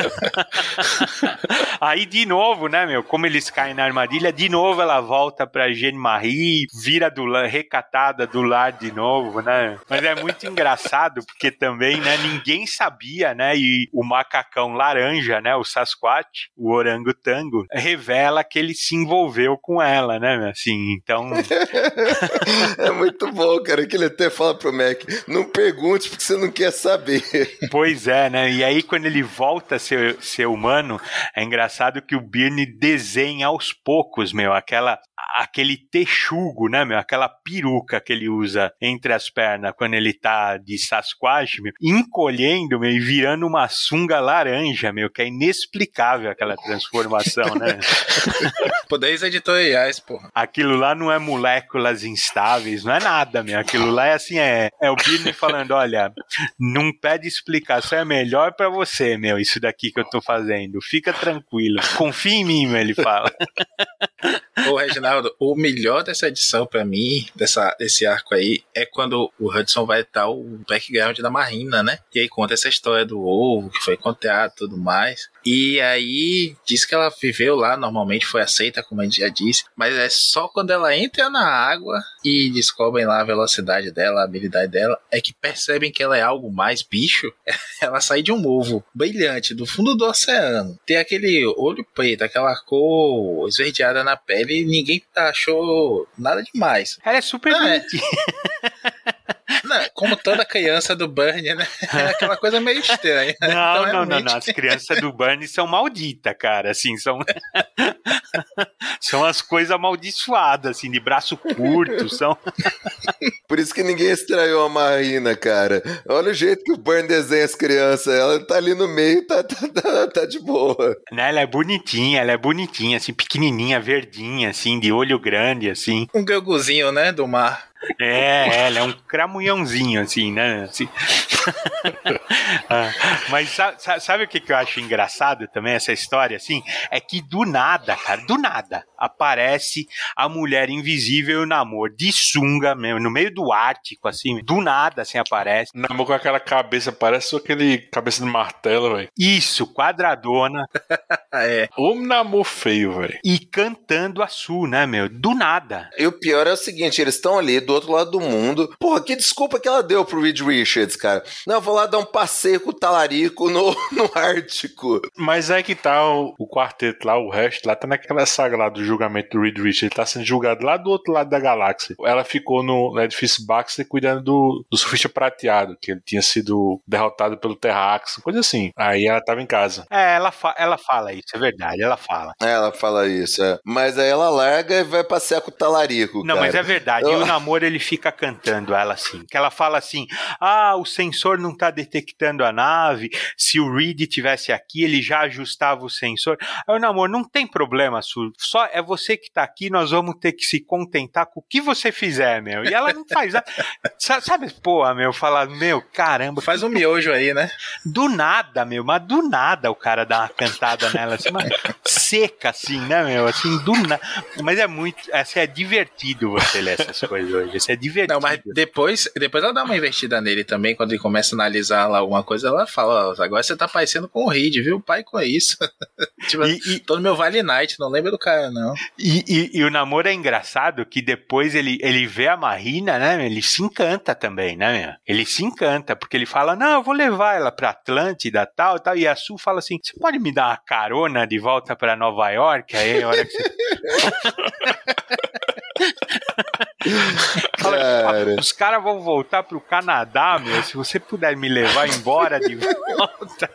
S5: Aí, de novo, né, meu, como eles caem na armadilha, de novo ela volta pra Gemarie, vira recatada do lar de novo, né? Mas é muito engraçado, porque também, né, ninguém sabia, né, e o macacão laranja, né, o Sasquatch, o orangotango, revela que ele se envolveu com ela, né, assim, então...
S4: É muito bom, cara, que ele até fala pro Mac, não pergunte porque você não quer saber.
S5: Pois é, né, e aí quando ele volta a ser humano, é engraçado que o Byrne desenha aos poucos, meu, aquele texugo, né, meu, aquela peruca que ele usa entre as pernas quando ele tá de Sasquatch, meu, encolhendo, meu, e virando uma sunga laranja, meu, que é inexplicável aquela transformação, né?
S3: Poderes editoriais, porra.
S5: Aquilo lá não é moléculas instáveis, não é nada, meu, aquilo lá é assim, é o Byrne falando, olha, não pede explicação, é melhor pra você, meu, isso daqui que eu tô fazendo, fica tranquilo, confia em mim, meu, ele fala.
S3: Ô, Reginaldo, o melhor dessa edição pra mim, desse arco aí, é quando o Hudson vai estar o background da Marina, né? E aí conta essa história do ovo, que foi encontrado e tudo mais. E aí diz que ela viveu lá, normalmente foi aceita, como a gente já disse, mas é só quando ela entra na água e descobrem lá a velocidade dela, a habilidade dela, é que percebem que ela é algo mais bicho. Ela sai de um ovo brilhante do fundo do oceano, tem aquele olho preto, aquela cor esverdeada na pele, e ninguém achou nada demais.
S5: Ela é super bonitinha.
S3: Não, como toda criança do Burnie, né? É aquela coisa meio estranha.
S5: Não. As crianças do Burnie são malditas, cara. Assim, são as coisas amaldiçoadas, assim, de braço curto.
S4: Por isso que ninguém estranhou a Marina, cara. Olha o jeito que o Burn desenha as crianças. Ela tá ali no meio, tá de boa.
S5: Né, ela é bonitinha, assim, pequenininha, verdinha, assim, de olho grande, assim.
S3: Um guguzinho, né, do mar.
S5: Ela é um cramunhãozinho, assim, né? Assim. Mas sabe o que eu acho engraçado também, essa história, assim? É que do nada, cara, aparece a mulher invisível e o Namor de sunga mesmo, no meio do Ártico, assim, do nada, assim, aparece.
S2: Namor com aquela cabeça, parece só aquele cabeça de martelo, velho.
S5: Isso, quadradona.
S2: O Namor feio, velho.
S5: E cantando a Su, né, meu? Do nada.
S4: E o pior é o seguinte, eles estão ali do outro lado do mundo. Porra, que desculpa que ela deu pro Reed Richards, cara. Não, eu vou lá dar um passeio com o talarico no Ártico.
S2: Mas é que tá o quarteto lá, o resto lá, tá naquela saga lá do julgamento do Reed Richards. Ele tá sendo julgado lá do outro lado da galáxia. Ela ficou no edifício Baxter cuidando do surfista prateado, que ele tinha sido derrotado pelo Terrax, coisa assim. Aí ela tava em casa.
S5: Ela fala isso, é verdade, ela fala.
S4: Ela fala isso, é. Mas aí ela larga e vai passear com o talarico,
S5: Não,
S4: cara.
S5: mas é verdade. E o Namor, ele fica cantando ela assim. Que ela fala assim, o sensor não tá detectando a nave. Se o Reed tivesse aqui, ele já ajustava o sensor. Aí o Namor, não tem problema, Su. Só é você que tá aqui, nós vamos ter que se contentar com o que você fizer, meu. E ela não faz nada. Sabe, porra, meu, fala, meu, caramba.
S3: Faz um miojo aí, né?
S5: Do nada, meu, mas do nada o cara dá uma cantada nela, assim, mas seca, assim, né, meu, assim, do nada. Mas é muito, assim, é divertido você ler essas coisas hoje, isso é divertido.
S3: Não, mas depois ela dá uma investida nele também, quando ele começa a analisar lá alguma coisa, ela fala, agora você tá parecendo com o Reed, viu? Pai com isso. Tipo, tô no meu Vale Night, não lembro do cara, não.
S5: E o Namor é engraçado que depois ele vê a Marina, né, ele se encanta também, né, meu? Ele se encanta, porque ele fala, não, eu vou levar ela pra Atlântida, tal, e a Su fala assim, você pode me dar uma carona de volta pra Nova York? Aí a hora que você... Fala, os caras vão voltar pro Canadá, meu. Se você puder me levar embora de volta.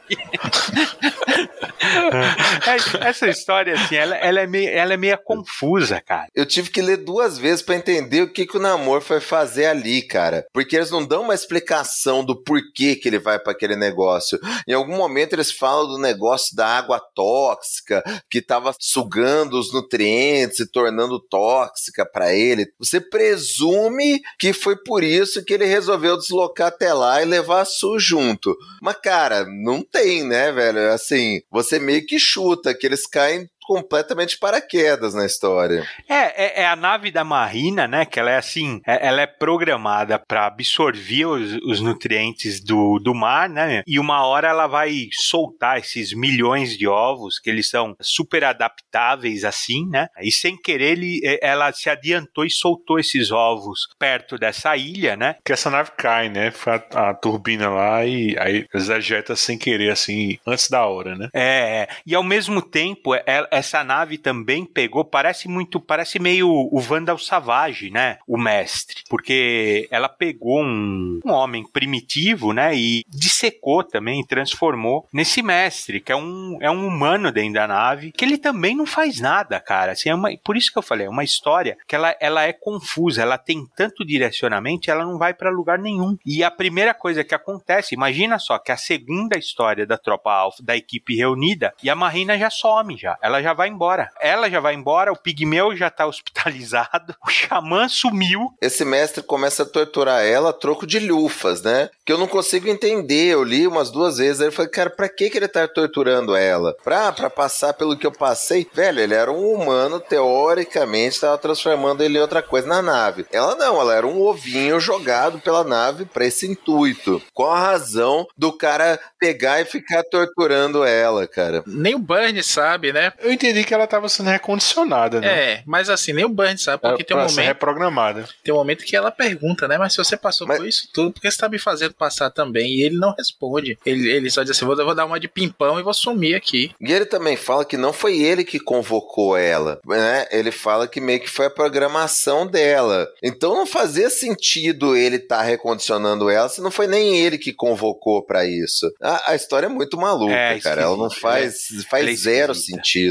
S5: Essa história, assim, ela é meio confusa, cara.
S4: Eu tive que ler 2 vezes pra entender o que o Namor foi fazer ali, cara. Porque eles não dão uma explicação do porquê que ele vai pra aquele negócio. Em algum momento eles falam do negócio da água tóxica, que tava sugando os nutrientes e tornando tóxica pra ele. Você presume que foi por isso que ele resolveu deslocar até lá e levar a Su junto. Mas, cara, não tem, né, velho? Assim, você meio que chuta que eles caem completamente paraquedas na história.
S5: É a nave da Marina, né, que ela é assim, ela é programada para absorver os nutrientes do mar, né, e uma hora ela vai soltar esses milhões de ovos, que eles são super adaptáveis assim, né, e sem querer ela se adiantou e soltou esses ovos perto dessa ilha, né.
S2: Que essa nave cai, né, foi a turbina lá e aí eles ejetam sem querer, assim, antes da hora, né.
S5: E ao mesmo tempo, essa nave também pegou, parece meio o Vandal Savage, né? O mestre. Porque ela pegou um homem primitivo, né? E dissecou também, transformou nesse mestre, que é um humano dentro da nave, que ele também não faz nada, cara. Assim, por isso que eu falei, é uma história que ela é confusa, ela tem tanto direcionamento, ela não vai pra lugar nenhum. E a primeira coisa que acontece, imagina só, que a segunda história da Tropa Alpha, da equipe reunida, e a Marina já some, ela já vai embora, o Pigmeu já tá hospitalizado, o Xamã sumiu.
S4: Esse mestre começa a torturar ela a troco de lufas, né? Que eu não consigo entender, eu li umas 2 vezes, aí eu falei, cara, pra que ele tá torturando ela? Pra passar pelo que eu passei? Velho, ele era um humano, teoricamente, tava transformando ele em outra coisa na nave. Ela não, ela era um ovinho jogado pela nave pra esse intuito. Qual a razão do cara pegar e ficar torturando ela, cara?
S3: Nem o Burns sabe, né?
S2: Eu entendi que ela tava sendo recondicionada, né?
S3: Mas assim, nem o Burns sabe, porque tem um momento...
S2: reprogramada.
S3: Tem um momento que ela pergunta, né? Mas se você passou por isso tudo, por que você tá me fazendo passar também? E ele não responde. Ele só diz assim, vou dar uma de pimpão e vou sumir aqui.
S4: E ele também fala que não foi ele que convocou ela, né? Ele fala que meio que foi a programação dela. Então não fazia sentido ele tá recondicionando ela, se não foi nem ele que convocou pra isso. A história é muito maluca, cara. Ela não faz zero sentido.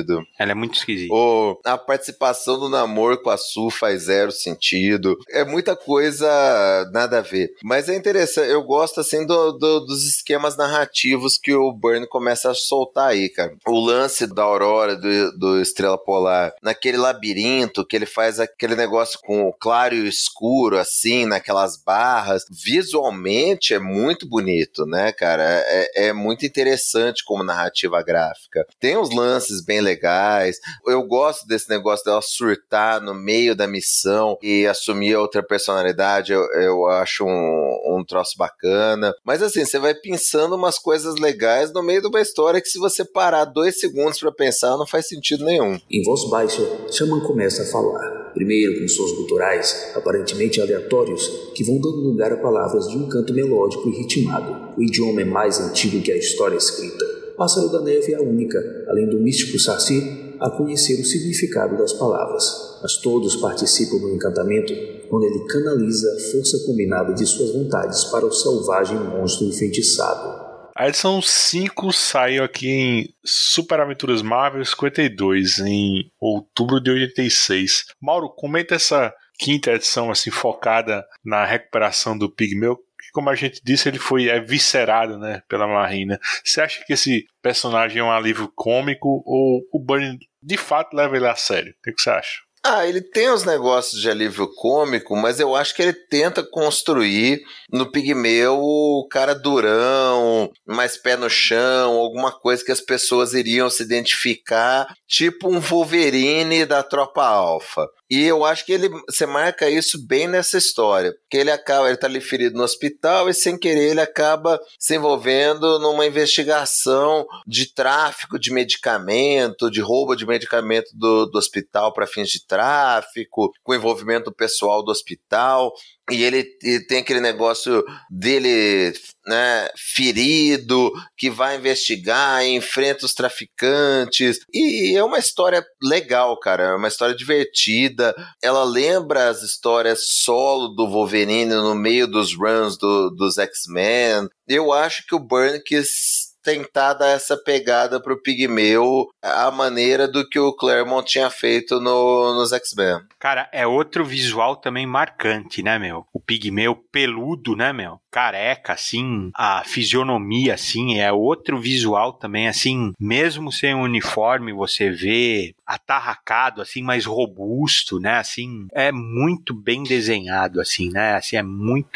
S4: sentido.
S5: Ela é muito esquisita.
S4: A participação do Namor com a Su faz zero sentido. É muita coisa nada a ver. Mas é interessante, eu gosto assim dos esquemas narrativos que o Byrne começa a soltar aí, cara. O lance da Aurora, do Estrela Polar, naquele labirinto que ele faz aquele negócio com o claro e o escuro, assim, naquelas barras. Visualmente é muito bonito, né, cara? É muito interessante como narrativa gráfica. Tem uns lances bem legais. Eu gosto desse negócio dela surtar no meio da missão e assumir outra personalidade. Eu acho um troço bacana. Mas assim, você vai pensando umas coisas legais no meio de uma história que, se você parar 2 segundos pra pensar, não faz sentido nenhum.
S1: Em voz baixa, Shaman começa a falar, primeiro com sons guturais, aparentemente aleatórios, que vão dando lugar a palavras de um canto melódico e ritmado. O idioma é mais antigo que a história escrita. Pássaro da Neve é a única, além do místico Saci, a conhecer o significado das palavras. Mas todos participam do encantamento quando ele canaliza a força combinada de suas vontades para o selvagem monstro enfeitiçado.
S2: A edição 5 saiu aqui em Super Aventuras Marvel 52, em outubro de 86. Mauro, comenta essa quinta edição assim, focada na recuperação do Pigmeu, que, como a gente disse, ele foi viscerado, né, pela Marina. Você acha que esse personagem é um alívio cômico ou o Byrne de fato leva ele a sério? O que você acha?
S4: Ele tem os negócios de alívio cômico, mas eu acho que ele tenta construir no Pigmeu o cara durão, mais pé no chão, alguma coisa que as pessoas iriam se identificar, tipo um Wolverine da Tropa Alpha. E eu acho que você marca isso bem nessa história, que ele tá ali ferido no hospital e, sem querer, ele acaba se envolvendo numa investigação de tráfico de medicamento, de roubo de medicamento do hospital para fins de tráfico, com envolvimento pessoal do hospital. E ele tem aquele negócio dele, né, ferido, que vai investigar, enfrenta os traficantes. E é uma história legal, cara. É uma história divertida. Ela lembra as histórias solo do Wolverine no meio dos runs dos X-Men. Eu acho que o Byrne quis tentar dar essa pegada pro Pigmeu, a maneira do que o Claremont tinha feito nos X-Men.
S5: Cara, é outro visual também marcante, né, meu? O Pigmeu peludo, né, meu? Careca, assim, a fisionomia, assim, é outro visual também, assim, mesmo sem uniforme, você vê atarracado, assim, mais robusto, né, assim, é muito bem desenhado, assim, né, assim, é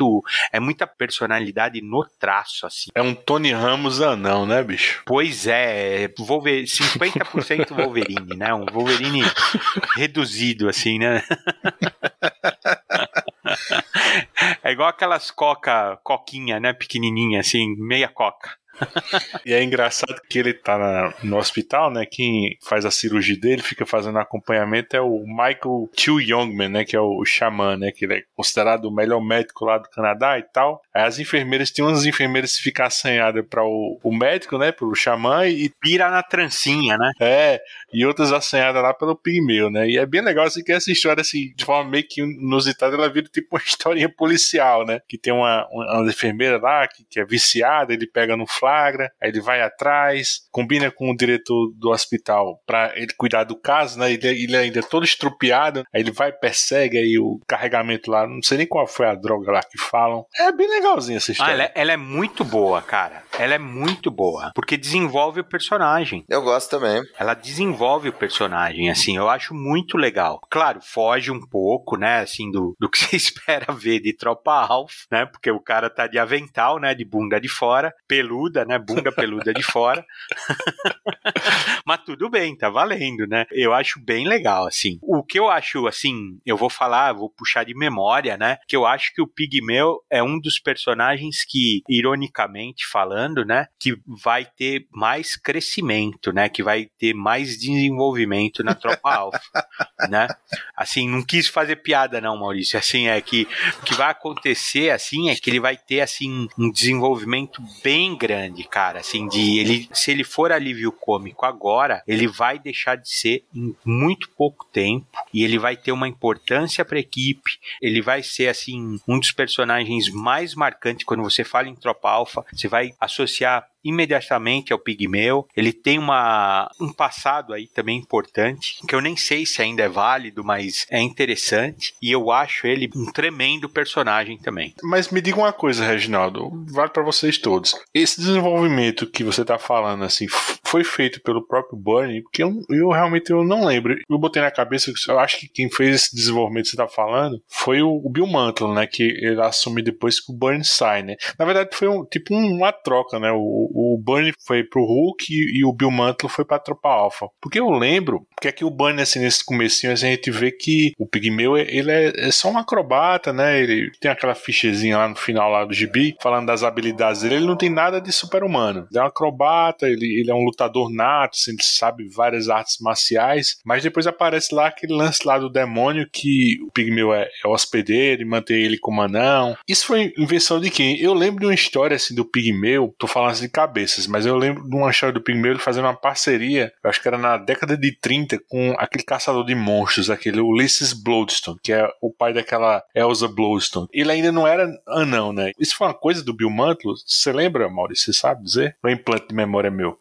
S5: muita personalidade no traço, assim.
S2: É um Tony Ramos anão, né, bicho?
S5: Pois é, 50% Wolverine, né, um Wolverine reduzido, assim, né. É igual aquelas coquinha, né, pequenininha, assim, meia coca.
S2: E é engraçado que ele tá no hospital, né? Quem faz a cirurgia dele, fica fazendo acompanhamento, é o Michael Chu Youngman, né? Que é o xamã, né? Que ele é considerado o melhor médico lá do Canadá e tal. Aí as enfermeiras, tem umas enfermeiras que ficam assanhadas para o médico, né? Pelo xamã e
S5: pira na trancinha, né?
S2: E outras assanhadas lá pelo Pigmeu, né? E é bem legal assim que essa história, assim, de forma meio que inusitada, ela vira tipo uma historinha policial, né? Que tem uma enfermeira lá que é viciada, ele pega no flagra, aí ele vai atrás, combina com o diretor do hospital pra ele cuidar do caso, né? Ele ainda é todo estrupiado, aí ele vai, persegue aí o carregamento lá, não sei nem qual foi a droga lá que falam. É bem legalzinha essa história.
S5: Ela é muito boa, cara. Ela é muito boa, porque desenvolve o personagem.
S4: Eu gosto também.
S5: Ela desenvolve o personagem, assim, eu acho muito legal. Claro, foge um pouco, né, assim, do que você espera ver de Tropa Alpha, né, porque o cara tá de avental, né, de bunda de fora, peluda, né, bunda peluda de fora. Mas tudo bem, tá valendo, né? Eu acho bem legal, assim. O que eu acho, assim, eu vou puxar de memória, né, que eu acho que o Pigmeu é um dos personagens que, ironicamente falando, né, que vai ter mais crescimento, né, que vai ter mais desenvolvimento na Tropa Alpha, né? Assim, não quis fazer piada não, Maurício, assim, é que o que vai acontecer, assim, é que ele vai ter, assim, um desenvolvimento bem grande, cara, assim, se ele for alívio cômico agora, ele vai deixar de ser em muito pouco tempo e ele vai ter uma importância pra equipe, ele vai ser, assim, um dos personagens mais marcantes. Quando você fala em Tropa Alpha, você vai associar imediatamente ao Pigmeu. Ele tem um passado aí também importante, que eu nem sei se ainda é válido, mas é interessante, e eu acho ele um tremendo personagem também.
S2: Mas me diga uma coisa, Reginaldo, vale pra vocês todos. Esse desenvolvimento que você tá falando, assim, foi feito pelo próprio Byrne? Porque eu realmente não lembro. Eu botei na cabeça que eu acho que quem fez esse desenvolvimento que você tá falando foi o Bill Mantlo, né? Que ele assume depois que o Byrne sai, né? Na verdade, foi uma troca, né? O Byrne foi pro Hulk e o Bill Mantlo foi pra Tropa Alpha. Porque eu lembro que aqui o Byrne, assim, nesse comecinho, assim, a gente vê que o Pigmeu, ele é só um acrobata, né? Ele tem aquela fichezinha lá no final lá do gibi, falando das habilidades dele. Ele não tem nada de super-humano. Ele é um acrobata, ele é um lutador nato, assim, ele sabe várias artes marciais, mas depois aparece lá aquele lance lá do demônio que o Pigmeu é hospedeiro e mantém ele como anão. Isso foi invenção de quem? Eu lembro de uma história assim do Pigmeu, tô falando assim de cabeças, mas eu lembro de uma história do Pigmeu ele fazendo uma parceria, eu acho que era na década de 30, com aquele caçador de monstros, aquele Ulysses Bloodstone, que é o pai daquela Elsa Bloodstone. Ele ainda não era anão, né? Isso foi uma coisa do Bill Mantlo? Você lembra, Maurício? Você sabe dizer? Ou é implante de memória meu?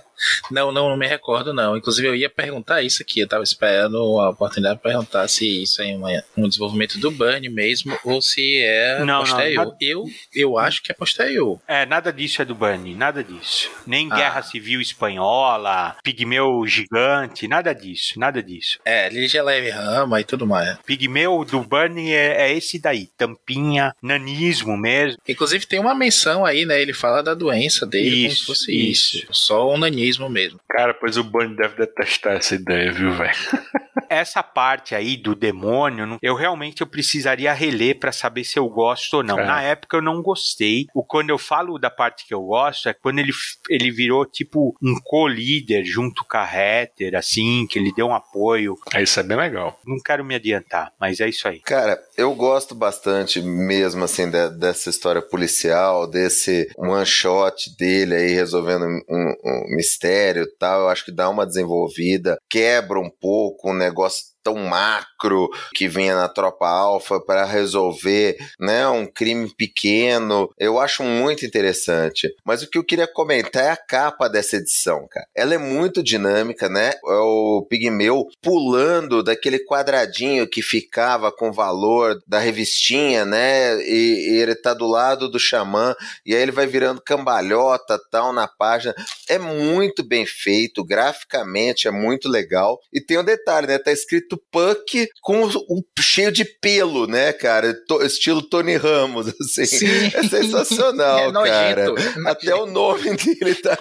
S3: Não me recordo, não. Inclusive, eu ia perguntar isso aqui. Eu tava esperando a oportunidade de perguntar se isso é um desenvolvimento do Byrne mesmo ou se é posterior. Eu acho que é posterior.
S5: Nada disso é do Byrne, nada disso. Nem Guerra Civil Espanhola, Pigmeu Gigante, nada disso.
S3: Ligia Leve Rama e tudo mais.
S5: Pigmeu do Byrne é esse daí, tampinha, nanismo mesmo.
S3: Inclusive, tem uma menção aí, né? Ele fala da doença dele como se fosse isso. Só o nanismo mesmo.
S2: Cara, pois o Byrne deve detestar essa ideia, viu, velho?
S5: Essa parte aí do demônio, eu realmente precisaria reler pra saber se eu gosto ou não. Na época eu não gostei. Quando eu falo da parte que eu gosto, é quando ele virou tipo um co-líder junto com a Heather, assim, que ele deu um apoio.
S2: Isso é bem legal.
S5: Não quero me adiantar, mas é isso aí.
S4: Cara, eu gosto bastante mesmo, assim, dessa história policial, desse one-shot dele aí resolvendo um mistério e tal. Eu acho que dá uma desenvolvida, quebra um pouco o negócio tão macro que vinha na Tropa Alpha para resolver, né, um crime pequeno. Eu acho muito interessante. Mas o que eu queria comentar é a capa dessa edição, cara. Ela é muito dinâmica, né? É o Pigmeu pulando daquele quadradinho que ficava com o valor da revistinha, né? E ele tá do lado do xamã e aí ele vai virando cambalhota, tal, na página. É muito bem feito, graficamente é muito legal. E tem um detalhe, né? Tá escrito Puck com cheio de pelo, né, cara? Estilo Tony Ramos, assim. Sim. É sensacional, cara. Até o nome dele tá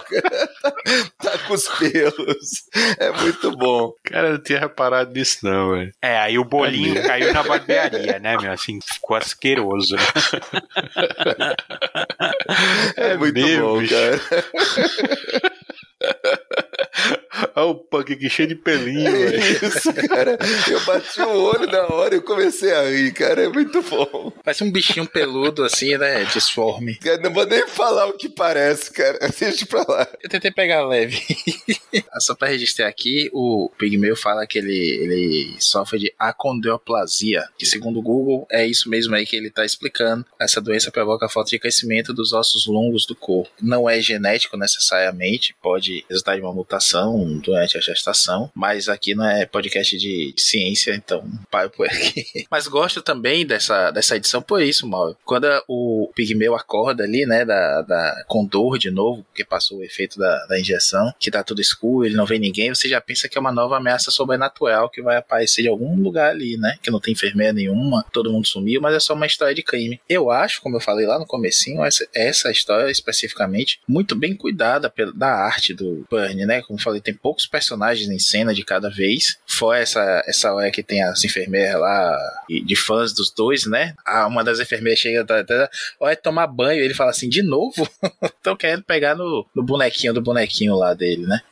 S4: com os pelos. É muito bom.
S2: Cara, eu não tinha reparado nisso, não, velho.
S5: Aí o bolinho caiu na barbearia, né, meu? Assim, ficou asqueroso.
S4: É muito bom, bicho. Cara.
S2: Olha o Punk aqui cheio de pelinho, velho.
S4: Isso, cara. Eu bati o olho na hora e eu comecei a rir, cara. É muito bom.
S3: Parece um bichinho peludo, assim, né? Disforme.
S4: Cara, não vou nem falar o que parece, cara. Deixa pra lá.
S3: Eu tentei pegar leve. Só pra registrar aqui, o Pigmeu fala que ele sofre de acondroplasia, que segundo o Google é isso mesmo aí que ele tá explicando. Essa doença provoca falta de crescimento dos ossos longos do corpo. Não é genético necessariamente, pode resultar de uma mutação durante a gestação, mas aqui não é podcast de ciência, então paro por aqui. Mas gosto também dessa edição por isso, Mauro. Quando o Pigmeu acorda ali, né, com dor de novo, porque passou o efeito da injeção, que tá tudo escuro, ele não vê ninguém, você já pensa que é uma nova ameaça sobrenatural que vai aparecer de algum lugar ali, né, que não tem enfermeira nenhuma, todo mundo sumiu, mas é só uma história de crime. Eu acho, como eu falei lá no comecinho, essa história especificamente, muito bem cuidada da arte do Byrne, né, como eu falei, tem poucos personagens em cena de cada vez, fora essa hora que tem as enfermeiras lá, de fãs dos dois, né, uma das enfermeiras chega, olha, tomar banho, ele fala assim, de novo? Estão querendo pegar no bonequinho lá dele, né,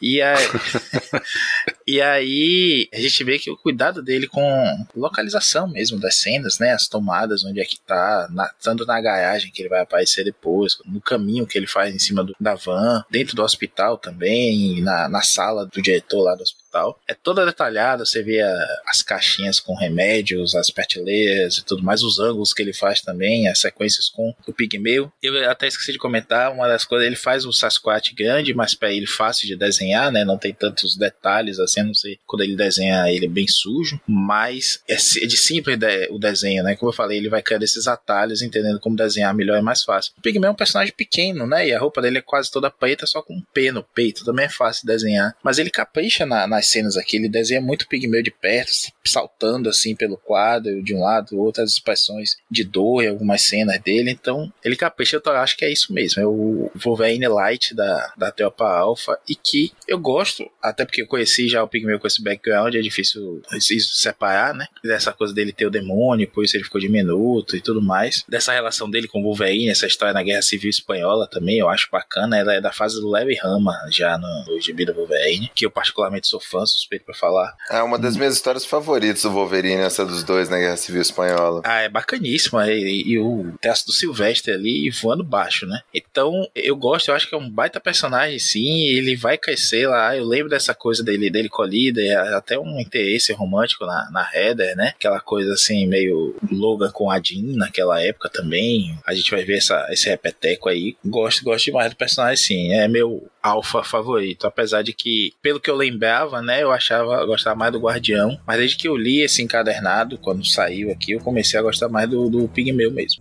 S3: e aí a gente vê que o cuidado dele com localização mesmo das cenas, né, as tomadas, onde é que tá, tanto na garagem que ele vai aparecer depois, no caminho que ele faz em cima da van, dentro do hospital também, na sala do diretor lá do hospital, tal. É toda detalhada, você vê as caixinhas com remédios, as prateleiras e tudo mais, os ângulos que ele faz também, as sequências com o pigmeu. Eu até esqueci de comentar, uma das coisas, ele faz o Sasquatch grande, mas para ele fácil de desenhar, né? Não tem tantos detalhes assim, a não sei quando ele desenha ele bem sujo, mas é de simples o desenho, né? Como eu falei, ele vai criando esses atalhos, entendendo como desenhar melhor e mais fácil. O pigmeu é um personagem pequeno, né? E a roupa dele é quase toda preta, só com um P no peito, também é fácil de desenhar. Mas ele capricha nas cenas aqui, ele desenha muito o pigmeu de perto, saltando assim pelo quadro, de um lado, outras expressões de dor em algumas cenas dele, então ele capricha, eu acho que é isso mesmo, é o Wolverine Light da Tropa Alpha, e que eu gosto, até porque eu conheci já o pigmeu com esse background, é difícil separar, né, dessa coisa dele ter o demônio, por isso ele ficou diminuto e tudo mais, dessa relação dele com o Wolverine, essa história na Guerra Civil Espanhola também, eu acho bacana, ela é da fase do Larry Hama, já no gibi do Wolverine, que eu particularmente sou fã, suspeito pra falar.
S4: É uma das minhas histórias favoritas do Wolverine, essa dos dois na Guerra Civil Espanhola.
S3: Ah, é bacaníssima, e o traço do Silvestre ali voando baixo, né? Então, eu gosto, eu acho que é um baita personagem, sim, ele vai crescer lá, eu lembro dessa coisa dele com a líder, até um interesse romântico na Heather, né? Aquela coisa assim, meio Logan com a Jean naquela época também, a gente vai ver esse repeteco aí, gosto demais do personagem, sim, é meu alfa favorito, apesar de que, pelo que eu lembrava, né, eu gostava mais do Guardião, mas desde que eu li esse encadernado, quando saiu aqui, eu comecei a gostar mais do Pigmeu mesmo.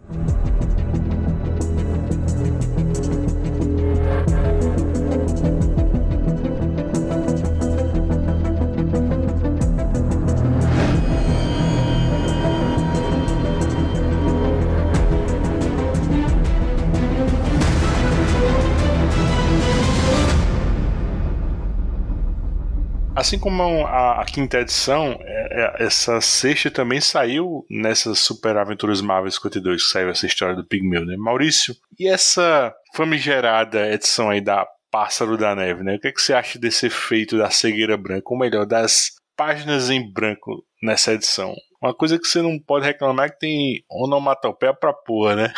S2: Assim como a quinta edição, essa sexta também saiu nessas Super Aventuras Marvel 52, que saiu essa história do Pigmeu, né? Maurício, e essa famigerada edição aí da Pássaro da Neve, né? O que é que você acha desse efeito da cegueira branca, ou melhor, das páginas em branco nessa edição? Uma coisa que você não pode reclamar é que tem onomatopeia pra porra, né?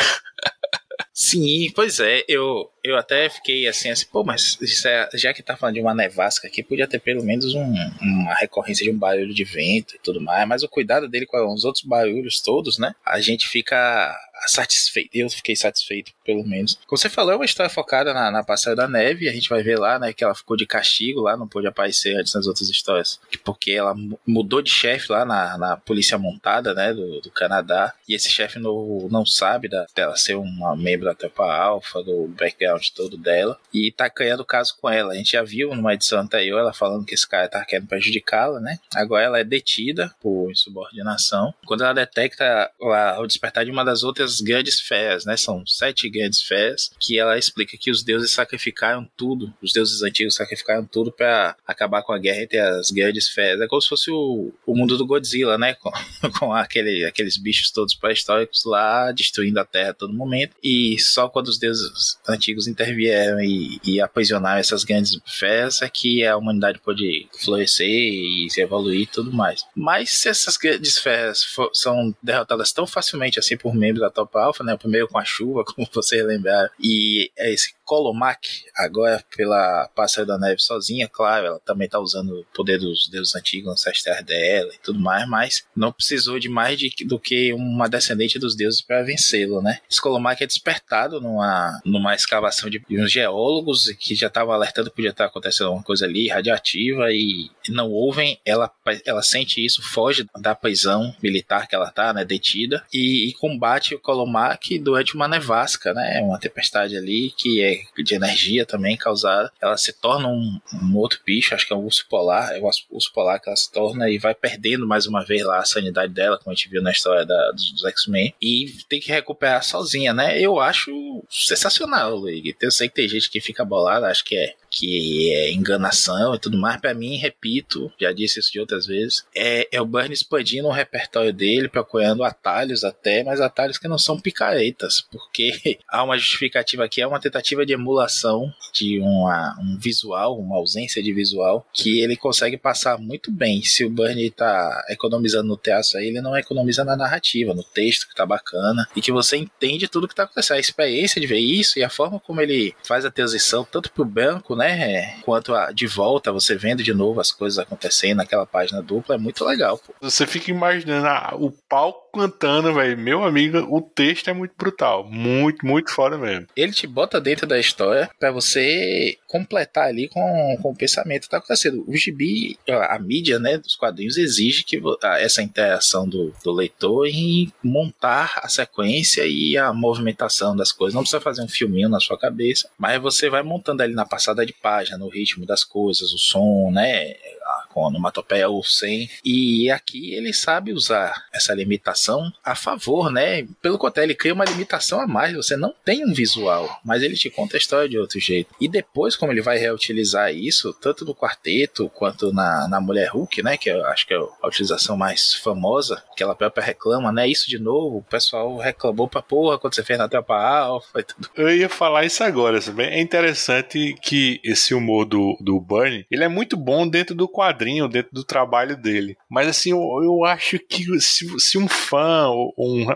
S3: Sim, pois é, eu até fiquei assim, pô, mas já que tá falando de uma nevasca aqui, podia ter pelo menos uma recorrência de um barulho de vento e tudo mais, mas o cuidado dele com os outros barulhos todos, né, a gente fica satisfeito, eu fiquei satisfeito pelo menos. Como você falou, é uma história focada na Pássaro da Neve, a gente vai ver lá, né, que ela ficou de castigo lá, não pôde aparecer antes nas outras histórias, porque ela mudou de chefe lá na polícia montada, né, do Canadá, e esse chefe não sabe dela ser uma membro da Tropa Alpha, do background todo dela, e tá ganhando caso com ela. A gente já viu numa edição anterior ela falando que esse cara tá querendo prejudicá-la, né? Agora ela é detida por insubordinação. Quando ela detecta o despertar de uma das outras grandes feras, né? São 7 grandes feras, que ela explica que os deuses sacrificaram tudo, os deuses antigos sacrificaram tudo pra acabar com a guerra entre as grandes feras. É como se fosse o mundo do Godzilla, né? Com aqueles bichos todos pré-históricos lá, destruindo a Terra a todo momento, e só quando os deuses antigos intervieram e aprisionaram essas grandes feras é que a humanidade pôde florescer e se evoluir e tudo mais. Mas se essas grandes feras são derrotadas tão facilmente assim por membros da Tropa Alpha, né, primeiro com a chuva, como vocês lembraram, e esse Colomac, agora pela Pássaro da Neve sozinha, claro, ela também tá usando o poder dos deuses antigos, ancestrais dela e tudo mais, mas não precisou de mais do que uma descendente dos deuses para vencê-lo, né? Esse Colomac é despertado numa escavação de uns geólogos que já estavam alertando que podia estar acontecendo alguma coisa ali radioativa e não ouvem, ela sente isso, foge da prisão militar que ela tá, né, detida, e combate o Colomac durante uma nevasca, né, uma tempestade ali que é de energia também causada. Ela se torna um outro bicho, acho que é um urso polar, é o urso polar que ela se torna e vai perdendo mais uma vez lá a sanidade dela, como a gente viu na história dos X-Men, e tem que recuperar sozinha, né? Eu acho sensacional, Luigi. Eu sei que tem gente que fica bolada, acho que é enganação e tudo mais. Pra mim, repito, já disse isso de outras vezes, é o Byrne expandindo o repertório dele, procurando atalhos até, mas atalhos que não são picaretas, porque há uma justificativa aqui, é uma tentativa de emulação de um visual, uma ausência de visual, que ele consegue passar muito bem. Se o Byrne tá economizando no traço aí, ele não economiza na narrativa, no texto, que tá bacana, e que você entende tudo que tá acontecendo. A experiência de ver isso e a forma como ele faz a transição, tanto pro branco, né, né? Quanto de volta, você vendo de novo as coisas acontecendo naquela página dupla, é muito legal, pô.
S2: Você fica imaginando o palco cantando, velho. Meu amigo, o texto é muito brutal. Muito, muito foda mesmo.
S3: Ele te bota dentro da história pra você completar ali com o pensamento que tá acontecendo. O gibi, a mídia, né, dos quadrinhos exige que essa interação do leitor em montar a sequência e a movimentação das coisas. Não precisa fazer um filminho na sua cabeça, mas você vai montando ali na passada de página, no ritmo das coisas, o som, né, com a onomatopeia ou sem. E aqui ele sabe usar essa limitação a favor, né? Pelo contrário, ele cria uma limitação a mais. Você não tem um visual, mas ele te conta a história de outro jeito. E depois, como ele vai reutilizar isso, tanto no quarteto quanto na Mulher Hulk, né? Que eu acho que é a utilização mais famosa, que ela própria reclama, né? Isso de novo, o pessoal reclamou pra porra quando você fez na Tropa Alpha e tudo.
S2: Eu ia falar isso agora, sabe? É interessante que esse humor do Byrne, ele é muito bom dentro do quadrinho, dentro do trabalho dele. Mas assim, eu acho que se um fã ou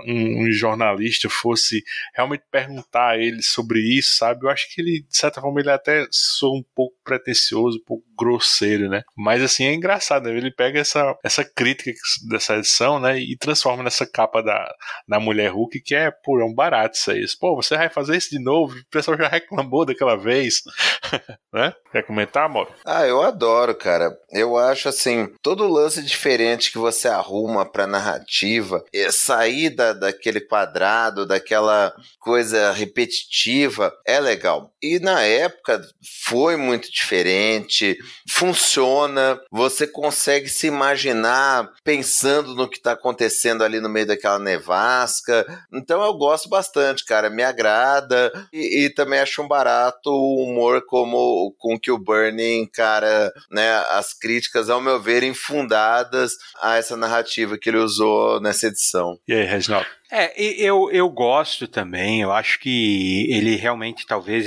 S2: um jornalista fosse realmente perguntar a ele sobre isso, sabe? Eu acho que ele, de certa forma, ele até soa um pouco pretencioso, um pouco grosseiro, né? Mas assim, é engraçado, né? Ele pega essa crítica dessa edição, né? E transforma nessa capa da Mulher Hulk, que é um barato isso aí. Pô, você vai fazer isso de novo? O pessoal já reclamou daquela vez. Né? Quer comentar, Mauro?
S4: Eu adoro, cara. Eu acho assim, todo lance diferente que você arruma pra narrativa, sair daquele quadrado, daquela coisa repetitiva, é legal. E na época foi muito diferente, funciona, você consegue se imaginar pensando no que tá acontecendo ali no meio daquela nevasca. Então eu gosto bastante, cara, me agrada e também acho um barato o humor com que o Byrne encara, né, as críticas, ao meu ver, infundadas a essa narrativa que ele usou nessa edição.
S2: E aí, Reginaldo?
S5: Eu gosto também, eu acho que ele realmente, talvez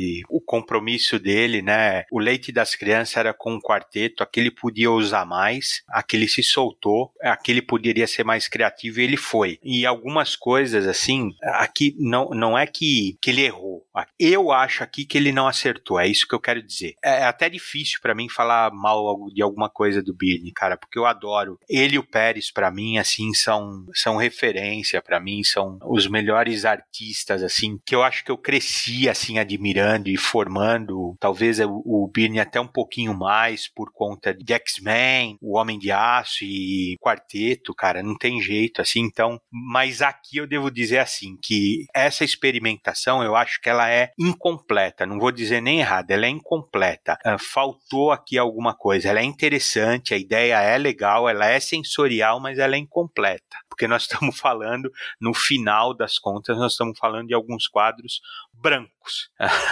S5: o compromisso dele, né, o Leite das Crianças era com o quarteto, aquele podia usar mais, aquele se soltou, aquele poderia ser mais criativo e ele foi. E algumas coisas, assim, aqui não é que ele errou, eu acho aqui que ele não acertou, é isso que eu quero dizer. É até difícil pra mim falar mal de alguma coisa do Byrne, cara, porque eu adoro. Ele e o Pérez, pra mim, assim, são referência. Pra mim são os melhores artistas, assim, que eu acho que eu cresci, assim, admirando e formando, talvez o Byrne até um pouquinho mais por conta de X-Men, o Homem de Aço e Quarteto, cara, não tem jeito, assim, então, mas aqui eu devo dizer, assim, que essa experimentação, eu acho que ela é incompleta, não vou dizer nem errada, ela é incompleta, faltou aqui alguma coisa, ela é interessante, a ideia é legal, ela é sensorial, mas ela é incompleta, porque nós estamos falando, no final das contas, nós estamos falando de alguns quadros brancos.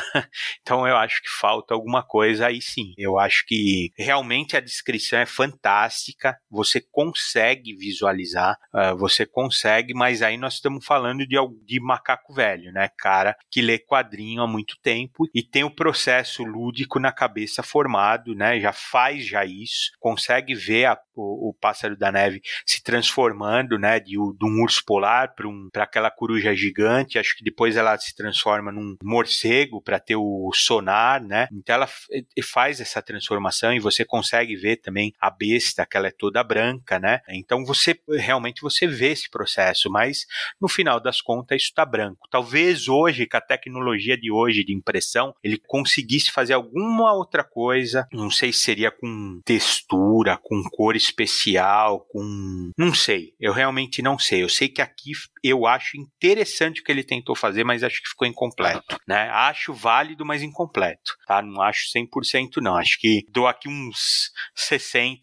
S5: Então eu acho que falta alguma coisa aí sim. Eu acho que realmente a descrição é fantástica, você consegue visualizar, você consegue, mas aí nós estamos falando de macaco velho, né? Cara que lê quadrinho há muito tempo e tem o processo lúdico na cabeça formado, né? Já faz isso, consegue ver o Pássaro da Neve se transformando, né? De um urso polar para aquela coruja gigante, acho que depois ela se transforma num morcego para ter o sonar, né? Então ela faz essa transformação e você consegue ver também a besta, que ela é toda branca, né? Então você vê esse processo, mas no final das contas isso tá branco. Talvez hoje, com a tecnologia de hoje de impressão, ele conseguisse fazer alguma outra coisa, não sei se seria com textura, com cor especial, não sei, eu realmente não sei. Eu sei que aqui eu acho interessante o que ele tentou fazer, mas acho que ficou incompleto, né? Acho válido, mas incompleto, tá? Não acho 100% não, acho que dou aqui uns 60%,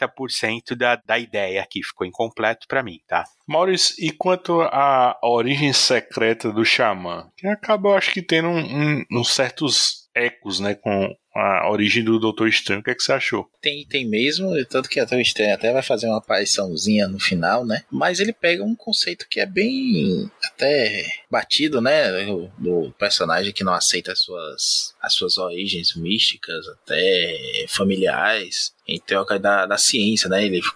S5: 70% da ideia aqui, ficou incompleto pra mim, tá?
S2: Maurício, e quanto à origem secreta do Xamã? Que acaba, eu acho que tendo uns certos ecos, né, com a origem do Doutor Estranho. O que é que você achou?
S3: Tem mesmo, tanto que o Doutor Estranho até vai fazer uma apariçãozinha no final, né? Mas ele pega um conceito que é bem até batido, né? Do personagem que não aceita as suas origens místicas, até familiares, em troca da ciência, né? A gente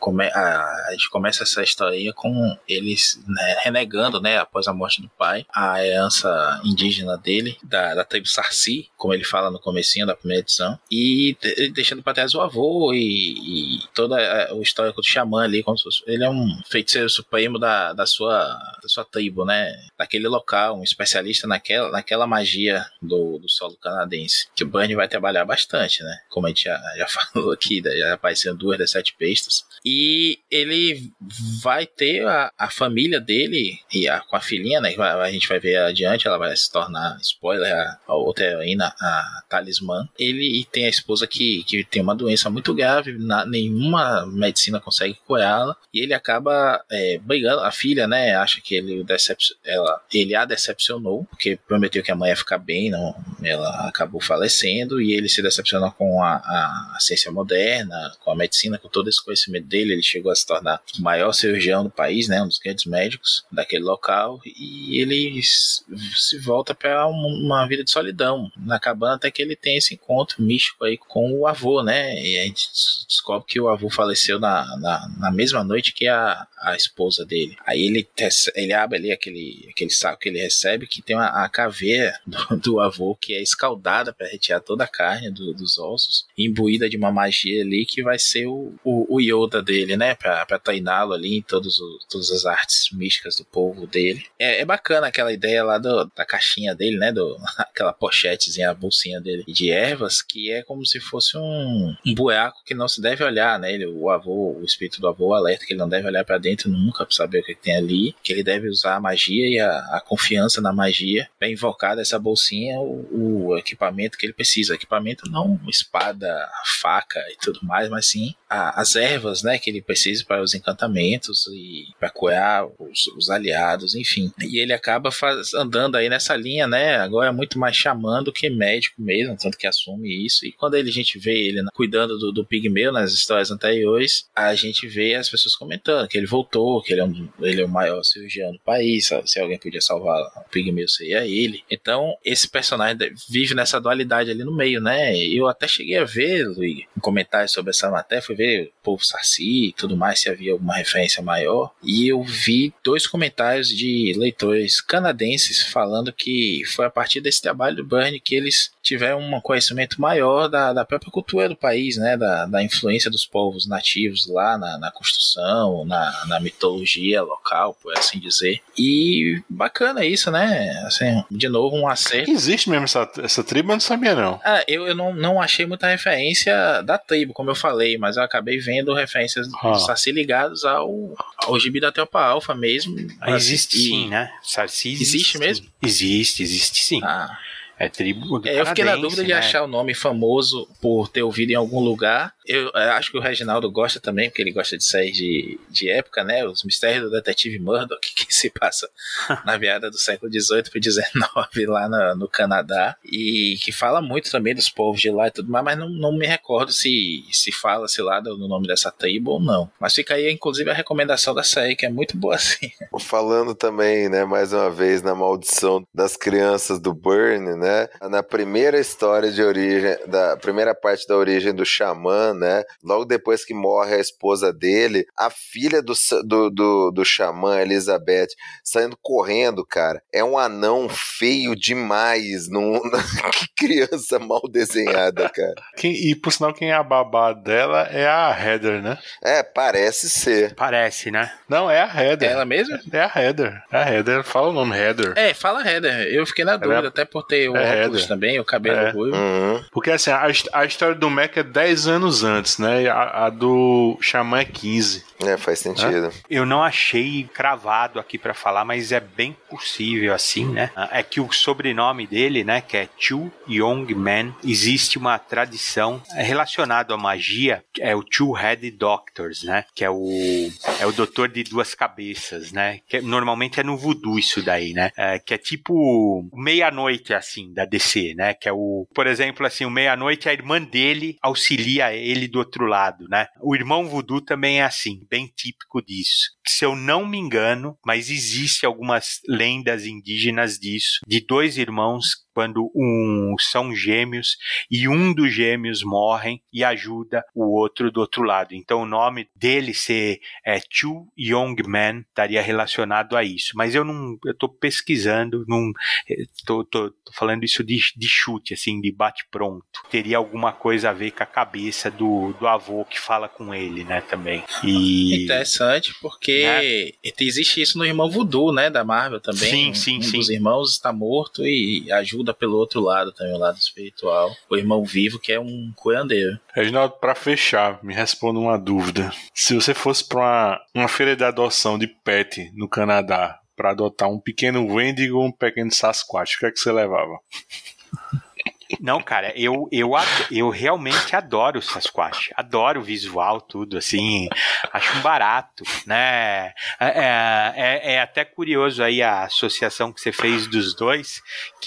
S3: começa essa historinha com eles, né, renegando, né, após a morte do pai, a herança indígena dele, da tribo Sarsi, como ele fala no comecinho da primeira edição, maldição, e deixando pra trás o avô e todo o histórico do xamã ali, como se fosse, ele é um feiticeiro supremo da sua tribo, né? Daquele local, um especialista naquela magia do solo canadense, que o Burn vai trabalhar bastante, né? Como a gente já falou aqui, já apareceram 2 das 7 bestas. E ele vai ter a família dele com a filhinha, né? A gente vai ver adiante, ela vai se tornar, spoiler, a outra heroína, a Talismã. Ele tem a esposa que tem uma doença muito grave, nenhuma medicina consegue curá-la, e ele acaba brigando. A filha, né, acha que ele a decepcionou, porque prometeu que a mãe ia ficar bem, não, ela acabou falecendo, e ele se decepciona com a ciência moderna, com a medicina, com todo esse conhecimento dele. Ele chegou a se tornar o maior cirurgião do país, né, um dos grandes médicos daquele local, e ele se volta para uma vida de solidão, acabando até que ele tem esse encontro místico aí com o avô, né, e a gente descobre que o avô faleceu na mesma noite que a esposa dele. Aí ele abre ali aquele saco que ele recebe, que tem a caveira do avô, que é escaldada para retirar toda a carne dos ossos, imbuída de uma magia ali que vai ser o Yoda dele, né, para treiná-lo ali em todas as artes místicas do povo dele. É bacana aquela ideia lá da caixinha dele, né, aquela pochetezinha, a bolsinha dele de ervas, que é como se fosse um buraco que não se deve olhar, né? O espírito do avô alerta que ele não deve olhar para dentro nunca para saber o que tem ali, que ele deve usar a magia e a confiança na magia para invocar dessa bolsinha o equipamento que ele precisa. Equipamento não espada, faca e tudo mais, mas sim as ervas, né, que ele precisa para os encantamentos e para curar os aliados, enfim. E ele acaba andando aí nessa linha, né? Agora é muito mais xamã do que médico mesmo, tanto que assume isso. E quando a gente vê ele cuidando do pigmeu nas histórias anteriores, a gente vê as pessoas comentando que ele voltou, que ele é o maior cirurgião do país, se alguém podia salvar o pigmeu seria ele. Então esse personagem vive nessa dualidade ali no meio, né? Eu até cheguei a ver, Luiz, um comentário sobre essa matéria, fui ver o povo Saci e tudo mais, se havia alguma referência maior, e eu vi 2 comentários de leitores canadenses falando que foi a partir desse trabalho do Burn que eles tiveram um conhecimento maior da própria cultura do país, né, da influência dos povos nativos lá na construção, na mitologia local, por assim dizer. E bacana isso, né? Assim, de novo, um acerto.
S2: Existe mesmo essa tribo? Eu não sabia, não.
S3: Eu não achei muita referência da tribo, como eu falei, mas eu acabei vendo referências do Saci ligados ao gibi da Tropa Alpha mesmo.
S5: Existe sim, né? Saci
S3: existe mesmo?
S5: Existe sim. É tribo do
S3: eu fiquei na dúvida de achar o nome famoso por ter ouvido em algum lugar. Eu acho que o Reginaldo gosta também, porque ele gosta de séries de época, né? Os Mistérios do Detetive Murdoch, que se passa na virada do século XVIII para XIX lá no Canadá, e que fala muito também dos povos de lá e tudo mais, mas não me recordo se fala-se lá no nome dessa tribo ou não. Mas fica aí, inclusive, a recomendação da série, que é muito boa assim.
S4: Falando também, né, mais uma vez, na maldição das crianças do Burn, né? Na primeira história de origem, da primeira parte da origem do xamã, né? Logo depois que morre a esposa dele, a filha do xamã, Elizabeth, saindo correndo, cara, é um anão feio demais. Que criança mal desenhada, cara.
S2: E por sinal, quem é a babá dela é a Heather, né?
S4: Parece ser.
S5: Parece, né?
S2: Não, é a Heather.
S3: É ela mesma?
S2: É a Heather. É a Heather. Fala o nome, Heather.
S3: Fala Heather. Eu fiquei na dúvida, até por ter o óculos também, o cabelo ruivo.
S2: Porque assim, a história do Mac é 10 anos antes, né? A do Xamã é 15.
S4: Faz sentido.
S5: Eu não achei cravado aqui pra falar, mas é bem possível assim, né? É que o sobrenome dele, né, que é Chu Young Man, existe uma tradição relacionada à magia, é o Two-Headed Doctors, né? Que é o doutor de 2 cabeças, né? Que normalmente é no voodoo isso daí, né? Que é tipo meia-noite, assim, da DC, né? Que é por exemplo, assim, o meia-noite, a irmã dele auxilia ele do outro lado, né? O irmão voodoo também é assim, bem típico disso. Se eu não me engano, mas existe algumas lendas indígenas disso, de 2 irmãos quando são gêmeos e um dos gêmeos morre e ajuda o outro do outro lado. Então o nome dele ser Two Young Men estaria relacionado a isso. Mas eu estou pesquisando, tô falando isso de chute, assim, de bate-pronto. Teria alguma coisa a ver com a cabeça do avô que fala com ele, né, também.
S3: Interessante, porque existe isso no irmão Voodoo, né, da Marvel também.
S5: Sim.
S3: Um dos irmãos está morto e ajuda pelo outro lado também, o lado espiritual. O irmão vivo, que é um curandeiro.
S2: Reginaldo, pra fechar, me responda uma dúvida. Se você fosse pra uma feira de adoção de pet no Canadá, pra adotar um pequeno Wendigo ou um pequeno Sasquatch, o que é que você levava?
S5: Não, cara, eu realmente adoro o Sasquatch, adoro o visual, tudo, assim, acho um barato, né? É até curioso aí a associação que você fez dos dois,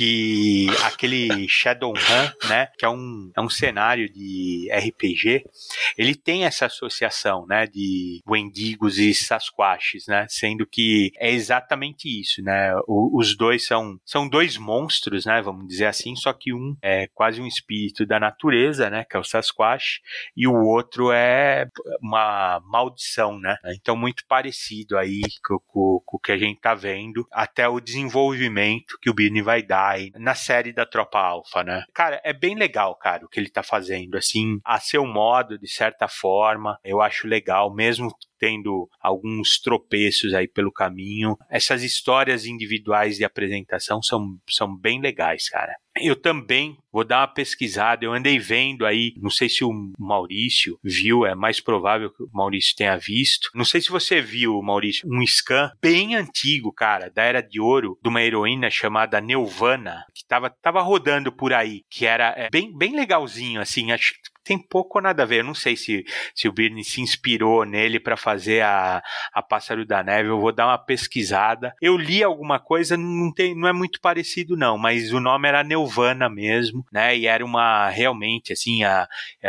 S5: que aquele Shadowrun, né, que é um cenário de RPG, ele tem essa associação, né, de Wendigos e Sasquatches, né, sendo que é exatamente isso, né, os dois são dois monstros, né, vamos dizer assim, só que um é quase um espírito da natureza, né, que é o Sasquatch, e o outro é uma maldição, né, então muito parecido aí com o que a gente tá vendo, até o desenvolvimento que o Byrne vai dar aí na série da Tropa Alpha, né. Cara, é bem legal, cara, o que ele tá fazendo, assim, a seu modo, de certa forma, eu acho legal, mesmo tendo alguns tropeços aí pelo caminho. Essas histórias individuais de apresentação são bem legais, cara. Eu também vou dar uma pesquisada, eu andei vendo aí, não sei se o Maurício viu, é mais provável que o Maurício tenha visto. Não sei se você viu, Maurício, um scan bem antigo, cara, da Era de Ouro, de uma heroína chamada Nelvana, que tava rodando por aí, que era bem legalzinho, assim, acho que tem pouco ou nada a ver, eu não sei se o Byrne se inspirou nele para fazer a Pássaro da Neve, eu vou dar uma pesquisada. Eu li alguma coisa, não é muito parecido não, mas o nome era Nelvana mesmo, né, e era realmente assim, a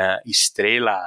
S5: estrela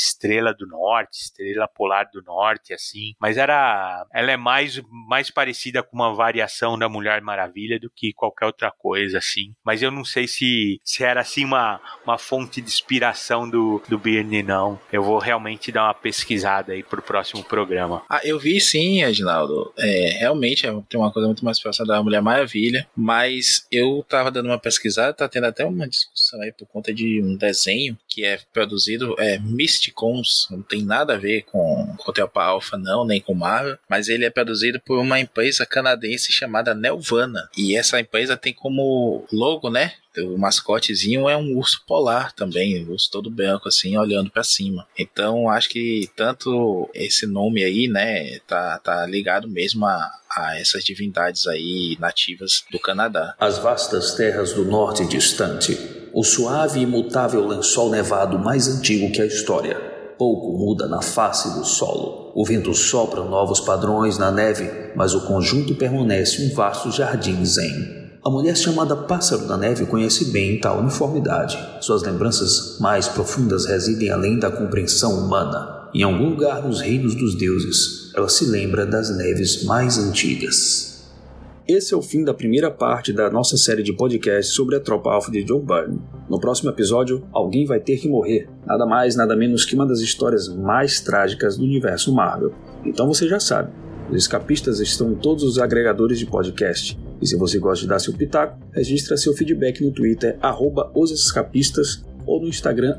S5: do norte, estrela polar do norte, assim, mas ela é mais parecida com uma variação da Mulher Maravilha do que qualquer outra coisa, assim, mas eu não sei se era assim uma fonte de inspiração do Byrne, não. Eu vou realmente dar uma pesquisada aí pro próximo programa.
S3: Eu vi sim, Reginaldo. Realmente tem uma coisa muito mais próxima da Mulher Maravilha, mas eu tava dando uma pesquisada, tá tendo até uma discussão aí por conta de um desenho que é produzido, Mysticons, não tem nada a ver com o Tropa Alpha, não, nem com Marvel, mas ele é produzido por uma empresa canadense chamada Nelvana, e essa empresa tem como logo, né, o mascotezinho é um urso polar também, um urso todo branco assim, olhando pra cima. Então acho que tanto esse nome aí, né, tá ligado mesmo a essas divindades aí nativas do Canadá.
S1: As vastas terras do norte distante, o suave e imutável lençol nevado mais antigo que a história. Pouco muda na face do solo. O vento sopra novos padrões na neve, mas o conjunto permanece um vasto jardim zen. A mulher chamada Pássaro da Neve conhece bem tal uniformidade. Suas lembranças mais profundas residem além da compreensão humana. Em algum lugar nos reinos dos deuses, ela se lembra das neves mais antigas. Esse é o fim da primeira parte da nossa série de podcasts sobre a Tropa Alpha de John Byrne. No próximo episódio, alguém vai ter que morrer. Nada mais, nada menos que uma das histórias mais trágicas do universo Marvel. Então você já sabe, os escapistas estão em todos os agregadores de podcast. E se você gosta de dar seu pitaco, registra seu feedback no Twitter, @osescapistas, ou no Instagram,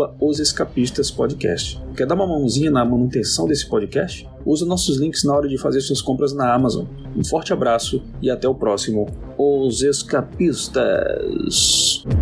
S1: @osescapistaspodcast. Quer dar uma mãozinha na manutenção desse podcast? Usa nossos links na hora de fazer suas compras na Amazon. Um forte abraço e até o próximo Os Escapistas.